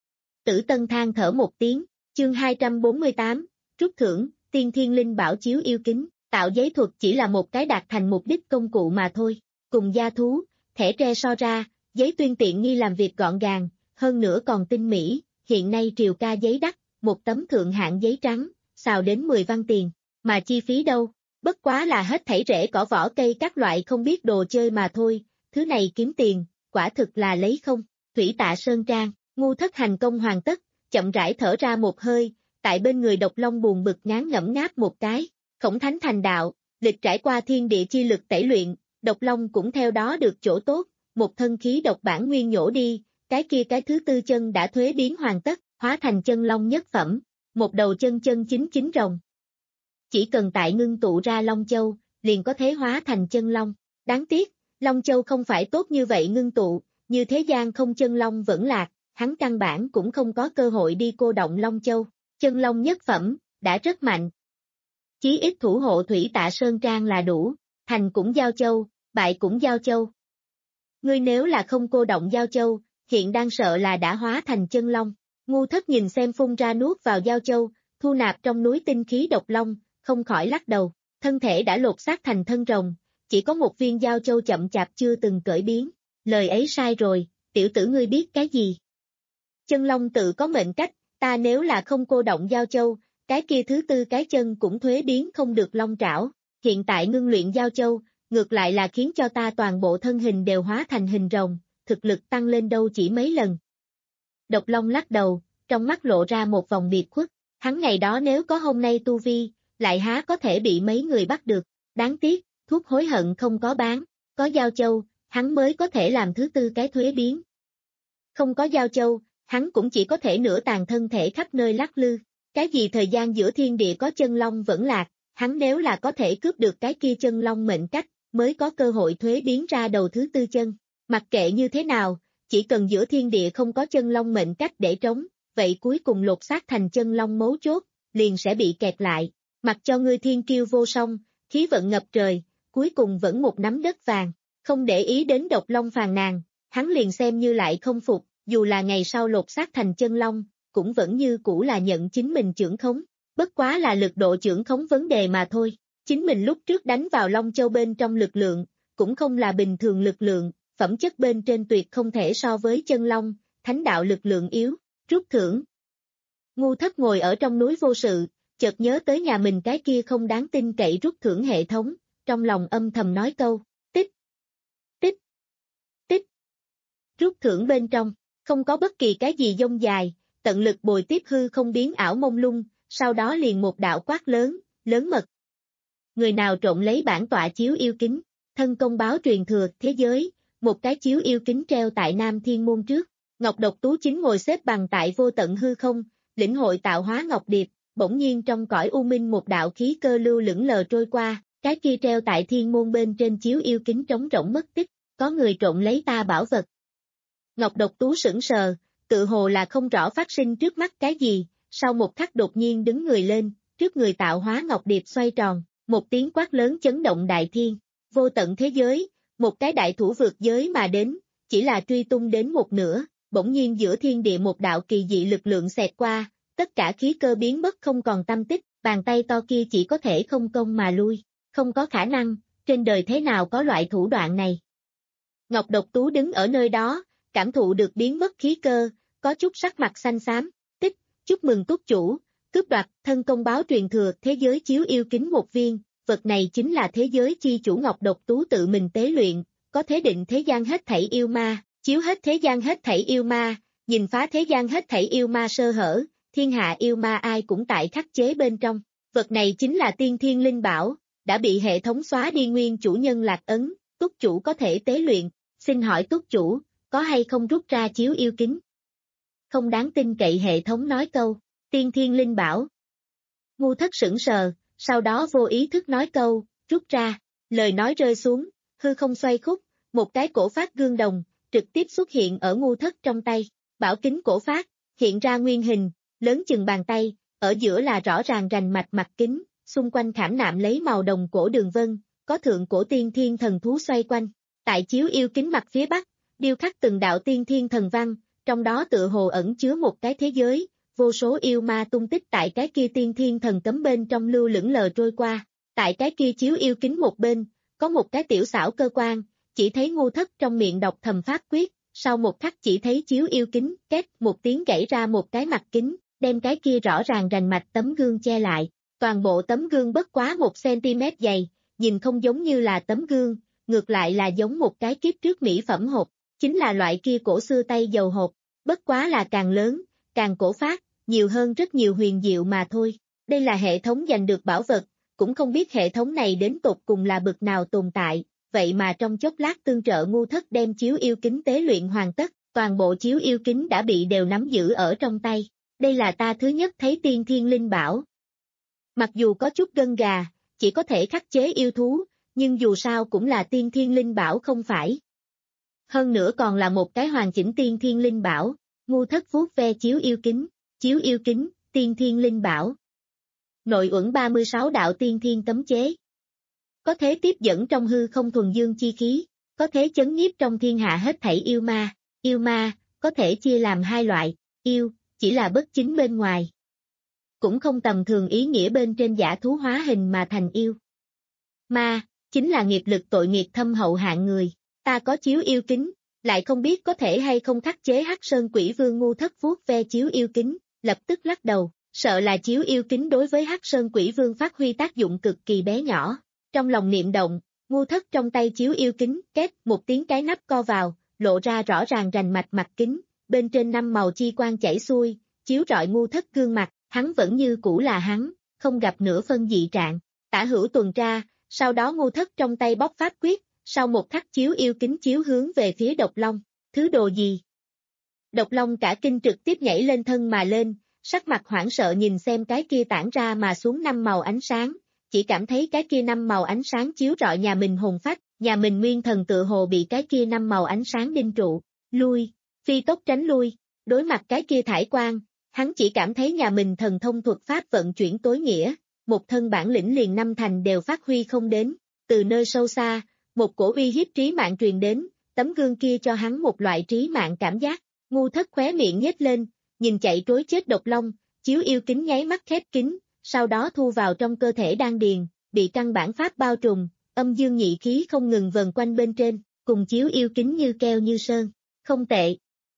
Tử Tân than thở một tiếng, chương hai trăm bốn mươi tám, rút thưởng, tiên thiên linh bảo chiếu yêu kính, tạo giấy thuật chỉ là một cái đạt thành mục đích công cụ mà thôi, cùng gia thú, thẻ tre so ra, giấy tuyên tiện nghi làm việc gọn gàng, hơn nữa còn tinh mỹ, hiện nay triều ca giấy đắt, một tấm thượng hạng giấy trắng, xào đến mười văn tiền, mà chi phí đâu, bất quá là hết thảy rễ cỏ vỏ cây các loại không biết đồ chơi mà thôi, thứ này kiếm tiền, quả thực là lấy không. Thủy Tạ Sơn Trang, ngu thất hành công hoàn tất, chậm rãi thở ra một hơi, tại bên người Độc Long buồn bực ngán ngẩm ngáp một cái, Khổng Thánh thành đạo, lịch trải qua thiên địa chi lực tẩy luyện, Độc Long cũng theo đó được chỗ tốt, một thân khí độc bản nguyên nhổ đi, cái kia cái thứ tư chân đã thuế biến hoàn tất, hóa thành chân long nhất phẩm, một đầu chân chân chính chính rồng. Chỉ cần tại ngưng tụ ra Long Châu, liền có thể hóa thành chân long. Đáng tiếc, Long Châu không phải tốt như vậy ngưng tụ, như thế gian không chân long vẫn lạc, hắn căn bản cũng không có cơ hội đi cô động Long Châu. Chân long nhất phẩm, đã rất mạnh. Chí ít thủ hộ Thủy Tạ Sơn Trang là đủ, thành cũng giao châu, bại cũng giao châu. Ngươi nếu là không cô động giao châu, hiện đang sợ là đã hóa thành chân long. Ngu thất nhìn xem phun ra nuốt vào giao châu, thu nạp trong núi tinh khí độc long, không khỏi lắc đầu. thân thể đã lột xác thành thân rồng, chỉ có một viên giao châu chậm chạp chưa từng cởi biến. Lời ấy sai rồi, tiểu tử ngươi biết cái gì? Chân long tự có mệnh cách, ta nếu là không cô động giao châu, cái kia thứ tư cái chân cũng thuế biến không được long trảo. Hiện tại ngưng luyện giao châu, ngược lại là khiến cho ta toàn bộ thân hình đều hóa thành hình rồng, thực lực tăng lên đâu chỉ mấy lần. Độc Long lắc đầu, trong mắt lộ ra một vòng biệt khuất, hắn ngày đó nếu có hôm nay tu vi, lại há có thể bị mấy người bắt được, đáng tiếc, thuốc hối hận không có bán, có giao châu, hắn mới có thể làm thứ tư cái thuế biến. Không có giao châu, hắn cũng chỉ có thể nửa tàn thân thể khắp nơi lắc lư, cái gì thời gian giữa thiên địa có chân long vẫn lạc, hắn nếu là có thể cướp được cái kia chân long mệnh cách, mới có cơ hội thuế biến ra đầu thứ tư chân. Mặc kệ như thế nào, chỉ cần giữa thiên địa không có chân long mệnh cách để trống, vậy cuối cùng lột xác thành chân long mấu chốt, liền sẽ bị kẹt lại. Mặc cho ngươi thiên kiêu vô song, khí vận ngập trời, cuối cùng vẫn một nắm đất vàng, không để ý đến Độc Long phàn nàn, hắn liền xem như lại không phục, dù là ngày sau lột xác thành chân long, cũng vẫn như cũ là nhận chính mình chưởng khống, bất quá là lực độ chưởng khống vấn đề mà thôi. Chính mình lúc trước đánh vào Long Châu bên trong lực lượng, cũng không là bình thường lực lượng, phẩm chất bên trên tuyệt không thể so với chân long, thánh đạo lực lượng yếu, rút thưởng. Ngu Thất ngồi ở trong núi vô sự, chợt nhớ tới nhà mình cái kia không đáng tin cậy rút thưởng hệ thống, trong lòng âm thầm nói câu, tích, tích, tích. Rút thưởng bên trong, không có bất kỳ cái gì dông dài, tận lực bồi tiếp hư không biến ảo mông lung, sau đó liền một đạo quát lớn, lớn mật. Người nào trộn lấy bản tọa chiếu yêu kính, thân công báo truyền thừa thế giới, một cái chiếu yêu kính treo tại Nam Thiên Môn trước, Ngọc Độc Tú chính ngồi xếp bằng tại vô tận hư không, lĩnh hội tạo hóa Ngọc Điệp, bỗng nhiên trong cõi u minh một đạo khí cơ lưu lững lờ trôi qua, cái kia treo tại Thiên Môn bên trên chiếu yêu kính trống rỗng mất tích, có người trộn lấy ta bảo vật. Ngọc Độc Tú sững sờ, tự hồ là không rõ phát sinh trước mắt cái gì, sau một khắc đột nhiên đứng người lên, trước người tạo hóa Ngọc Điệp xoay tròn. Một tiếng quát lớn chấn động đại thiên, vô tận thế giới, một cái đại thủ vượt giới mà đến, chỉ là truy tung đến một nửa, bỗng nhiên giữa thiên địa một đạo kỳ dị lực lượng xẹt qua, tất cả khí cơ biến mất không còn tâm tích, bàn tay to kia chỉ có thể không công mà lui, không có khả năng, trên đời thế nào có loại thủ đoạn này. Ngọc Độc Tú đứng ở nơi đó, cảm thụ được biến mất khí cơ, có chút sắc mặt xanh xám, tích, chúc mừng túc chủ. Cướp đoạt, thân công báo truyền thừa thế giới chiếu yêu kính một viên, vật này chính là thế giới chi chủ Ngọc Độc Tú tự mình tế luyện, có thế định thế gian hết thảy yêu ma, chiếu hết thế gian hết thảy yêu ma, nhìn phá thế gian hết thảy yêu ma sơ hở, thiên hạ yêu ma ai cũng tại khắc chế bên trong. Vật này chính là tiên thiên linh bảo, đã bị hệ thống xóa đi nguyên chủ nhân lạc ấn, túc chủ có thể tế luyện, xin hỏi túc chủ, có hay không rút ra chiếu yêu kính? Không đáng tin cậy hệ thống nói câu. Tiên thiên linh bảo. Ngu Thất sững sờ, sau đó vô ý thức nói câu, rút ra, lời nói rơi xuống, hư không xoay khúc, một cái cổ phát gương đồng, trực tiếp xuất hiện ở Ngu Thất trong tay, bảo kính cổ phát, hiện ra nguyên hình, lớn chừng bàn tay, ở giữa là rõ ràng rành mạch mặt kính, xung quanh khảm nạm lấy màu đồng cổ đường vân, có thượng cổ tiên thiên thần thú xoay quanh, tại chiếu yêu kính mặt phía bắc, điêu khắc từng đạo tiên thiên thần văn, trong đó tựa hồ ẩn chứa một cái thế giới. Vô số yêu ma tung tích tại cái kia tiên thiên thần cấm bên trong lưu lững lờ trôi qua, tại cái kia chiếu yêu kính một bên, có một cái tiểu xảo cơ quan, chỉ thấy Ngu Thất trong miệng đọc thầm pháp quyết, sau một khắc chỉ thấy chiếu yêu kính, két một tiếng gãy ra một cái mặt kính, đem cái kia rõ ràng rành mạch tấm gương che lại, toàn bộ tấm gương bất quá một xăng-ti-mét dày, nhìn không giống như là tấm gương, ngược lại là giống một cái kiếp trước mỹ phẩm hộp, chính là loại kia cổ xưa tay dầu hộp, bất quá là càng lớn, càng cổ phát, nhiều hơn rất nhiều huyền diệu mà thôi. Đây là hệ thống giành được bảo vật, cũng không biết hệ thống này đến tột cùng là bực nào tồn tại, vậy mà trong chốc lát tương trợ Ngu Thất đem chiếu yêu kính tế luyện hoàn tất, toàn bộ chiếu yêu kính đã bị đều nắm giữ ở trong tay. Đây là ta thứ nhất thấy tiên thiên linh bảo. Mặc dù có chút gân gà, chỉ có thể khắc chế yêu thú, nhưng dù sao cũng là tiên thiên linh bảo không phải. Hơn nữa còn là một cái hoàn chỉnh tiên thiên linh bảo, Ngu Thất vuốt ve chiếu yêu kính, chiếu yêu kính, tiên thiên linh bảo. Nội uẩn ba mươi sáu đạo tiên thiên cấm chế. Có thể tiếp dẫn trong hư không thuần dương chi khí, có thể chấn nhiếp trong thiên hạ hết thảy yêu ma, yêu ma, có thể chia làm hai loại, yêu, chỉ là bất chính bên ngoài. Cũng không tầm thường ý nghĩa bên trên giả thú hóa hình mà thành yêu. Ma, chính là nghiệp lực tội nghiệp thâm hậu hạng người. Ta có chiếu yêu kính, lại không biết có thể hay không khắc chế Hắc Sơn Quỷ Vương. Ngu Thất vuốt ve chiếu yêu kính, lập tức lắc đầu, sợ là chiếu yêu kính đối với Hắc Sơn Quỷ Vương phát huy tác dụng cực kỳ bé nhỏ. Trong lòng niệm động, Ngu Thất trong tay chiếu yêu kính, két một tiếng cái nắp co vào, lộ ra rõ ràng rành mạch mặt kính, bên trên năm màu chi quang chảy xuôi, chiếu rọi Ngu Thất gương mặt, hắn vẫn như cũ là hắn, không gặp nửa phân dị trạng. Tả hữu tuần tra, sau đó Ngu Thất trong tay bóc pháp quyết, sau một khắc chiếu yêu kính chiếu hướng về phía Độc Long. Thứ đồ gì? Độc Long cả kinh trực tiếp nhảy lên thân mà lên, sắc mặt hoảng sợ nhìn xem cái kia tản ra mà xuống năm màu ánh sáng, chỉ cảm thấy cái kia năm màu ánh sáng chiếu rọi nhà mình hồn phách, nhà mình nguyên thần tự hồ bị cái kia năm màu ánh sáng đinh trụ, lui, phi tốc tránh lui, đối mặt cái kia thải quang, hắn chỉ cảm thấy nhà mình thần thông thuật pháp vận chuyển tối nghĩa, một thân bản lĩnh liền năm thành đều phát huy không đến, từ nơi sâu xa, một cổ uy hiếp trí mạng truyền đến, tấm gương kia cho hắn một loại trí mạng cảm giác. Ngu Thất khóe miệng nhếch lên, nhìn chạy trối chết Độc Long, chiếu yêu kính nháy mắt khép kín, sau đó thu vào trong cơ thể đan điền, bị căn bản pháp bao trùm, âm dương nhị khí không ngừng vần quanh bên trên, cùng chiếu yêu kính như keo như sơn. Không tệ.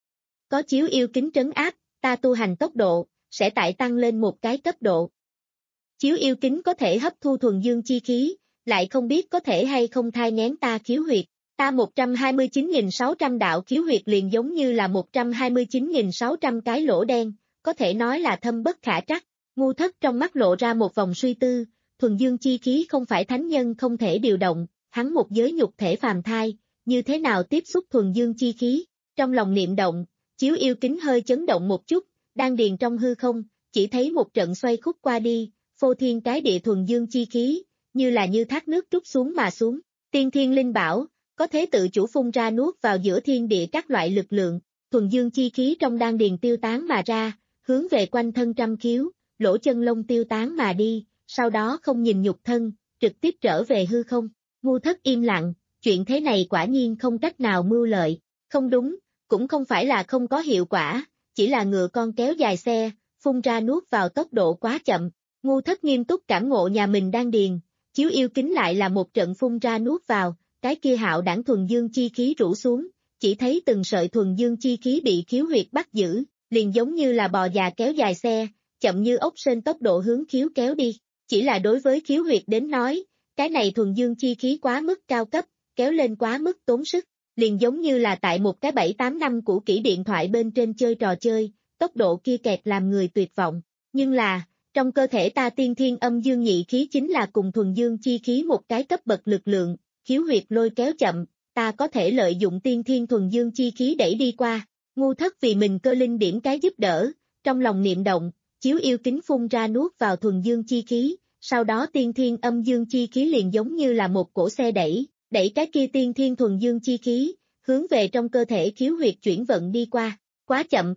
Có chiếu yêu kính trấn áp, ta tu hành tốc độ, sẽ tại tăng lên một cái cấp độ. Chiếu yêu kính có thể hấp thu thuần dương chi khí, lại không biết có thể hay không thai nghén ta khiếu huyệt. Ta một trăm hai mươi chín nghìn sáu trăm đạo khiếu huyệt liền giống như là một trăm hai mươi chín nghìn sáu trăm cái lỗ đen, có thể nói là thâm bất khả trắc. Ngu Thất trong mắt lộ ra một vòng suy tư, thuần dương chi khí không phải thánh nhân không thể điều động, hắn một giới nhục thể phàm thai, như thế nào tiếp xúc thuần dương chi khí? Trong lòng niệm động, chiếu yêu kính hơi chấn động một chút, đang điền trong hư không, chỉ thấy một trận xoay khúc qua đi, phô thiên cái địa thuần dương chi khí, như là như thác nước trút xuống mà xuống, tiên thiên linh bảo, có thể tự chủ phun ra nuốt vào giữa thiên địa các loại lực lượng, thuần dương chi khí trong đan điền tiêu tán mà ra, hướng về quanh thân trăm khiếu, lỗ chân lông tiêu tán mà đi, sau đó không nhìn nhục thân, trực tiếp trở về hư không. Ngu Thất im lặng, chuyện thế này quả nhiên không cách nào mưu lợi, không đúng, cũng không phải là không có hiệu quả, chỉ là ngựa con kéo dài xe, phun ra nuốt vào tốc độ quá chậm. Ngu Thất nghiêm túc cảm ngộ nhà mình đan điền, chiếu yêu kính lại là một trận phun ra nuốt vào, cái kia hạo đảng thuần dương chi khí rủ xuống, chỉ thấy từng sợi thuần dương chi khí bị khiếu huyệt bắt giữ, liền giống như là bò già kéo dài xe, chậm như ốc sên tốc độ hướng khiếu kéo đi. Chỉ là đối với khiếu huyệt đến nói, cái này thuần dương chi khí quá mức cao cấp, kéo lên quá mức tốn sức, liền giống như là tại một cái bảy tám năm cũ kỹ điện thoại bên trên chơi trò chơi, tốc độ kia kẹt làm người tuyệt vọng. Nhưng là, trong cơ thể ta tiên thiên âm dương nhị khí chính là cùng thuần dương chi khí một cái cấp bậc lực lượng, khiếu huyệt lôi kéo chậm, ta có thể lợi dụng tiên thiên thuần dương chi khí đẩy đi qua. Ngu Thất vì mình cơ linh điểm cái giúp đỡ, trong lòng niệm động, chiếu yêu kính phun ra nuốt vào thuần dương chi khí, sau đó tiên thiên âm dương chi khí liền giống như là một cỗ xe đẩy, đẩy cái kia tiên thiên thuần dương chi khí, hướng về trong cơ thể khiếu huyệt chuyển vận đi qua, quá chậm.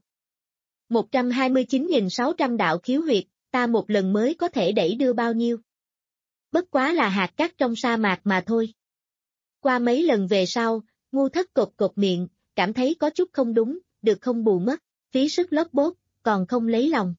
một trăm hai mươi chín nghìn sáu trăm đạo khiếu huyệt, ta một lần mới có thể đẩy đưa bao nhiêu? Bất quá là hạt cát trong sa mạc mà thôi. Qua mấy lần về sau, Ngu Thất cột cột miệng, cảm thấy có chút không đúng, được không bù mất, phí sức lót bốt, còn không lấy lòng.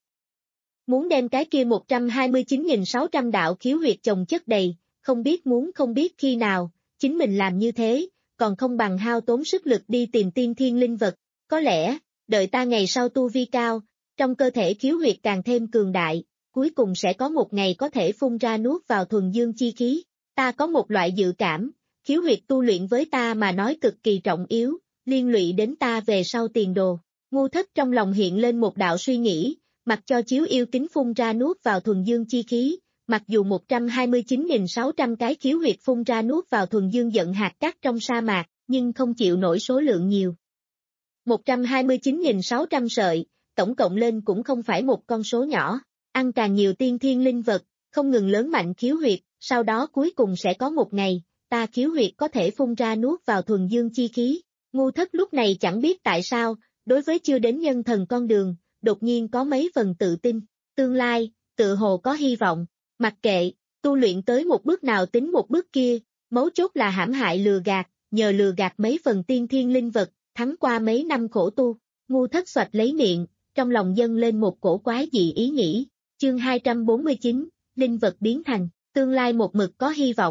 Muốn đem cái kia một trăm hai mươi chín nghìn sáu trăm đạo khiếu huyệt chồng chất đầy, không biết muốn không biết khi nào, chính mình làm như thế, còn không bằng hao tốn sức lực đi tìm tiên thiên linh vật, có lẽ, đợi ta ngày sau tu vi cao, trong cơ thể khiếu huyệt càng thêm cường đại, cuối cùng sẽ có một ngày có thể phun ra nuốt vào thuần dương chi khí, ta có một loại dự cảm, khiếu huyệt tu luyện với ta mà nói cực kỳ trọng yếu, liên lụy đến ta về sau tiền đồ. Ngu Thất trong lòng hiện lên một đạo suy nghĩ, mặc cho chiếu yêu kính phun ra nuốt vào thuần dương chi khí, mặc dù một trăm hai mươi chín nghìn sáu trăm cái khiếu huyệt phun ra nuốt vào thuần dương giận hạt cát trong sa mạc, nhưng không chịu nổi số lượng nhiều. một trăm hai mươi chín nghìn sáu trăm sợi, tổng cộng lên cũng không phải một con số nhỏ, ăn càng nhiều tiên thiên linh vật, không ngừng lớn mạnh khiếu huyệt, sau đó cuối cùng sẽ có một ngày, ta khiếu huyệt có thể phun ra nuốt vào thuần dương chi khí. Ngu Thất lúc này chẳng biết tại sao, đối với chưa đến nhân thần con đường, đột nhiên có mấy phần tự tin, tương lai, tự hồ có hy vọng, mặc kệ, tu luyện tới một bước nào tính một bước kia, mấu chốt là hãm hại lừa gạt, nhờ lừa gạt mấy phần tiên thiên linh vật, thắng qua mấy năm khổ tu. Ngu Thất xoạch lấy miệng, trong lòng dâng lên một cổ quái dị ý nghĩ. Chương hai trăm bốn mươi chín, linh vật biến thành, tương lai một mực có hy vọng.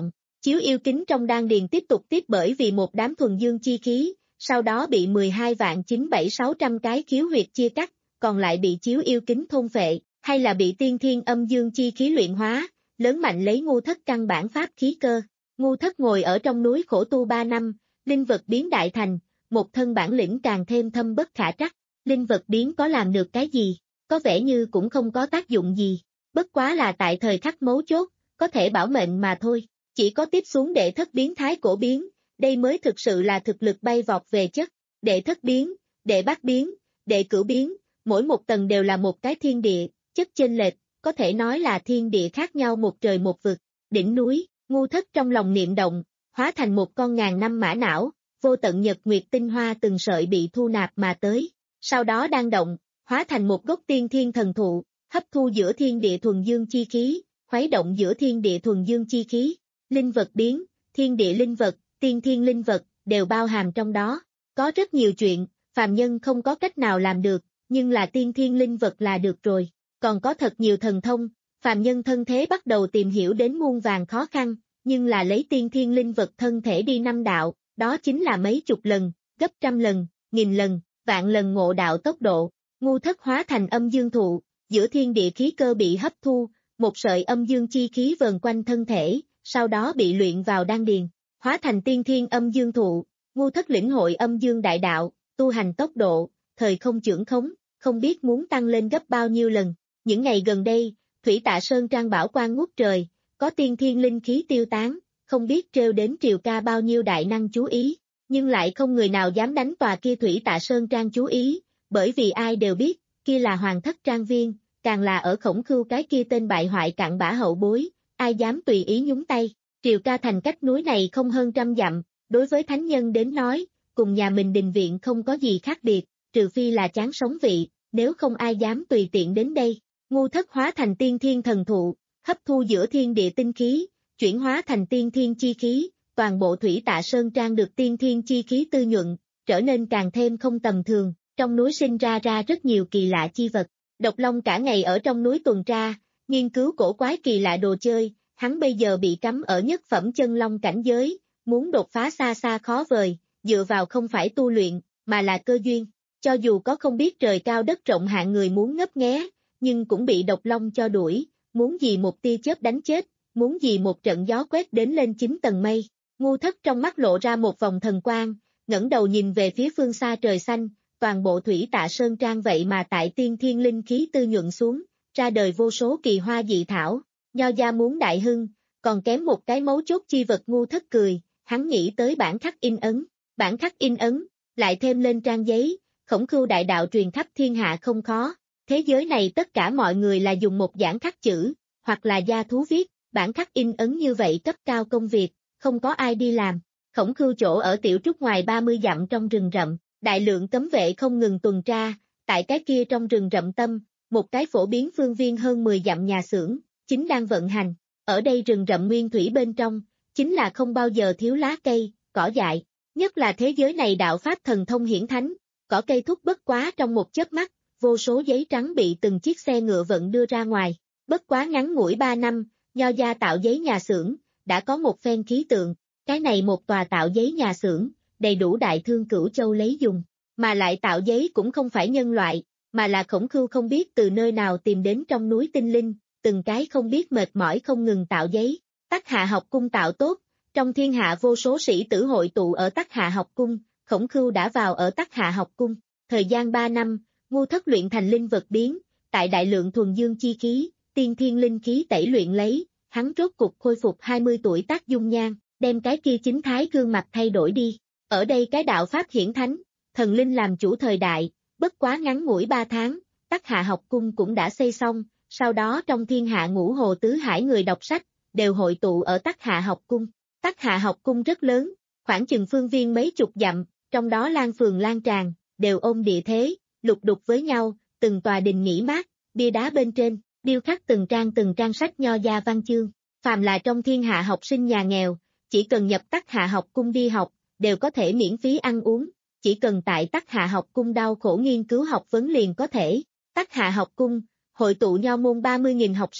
chiếu yêu kính trong đan điền tiếp tục tiếp bởi vì một đám thuần dương chi khí, sau đó bị mười hai vạn chín bảy sáu trăm cái khiếu huyệt chia cắt, còn lại bị chiếu yêu kính thôn phệ, hay là bị tiên thiên âm dương chi khí luyện hóa, lớn mạnh lấy Ngu Thất căn bản pháp khí cơ. Ngu Thất ngồi ở trong núi khổ tu ba năm, linh vật biến đại thành, một thân bản lĩnh càng thêm thâm bất khả trắc. Linh vật biến có làm được cái gì? Có vẻ như cũng không có tác dụng gì, bất quá là tại thời khắc mấu chốt, có thể bảo mệnh mà thôi. Chỉ có tiếp xuống đệ thất biến thái cổ biến, đây mới thực sự là thực lực bay vọt về chất. Đệ thất biến, đệ bát biến, đệ cửu biến, mỗi một tầng đều là một cái thiên địa, chất chênh lệch, có thể nói là thiên địa khác nhau một trời một vực. Đỉnh núi, Ngu Thất trong lòng niệm động, hóa thành một con ngàn năm mã não, vô tận nhật nguyệt tinh hoa từng sợi bị thu nạp mà tới. Sau đó đang động, hóa thành một gốc tiên thiên thần thụ, hấp thu giữa thiên địa thuần dương chi khí, khuấy động giữa thiên địa thuần dương chi khí. Linh vật biến, thiên địa linh vật, tiên thiên linh vật, đều bao hàm trong đó. Có rất nhiều chuyện, phàm nhân không có cách nào làm được, nhưng là tiên thiên linh vật là được rồi. Còn có thật nhiều thần thông, phàm nhân thân thế bắt đầu tìm hiểu đến muôn vàng khó khăn, nhưng là lấy tiên thiên linh vật thân thể đi năm đạo, đó chính là mấy chục lần, gấp trăm lần, nghìn lần, vạn lần ngộ đạo tốc độ. Ngu Thất hóa thành âm dương thụ, giữa thiên địa khí cơ bị hấp thu, một sợi âm dương chi khí vờn quanh thân thể, sau đó bị luyện vào đan điền, hóa thành tiên thiên âm dương thụ. Ngu Thất lĩnh hội âm dương đại đạo, tu hành tốc độ, thời không chưởng khống, không biết muốn tăng lên gấp bao nhiêu lần. Những ngày gần đây, Thủy Tạ Sơn Trang bảo quang ngút trời, có tiên thiên linh khí tiêu tán, không biết trêu đến Triều Ca bao nhiêu đại năng chú ý, nhưng lại không người nào dám đánh tòa kia Thủy Tạ Sơn Trang chú ý, bởi vì ai đều biết, kia là Hoàng Thất Trang Viên, càng là ở Khổng Khưu cái kia tên bại hoại cặn bã hậu bối, ai dám tùy ý nhúng tay. Triều Ca thành cách núi này không hơn trăm dặm, đối với thánh nhân đến nói, cùng nhà mình đình viện không có gì khác biệt, trừ phi là chán sống vị, nếu không ai dám tùy tiện đến đây. Ngu Thất hóa thành tiên thiên thần thụ, hấp thu giữa thiên địa tinh khí, chuyển hóa thành tiên thiên chi khí, toàn bộ Thủy Tạ Sơn Trang được tiên thiên chi khí tư nhuận, trở nên càng thêm không tầm thường, trong núi sinh ra ra rất nhiều kỳ lạ chi vật. Độc Long cả ngày ở trong núi tuần tra, nghiên cứu cổ quái kỳ lạ đồ chơi, hắn bây giờ bị cấm ở nhất phẩm chân long cảnh giới, muốn đột phá xa xa khó vời, dựa vào không phải tu luyện, mà là cơ duyên. Cho dù có không biết trời cao đất rộng hạng người muốn ngấp nghé, nhưng cũng bị Độc Long cho đuổi, muốn gì một tia chớp đánh chết, muốn gì một trận gió quét đến lên chín tầng mây. Ngu Thất trong mắt lộ ra một vòng thần quang, ngẩng đầu nhìn về phía phương xa trời xanh, toàn bộ Thủy Tạ Sơn Trang vậy mà tại tiên thiên linh khí tư nhuận xuống, ra đời vô số kỳ hoa dị thảo, Nho gia muốn đại hưng, còn kém một cái mấu chốt chi vật. Ngu Thất cười, hắn nghĩ tới bản khắc in ấn, bản khắc in ấn, lại thêm lên trang giấy, Khổng Khưu đại đạo truyền khắp thiên hạ không khó. Thế giới này tất cả mọi người là dùng một giản khắc chữ, hoặc là gia thú viết, bản khắc in ấn như vậy cấp cao công việc, không có ai đi làm. Khổng Khưu chỗ ở tiểu trúc ngoài ba mươi dặm trong rừng rậm, đại lượng cấm vệ không ngừng tuần tra, tại cái kia trong rừng rậm tâm, một cái phổ biến phương viên hơn mười dặm nhà xưởng, chính đang vận hành. Ở đây rừng rậm nguyên thủy bên trong, chính là không bao giờ thiếu lá cây, cỏ dại, nhất là thế giới này đạo pháp thần thông hiển thánh, cỏ cây thúc bất quá trong một chớp mắt. Vô số giấy trắng bị từng chiếc xe ngựa vận đưa ra ngoài, bất quá ngắn ngủi ba năm, Nho gia tạo giấy nhà xưởng, đã có một phen khí tượng, cái này một tòa tạo giấy nhà xưởng, đầy đủ đại thương Cửu Châu lấy dùng, mà lại tạo giấy cũng không phải nhân loại, mà là Khổng Khưu không biết từ nơi nào tìm đến trong núi tinh linh, từng cái không biết mệt mỏi không ngừng tạo giấy. Tắc Hạ học cung tạo tốt, trong thiên hạ vô số sĩ tử hội tụ ở Tắc Hạ học cung, Khổng Khưu đã vào ở Tắc Hạ học cung, thời gian ba năm. Ngu Thất luyện thành linh vật biến, tại đại lượng thuần dương chi khí, tiên thiên linh khí tẩy luyện lấy, hắn rốt cục khôi phục hai mươi tuổi tác dung nhan, đem cái kia chính thái gương mặt thay đổi đi. Ở đây cái đạo pháp hiển thánh, thần linh làm chủ thời đại, bất quá ngắn ngủi ba tháng, Tắc Hạ học cung cũng đã xây xong, sau đó trong thiên hạ ngũ hồ tứ hải người đọc sách, đều hội tụ ở Tắc Hạ học cung. Tắc Hạ học cung rất lớn, khoảng chừng phương viên mấy chục dặm, trong đó lan phường lan tràng, đều ôm địa thế. Lục đục với nhau, từng tòa đình nghỉ mát, bia đá bên trên, điêu khắc từng trang từng trang sách Nho gia văn chương. Phàm là trong thiên hạ học sinh nhà nghèo, chỉ cần nhập Tắc Hạ học cung đi học, đều có thể miễn phí ăn uống, chỉ cần tại Tắc Hạ học cung đau khổ nghiên cứu học vấn liền có thể. Tắc Hạ học cung, hội tụ nho môn ba mươi nghìn học sinh,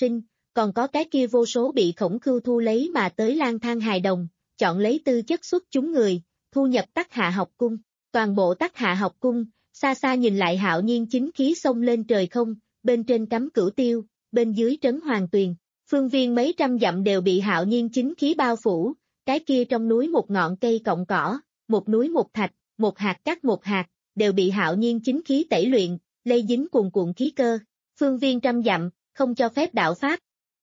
còn có cái kia vô số bị Khổng Khưu thu lấy mà tới lang thang hài đồng, chọn lấy tư chất xuất chúng người, thu nhập Tắc Hạ học cung. Toàn bộ Tắc Hạ học cung, xa xa nhìn lại hạo nhiên chính khí xông lên trời không, bên trên cắm Cửu Tiêu, bên dưới trấn Hoàng Tuyền. Phương viên mấy trăm dặm đều bị hạo nhiên chính khí bao phủ, cái kia trong núi một ngọn cây cọng cỏ, một núi một thạch, một hạt cắt một hạt, đều bị hạo nhiên chính khí tẩy luyện, lây dính cuồn cuộn khí cơ. Phương viên trăm dặm, không cho phép đạo pháp.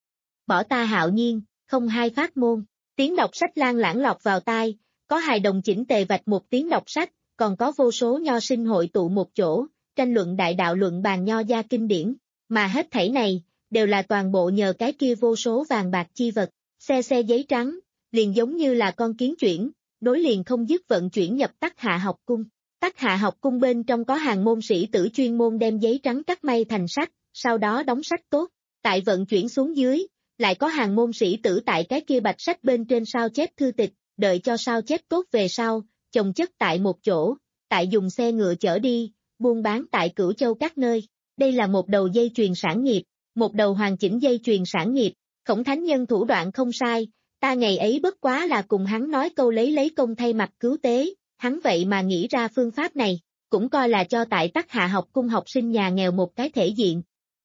Bỏ ta hạo nhiên, không hai pháp môn. Tiếng đọc sách lan lãng lọt vào tai, có hài đồng chỉnh tề vạch một tiếng đọc sách, còn có vô số nho sinh hội tụ một chỗ, tranh luận đại đạo luận bàn nho gia kinh điển, mà hết thảy này, đều là toàn bộ nhờ cái kia vô số vàng bạc chi vật, xe xe giấy trắng, liền giống như là con kiến chuyển, nối liền không dứt vận chuyển nhập Tắc Hạ học cung. Tắc Hạ học cung bên trong có hàng môn sĩ tử chuyên môn đem giấy trắng cắt may thành sách, sau đó đóng sách tốt, tại vận chuyển xuống dưới, lại có hàng môn sĩ tử tại cái kia bạch sách bên trên sao chép thư tịch, đợi cho sao chép tốt về sau, chồng chất tại một chỗ, tại dùng xe ngựa chở đi, buôn bán tại Cửu Châu các nơi. Đây là một đầu dây chuyền sản nghiệp, một đầu hoàn chỉnh dây chuyền sản nghiệp. Khổng Thánh Nhân thủ đoạn không sai, ta ngày ấy bất quá là cùng hắn nói câu lấy lấy công thay mặt cứu tế, hắn vậy mà nghĩ ra phương pháp này, cũng coi là cho tại Tắc Hạ học cung học sinh nhà nghèo một cái thể diện.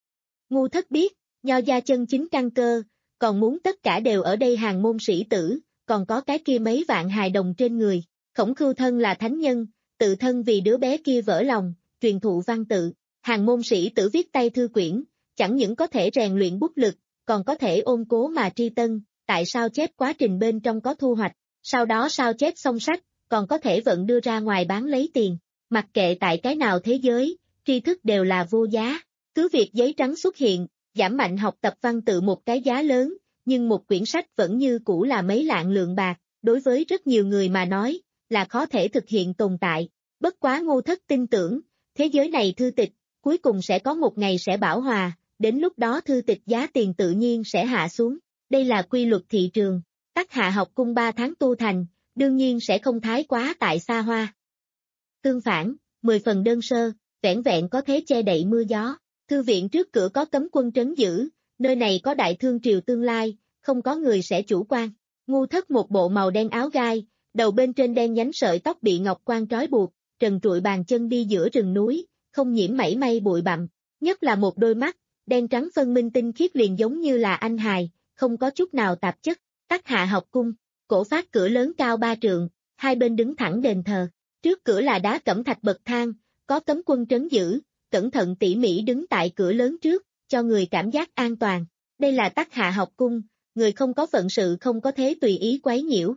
Ngu Thất biết, nho gia chân chính căn cơ, còn muốn tất cả đều ở đây hàng môn sĩ tử, còn có cái kia mấy vạn hài đồng trên người. Khổng Khưu thân là thánh nhân, tự thân vì đứa bé kia vỡ lòng, truyền thụ văn tự, hàng môn sĩ tử viết tay thư quyển, chẳng những có thể rèn luyện bút lực, còn có thể ôn cố mà tri tân, tại sao chép quá trình bên trong có thu hoạch, sau đó sao chép xong sách, còn có thể vận đưa ra ngoài bán lấy tiền, mặc kệ tại cái nào thế giới, tri thức đều là vô giá, cứ việc giấy trắng xuất hiện, giảm mạnh học tập văn tự một cái giá lớn, nhưng một quyển sách vẫn như cũ là mấy lạng lượng bạc, đối với rất nhiều người mà nói, là khó thể thực hiện tồn tại. Bất quá Ngô Thất tin tưởng, thế giới này thư tịch, cuối cùng sẽ có một ngày sẽ bảo hòa, đến lúc đó thư tịch giá tiền tự nhiên sẽ hạ xuống. Đây là quy luật thị trường. Tắc Hạ học cung ba tháng tu thành, đương nhiên sẽ không thái quá tại xa hoa. Tương phản, mười phần đơn sơ, vẻn vẹn có thế che đậy mưa gió. Thư viện trước cửa có cấm quân trấn giữ, nơi này có đại thương triều tương lai, không có người sẽ chủ quan. Ngu Thất một bộ màu đen áo gai, đầu bên trên đen nhánh sợi tóc bị ngọc quan trói buộc, trần trụi bàn chân đi giữa rừng núi, không nhiễm mảy may bụi bặm, nhất là một đôi mắt, đen trắng phân minh tinh khiết liền giống như là anh hài, không có chút nào tạp chất. Tắc Hạ học cung, cổ phát cửa lớn cao ba trượng, hai bên đứng thẳng đền thờ, trước cửa là đá cẩm thạch bậc thang, có cấm quân trấn giữ, cẩn thận tỉ mỉ đứng tại cửa lớn trước, cho người cảm giác an toàn. Đây là Tắc Hạ học cung, người không có phận sự không có thế tùy ý quấy nhiễu.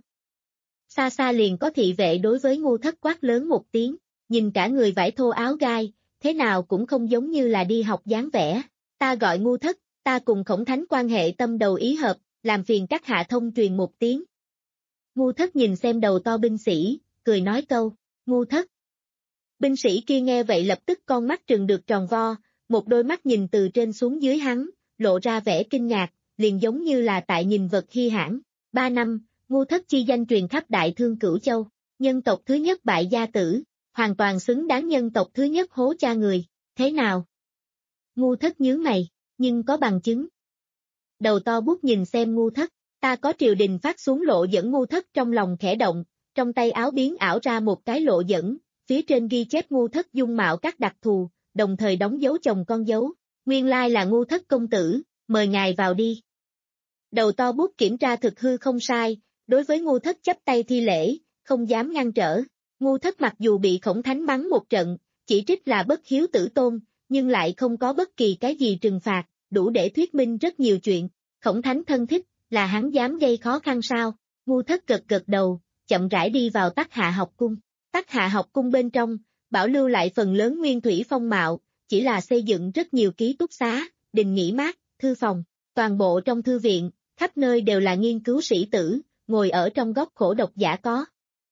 Xa xa liền có thị vệ đối với Ngô Thất quát lớn một tiếng, nhìn cả người vải thô áo gai, thế nào cũng không giống như là đi học dáng vẻ. Ta gọi Ngô Thất, ta cùng Khổng Thánh quan hệ tâm đầu ý hợp, làm phiền các hạ thông truyền một tiếng. Ngô Thất nhìn xem đầu to binh sĩ, cười nói câu, Ngô Thất. Binh sĩ kia nghe vậy lập tức con mắt trừng được tròn vo, một đôi mắt nhìn từ trên xuống dưới hắn, lộ ra vẻ kinh ngạc, liền giống như là tại nhìn vật hi hãn. Ba năm, Ngô Thất chi danh truyền khắp đại thương Cửu Châu, nhân tộc thứ nhất bại gia tử, hoàn toàn xứng đáng nhân tộc thứ nhất hố cha người, thế nào? Ngô Thất nhướng mày, nhưng có bằng chứng. Đầu to bút nhìn xem Ngô Thất, ta có triều đình phát xuống lộ dẫn. Ngô Thất trong lòng khẽ động, trong tay áo biến ảo ra một cái lộ dẫn, phía trên ghi chép Ngô Thất dung mạo các đặc thù, đồng thời đóng dấu chồng con dấu, nguyên lai là Ngô Thất công tử, mời ngài vào đi. Đầu to bút kiểm tra thực hư không sai, đối với Ngô Thất chắp tay thi lễ, không dám ngăn trở. Ngô Thất mặc dù bị Khổng Thánh mắng một trận, chỉ trích là bất hiếu tử tôn, nhưng lại không có bất kỳ cái gì trừng phạt, đủ để thuyết minh rất nhiều chuyện. Khổng Thánh thân thích, là hắn dám gây khó khăn sao? Ngô Thất gật gật đầu, chậm rãi đi vào Tắc Hạ học cung. Tắc Hạ học cung bên trong, bảo lưu lại phần lớn nguyên thủy phong mạo, chỉ là xây dựng rất nhiều ký túc xá, đình nghỉ mát, thư phòng. Toàn bộ trong thư viện, khắp nơi đều là nghiên cứu sĩ tử, ngồi ở trong góc khổ độc giả có.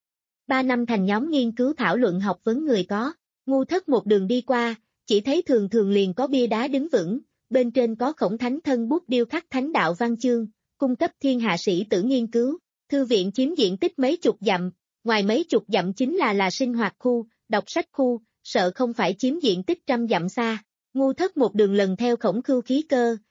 Ba năm thành nhóm nghiên cứu thảo luận học vấn người có. Ngô Thất một đường đi qua, chỉ thấy thường thường liền có bia đá đứng vững, bên trên có Khổng Thánh thân bút điêu khắc thánh đạo văn chương, cung cấp thiên hạ sĩ tử nghiên cứu. Thư viện chiếm diện tích mấy chục dặm, ngoài mấy chục dặm chính là là sinh hoạt khu, đọc sách khu, sợ không phải chiếm diện tích trăm dặm xa. Ngô Thất một đường lần theo Khổng Khưu khí cơ,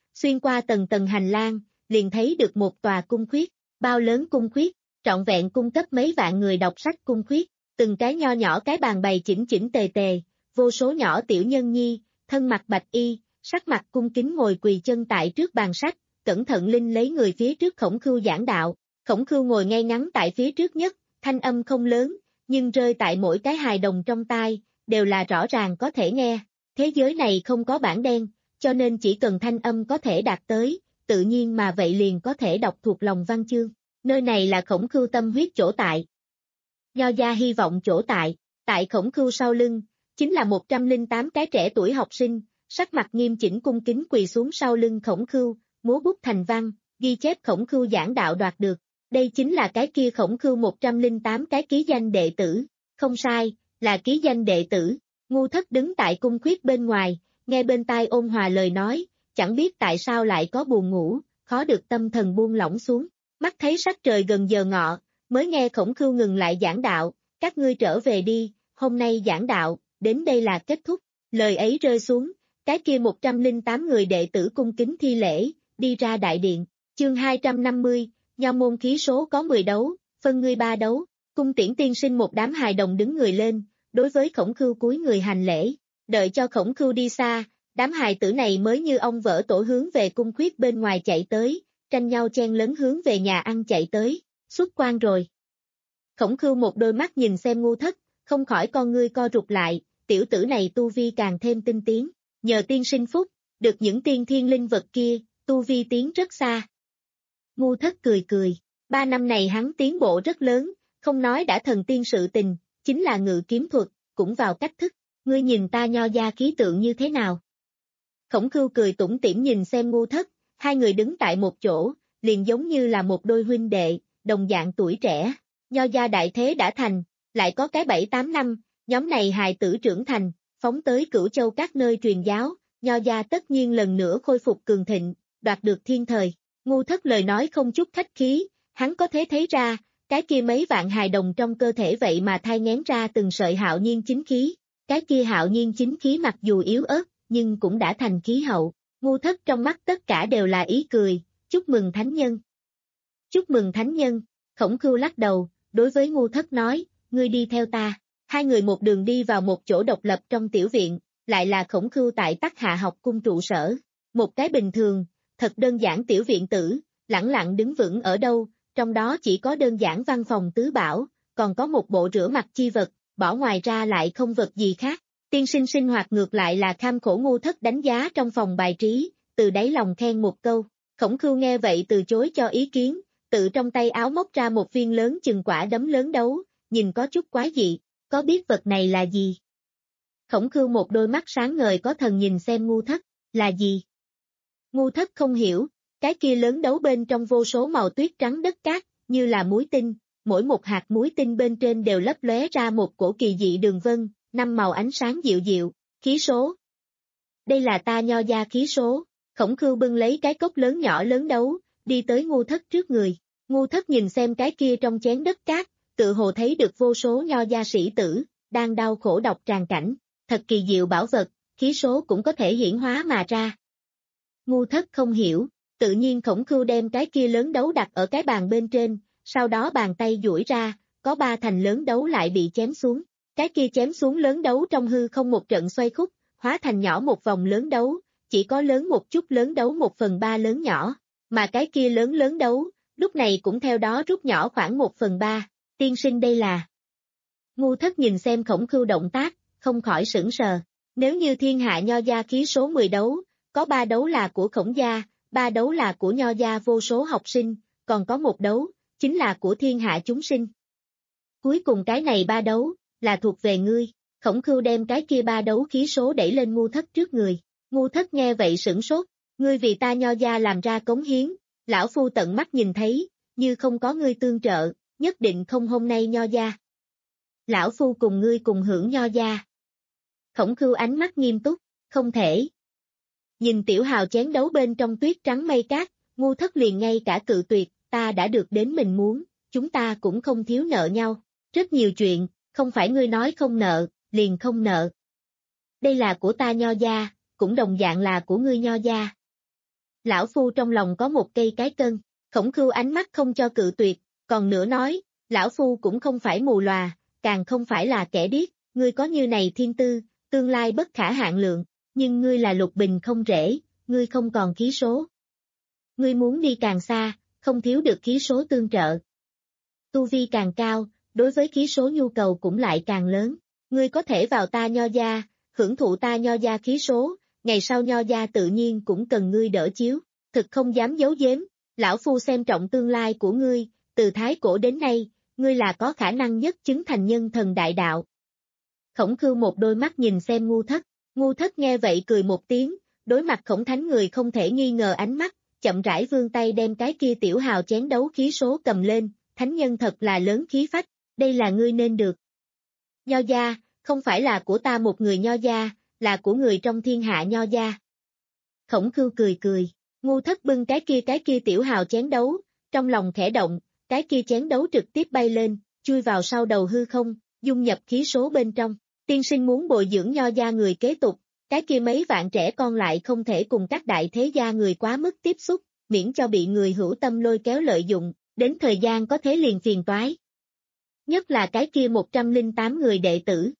xuyên qua tầng tầng hành lang, liền thấy được một tòa cung khuyết, bao lớn cung khuyết, trọn vẹn cung cấp mấy vạn người đọc sách cung khuyết, từng cái nho nhỏ cái bàn bày chỉnh chỉnh tề tề, vô số nhỏ tiểu nhân nhi, thân mặc bạch y, sắc mặt cung kính ngồi quỳ chân tại trước bàn sách, cẩn thận linh lấy người phía trước Khổng Khưu giảng đạo. Khổng Khưu ngồi ngay ngắn tại phía trước nhất, thanh âm không lớn, nhưng rơi tại mỗi cái hài đồng trong tai, đều là rõ ràng có thể nghe. Thế giới này không có bảng đen, cho nên chỉ cần thanh âm có thể đạt tới, tự nhiên mà vậy liền có thể đọc thuộc lòng văn chương. Nơi này là Khổng Khưu tâm huyết chỗ tại. Nho gia hy vọng chỗ tại, tại Khổng Khưu sau lưng, chính là một trăm lẻ tám cái trẻ tuổi học sinh, sắc mặt nghiêm chỉnh cung kính quỳ xuống sau lưng Khổng Khưu, múa bút thành văn, ghi chép Khổng Khưu giảng đạo đoạt được. Đây chính là cái kia Khổng Khưu một trăm lẻ tám cái ký danh đệ tử, không sai, là ký danh đệ tử. Ngu Thất đứng tại cung khuyết bên ngoài, nghe bên tai ôn hòa lời nói, chẳng biết tại sao lại có buồn ngủ, khó được tâm thần buông lỏng xuống. Mắt thấy sắc trời gần giờ ngọ, mới nghe Khổng Khưu ngừng lại giảng đạo, các ngươi trở về đi, hôm nay giảng đạo, đến đây là kết thúc. Lời ấy rơi xuống, cái kia một trăm lẻ tám người đệ tử cung kính thi lễ, đi ra đại điện. Chương hai trăm năm mươi, nho môn khí số có mười đấu, phân ngươi ba đấu. Cung Tiễn tiên sinh một đám hài đồng đứng người lên, đối với Khổng Khưu cúi người hành lễ, đợi cho Khổng Khưu đi xa, đám hài tử này mới như ong vỡ tổ hướng về cung khuyết bên ngoài chạy tới, tranh nhau chen lấn hướng về nhà ăn chạy tới, xuất quan rồi. Khổng Khưu một đôi mắt nhìn xem Ngu Thất, không khỏi con ngươi co rụt lại, tiểu tử này tu vi càng thêm tinh tiến, nhờ tiên sinh phúc, được những tiên thiên linh vật kia, tu vi tiến rất xa. Ngu Thất cười cười, ba năm này hắn tiến bộ rất lớn, không nói đã thần tiên sự tình, chính là ngự kiếm thuật, cũng vào cách thức, ngươi nhìn ta nho gia khí tượng như thế nào. Khổng Khưu cười tủm tỉm nhìn xem Ngu Thất, hai người đứng tại một chỗ, liền giống như là một đôi huynh đệ, đồng dạng tuổi trẻ, nho gia đại thế đã thành, lại có cái bảy tám năm, nhóm này hài tử trưởng thành, phóng tới Cửu Châu các nơi truyền giáo, nho gia tất nhiên lần nữa khôi phục cường thịnh, đoạt được thiên thời. Ngu Thất lời nói không chút khách khí, hắn có thể thấy ra, cái kia mấy vạn hài đồng trong cơ thể vậy mà thai nghén ra từng sợi hạo nhiên chính khí, cái kia hạo nhiên chính khí mặc dù yếu ớt, nhưng cũng đã thành khí hậu. Ngu Thất trong mắt tất cả đều là ý cười, chúc mừng thánh nhân. Chúc mừng thánh nhân, Khổng Khưu lắc đầu, đối với Ngu Thất nói, ngươi đi theo ta. Hai người một đường đi vào một chỗ độc lập trong tiểu viện, lại là Khổng Khưu tại Tắc Hạ học cung trụ sở. Một cái bình thường, thật đơn giản tiểu viện tử, lẳng lặng đứng vững ở đâu, trong đó chỉ có đơn giản văn phòng tứ bảo, còn có một bộ rửa mặt chi vật, bỏ ngoài ra lại không vật gì khác. Tiên sinh sinh hoạt ngược lại là kham khổ. Ngu Thất đánh giá trong phòng bài trí, từ đáy lòng khen một câu. Khổng Khưu nghe vậy từ chối cho ý kiến, tự trong tay áo móc ra một viên lớn chừng quả đấm lớn đấu, nhìn có chút quái dị, có biết vật này là gì? Khổng Khưu một đôi mắt sáng ngời có thần nhìn xem Ngu Thất, là gì? Ngu Thất không hiểu, cái kia lớn đấu bên trong vô số màu tuyết trắng đất cát, như là muối tinh, mỗi một hạt muối tinh bên trên đều lấp lóe ra một cổ kỳ dị đường vân, năm màu ánh sáng dịu dịu, khí số. Đây là ta nho gia khí số. Khổng Khưu bưng lấy cái cốc lớn nhỏ lớn đấu, đi tới Ngu Thất trước người. Ngu Thất nhìn xem cái kia trong chén đất cát, tự hồ thấy được vô số nho gia sĩ tử, đang đau khổ đọc tràng cảnh, thật kỳ diệu bảo vật, khí số cũng có thể hiển hóa mà ra. Ngu Thất không hiểu, tự nhiên Khổng Khưu đem cái kia lớn đấu đặt ở cái bàn bên trên, sau đó bàn tay duỗi ra, có ba thành lớn đấu lại bị chém xuống. Cái kia chém xuống lớn đấu trong hư không một trận xoay khúc, hóa thành nhỏ một vòng lớn đấu, chỉ có lớn một chút lớn đấu một phần ba lớn nhỏ, mà cái kia lớn lớn đấu, lúc này cũng theo đó rút nhỏ khoảng một phần ba, tiên sinh đây là. Ngu Thất nhìn xem Khổng Khưu động tác, không khỏi sửng sờ, nếu như thiên hạ nho gia khí số mười đấu, có ba đấu là của Khổng gia, ba đấu là của nho gia vô số học sinh, còn có một đấu, chính là của thiên hạ chúng sinh. Cuối cùng cái này ba đấu, là thuộc về ngươi. Khổng Khưu đem cái kia ba đấu khí số đẩy lên Ngu Thất trước người. Ngu Thất nghe vậy sửng sốt, ngươi vì ta nho gia làm ra cống hiến, lão phu tận mắt nhìn thấy, như không có ngươi tương trợ, nhất định không hôm nay nho gia. Lão phu cùng ngươi cùng hưởng nho gia. Khổng Khưu ánh mắt nghiêm túc, không thể. Nhìn tiểu hào chén đấu bên trong tuyết trắng mây cát, Ngu Thất liền ngay cả cự tuyệt, ta đã được đến mình muốn, chúng ta cũng không thiếu nợ nhau. Rất nhiều chuyện, không phải ngươi nói không nợ, liền không nợ. Đây là của ta nho gia, cũng đồng dạng là của ngươi nho gia. Lão phu trong lòng có một cây cái cân. Khổng Khưu ánh mắt không cho cự tuyệt, còn nữa nói, lão phu cũng không phải mù lòa, càng không phải là kẻ điếc, ngươi có như này thiên tư, tương lai bất khả hạn lượng, nhưng ngươi là lục bình không rễ, ngươi không còn khí số. Ngươi muốn đi càng xa, không thiếu được khí số tương trợ. Tu vi càng cao, đối với khí số nhu cầu cũng lại càng lớn. Ngươi có thể vào ta Nho gia, hưởng thụ ta Nho gia khí số, ngày sau Nho gia tự nhiên cũng cần ngươi đỡ chiếu. Thực không dám giấu giếm, lão phu xem trọng tương lai của ngươi, từ thái cổ đến nay, ngươi là có khả năng nhất chứng thành nhân thần đại đạo. Khổng Khưu một đôi mắt nhìn xem Ngu Thất, Ngu Thất nghe vậy cười một tiếng, đối mặt Khổng Thánh người không thể nghi ngờ ánh mắt, chậm rãi vươn tay đem cái kia tiểu hào chén đấu khí số cầm lên, thánh nhân thật là lớn khí phách, đây là ngươi nên được. Nho gia, không phải là của ta một người Nho gia, là của người trong thiên hạ Nho gia. Khổng Khưu cười cười, Ngu Thất bưng cái kia cái kia tiểu hào chén đấu, trong lòng khẽ động, cái kia chén đấu trực tiếp bay lên, chui vào sau đầu hư không, dung nhập khí số bên trong. Tiên sinh muốn bồi dưỡng Nho gia người kế tục, cái kia mấy vạn trẻ con lại không thể cùng các đại thế gia người quá mức tiếp xúc, miễn cho bị người hữu tâm lôi kéo lợi dụng, đến thời gian có thế liền phiền toái. Nhất là cái kia một trăm lẻ tám người đệ tử.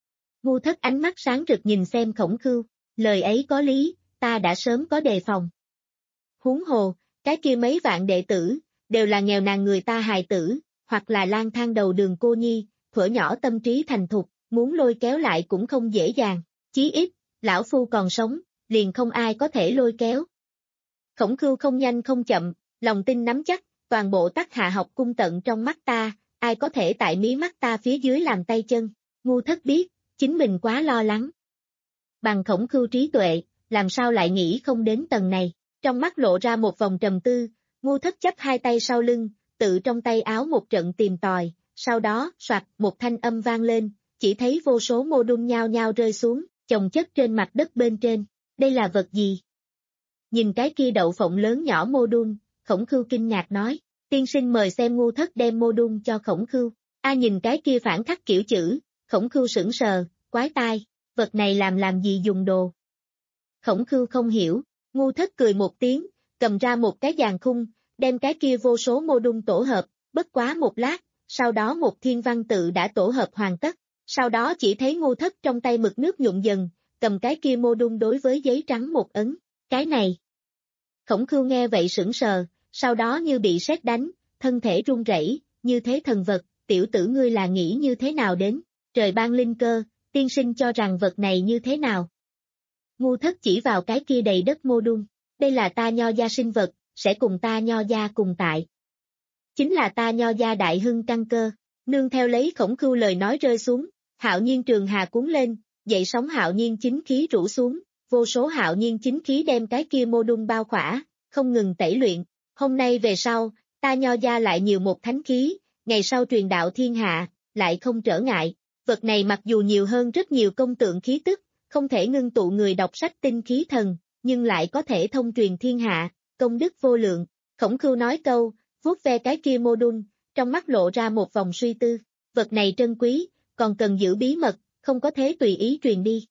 Ngu Thất ánh mắt sáng rực nhìn xem Khổng Khưu, lời ấy có lý, ta đã sớm có đề phòng. Huống hồ, cái kia mấy vạn đệ tử, đều là nghèo nàn người ta hài tử, hoặc là lang thang đầu đường cô nhi, thuở nhỏ tâm trí thành thục, muốn lôi kéo lại cũng không dễ dàng, chí ít, lão phu còn sống, liền không ai có thể lôi kéo. Khổng Khưu không nhanh không chậm, lòng tin nắm chắc, toàn bộ Tắc Hạ học cung tận trong mắt ta, ai có thể tại mí mắt ta phía dưới làm tay chân. Ngu Thất biết, chính mình quá lo lắng. Bằng Khổng Khưu trí tuệ, làm sao lại nghĩ không đến tầng này, trong mắt lộ ra một vòng trầm tư, Ngu Thất chấp hai tay sau lưng, tự trong tay áo một trận tìm tòi, sau đó, soạt, một thanh âm vang lên, chỉ thấy vô số mô đun nhao nhao rơi xuống, chồng chất trên mặt đất bên trên, đây là vật gì? Nhìn cái kia đậu phộng lớn nhỏ mô đun, Khổng Khưu kinh ngạc nói, tiên sinh mời xem. Ngu Thất đem mô đun cho Khổng Khưu, a nhìn cái kia phản khắc kiểu chữ, Khổng Khưu sững sờ, quái tai, vật này làm làm gì dùng đồ? Khổng Khưu không hiểu, Ngu Thất cười một tiếng, cầm ra một cái dàn khung, đem cái kia vô số mô đun tổ hợp, bất quá một lát, sau đó một thiên văn tự đã tổ hợp hoàn tất, sau đó chỉ thấy Ngu Thất trong tay mực nước nhuộm dần, cầm cái kia mô đun đối với giấy trắng một ấn, cái này. Khổng Khưu nghe vậy sững sờ, sau đó như bị sét đánh, thân thể run rẩy, như thế thần vật, tiểu tử ngươi là nghĩ như thế nào đến, trời ban linh cơ, tiên sinh cho rằng vật này như thế nào. Ngu Thất chỉ vào cái kia đầy đất mô đun, đây là ta Nho gia sinh vật, sẽ cùng ta Nho gia cùng tại. Chính là ta Nho gia đại hưng căn cơ, nương theo lấy Khổng Khưu lời nói rơi xuống, Hạo Nhiên Trường Hà cuốn lên, dậy sóng Hạo Nhiên chính khí rủ xuống, vô số Hạo Nhiên chính khí đem cái kia mô đun bao khỏa, không ngừng tẩy luyện, hôm nay về sau, ta Nho gia lại nhiều một thánh khí, ngày sau truyền đạo thiên hạ, lại không trở ngại, vật này mặc dù nhiều hơn rất nhiều công tượng khí tức, không thể ngưng tụ người đọc sách tinh khí thần, nhưng lại có thể thông truyền thiên hạ, công đức vô lượng. Khổng Khưu nói câu, vuốt ve cái kia mô đun, trong mắt lộ ra một vòng suy tư, vật này trân quý, còn cần giữ bí mật, không có thế tùy ý truyền đi.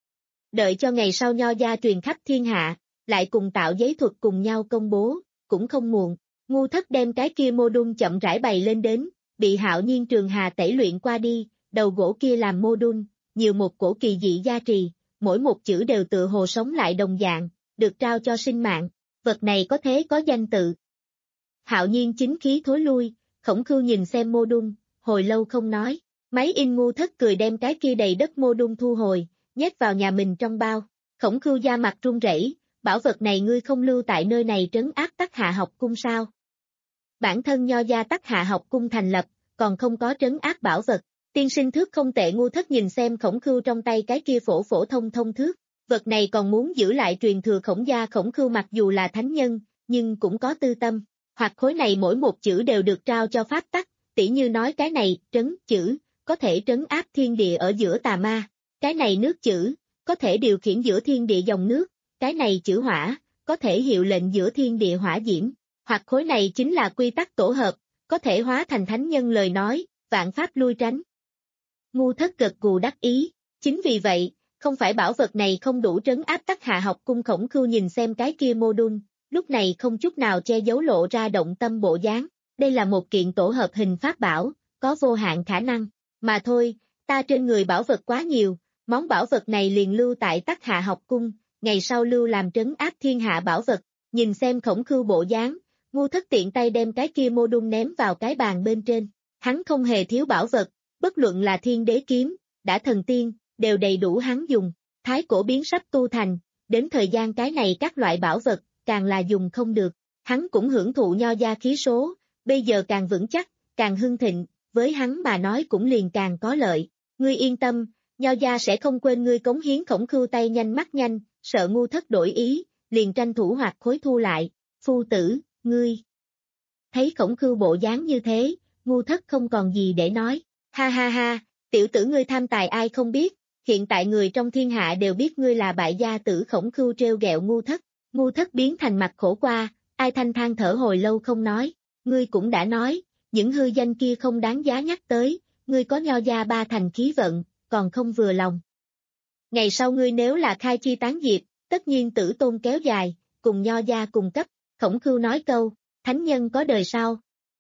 Đợi cho ngày sau Nho gia truyền khắp thiên hạ, lại cùng tạo giấy thuật cùng nhau công bố, cũng không muộn. Ngu Thất đem cái kia mô đun chậm rãi bày lên đến, bị Hạo Nhiên Trường Hà tẩy luyện qua đi, đầu gỗ kia làm mô đun, nhiều một cổ kỳ dị gia trì, mỗi một chữ đều tựa hồ sống lại đồng dạng, được trao cho sinh mạng, vật này có thế có danh tự. Hạo Nhiên chính khí thối lui, Khổng Khưu nhìn xem mô đun, hồi lâu không nói, máy in. Ngu Thất cười đem cái kia đầy đất mô đun thu hồi, nhét vào nhà mình trong bao. Khổng Khưu da mặt run rẩy, bảo vật này ngươi không lưu tại nơi này trấn áp Tắc Hạ học cung sao? Bản thân Nho gia Tắc Hạ học cung thành lập, còn không có trấn áp bảo vật. Tiên sinh thước không tệ. Ngu Thất nhìn xem Khổng Khưu trong tay cái kia phổ phổ thông thông thước, vật này còn muốn giữ lại truyền thừa Khổng gia. Khổng Khưu mặc dù là thánh nhân, nhưng cũng có tư tâm, hoặc khối này mỗi một chữ đều được trao cho pháp tắc, tỉ như nói cái này, trấn, chữ, có thể trấn áp thiên địa ở giữa tà ma, cái này nước chữ, có thể điều khiển giữa thiên địa dòng nước, cái này chữ hỏa, có thể hiệu lệnh giữa thiên địa hỏa diễm, hoặc khối này chính là quy tắc tổ hợp, có thể hóa thành thánh nhân lời nói, vạn pháp lui tránh. Ngu Thất gật gù đắc ý, chính vì vậy, không phải bảo vật này không đủ trấn áp Tắc Hạ học cung. Khổng Khưu nhìn xem cái kia mô đun, lúc này không chút nào che giấu lộ ra động tâm bộ dáng. Đây là một kiện tổ hợp hình pháp bảo, có vô hạn khả năng. Mà thôi, ta trên người bảo vật quá nhiều, món bảo vật này liền lưu tại Tắc Hạ học cung, ngày sau lưu làm trấn áp thiên hạ bảo vật. Nhìn xem Khổng Khưu bộ dáng, Ngu Thất tiện tay đem cái kia mô đun ném vào cái bàn bên trên. Hắn không hề thiếu bảo vật, bất luận là thiên đế kiếm, đã thần tiên, đều đầy đủ hắn dùng. Thái cổ biến sắp tu thành, đến thời gian cái này các loại bảo vật, càng là dùng không được. Hắn cũng hưởng thụ nho gia khí số, bây giờ càng vững chắc, càng hưng thịnh, với hắn mà nói cũng liền càng có lợi. Ngươi yên tâm, nho gia sẽ không quên ngươi cống hiến. Khổng Khưu tay nhanh mắt nhanh, sợ Ngu Thất đổi ý, liền tranh thủ hoặc khối thu lại. Phu tử, ngươi. Thấy Khổng Khưu bộ dáng như thế, Ngu Thất không còn gì để nói. Ha ha ha, tiểu tử ngươi tham tài ai không biết, hiện tại người trong thiên hạ đều biết ngươi là bại gia tử. Khổng Khưu trêu ghẹo Ngu Thất. Ngu Thất biến thành mặt khổ qua, ai thanh than thở hồi lâu không nói. Ngươi cũng đã nói, những hư danh kia không đáng giá nhắc tới, ngươi có nho gia ba thành khí vận, còn không vừa lòng. Ngày sau ngươi nếu là khai chi tán diệp, tất nhiên tử tôn kéo dài, cùng nho gia cùng cấp. Khổng Khưu nói câu, thánh nhân có đời sau.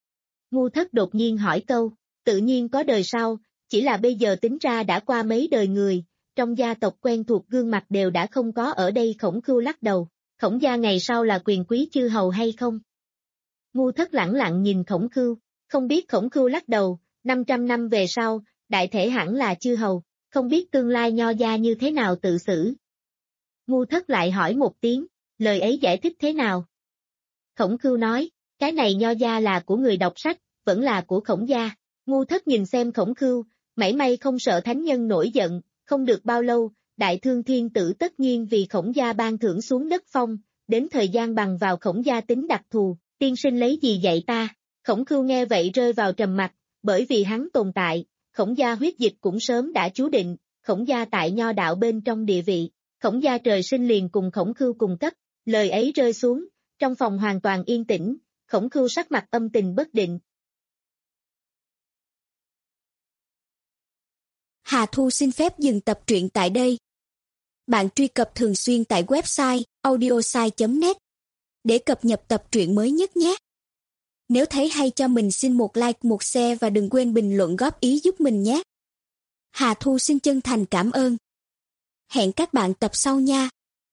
Ngu Thất đột nhiên hỏi câu, tự nhiên có đời sau, chỉ là bây giờ tính ra đã qua mấy đời người, trong gia tộc quen thuộc gương mặt đều đã không có ở đây. Khổng Khưu lắc đầu, Khổng gia ngày sau là quyền quý chư hầu hay không? Ngu Thất lẳng lặng nhìn Khổng Khưu, không biết. Khổng Khưu lắc đầu, năm trăm năm về sau, đại thể hẳn là chư hầu, không biết tương lai nho gia như thế nào tự xử. Ngu Thất lại hỏi một tiếng, lời ấy giải thích thế nào? Khổng Khưu nói, cái này nho gia là của người đọc sách, vẫn là của Khổng gia. Ngu Thất nhìn xem Khổng Khưu, mảy may không sợ thánh nhân nổi giận, không được bao lâu, đại thương thiên tử tất nhiên vì Khổng gia ban thưởng xuống đất phong, đến thời gian bằng vào Khổng gia tính đặc thù, tiên sinh lấy gì dạy ta? Khổng Khưu nghe vậy rơi vào trầm mặc, bởi vì hắn tồn tại, Khổng gia huyết dịch cũng sớm đã chú định, Khổng gia tại nho đạo bên trong địa vị, Khổng gia trời sinh liền cùng Khổng Khưu cùng cấp. Lời ấy rơi xuống, trong phòng hoàn toàn yên tĩnh, Khổng Khưu sắc mặt âm tình bất định. Hà Thu xin phép dừng tập truyện tại đây. Bạn truy cập thường xuyên tại website audiosai chấm net để cập nhật tập truyện mới nhất nhé. Nếu thấy hay cho mình xin một like, một share và đừng quên bình luận góp ý giúp mình nhé. Hà Thu xin chân thành cảm ơn. Hẹn các bạn tập sau nha.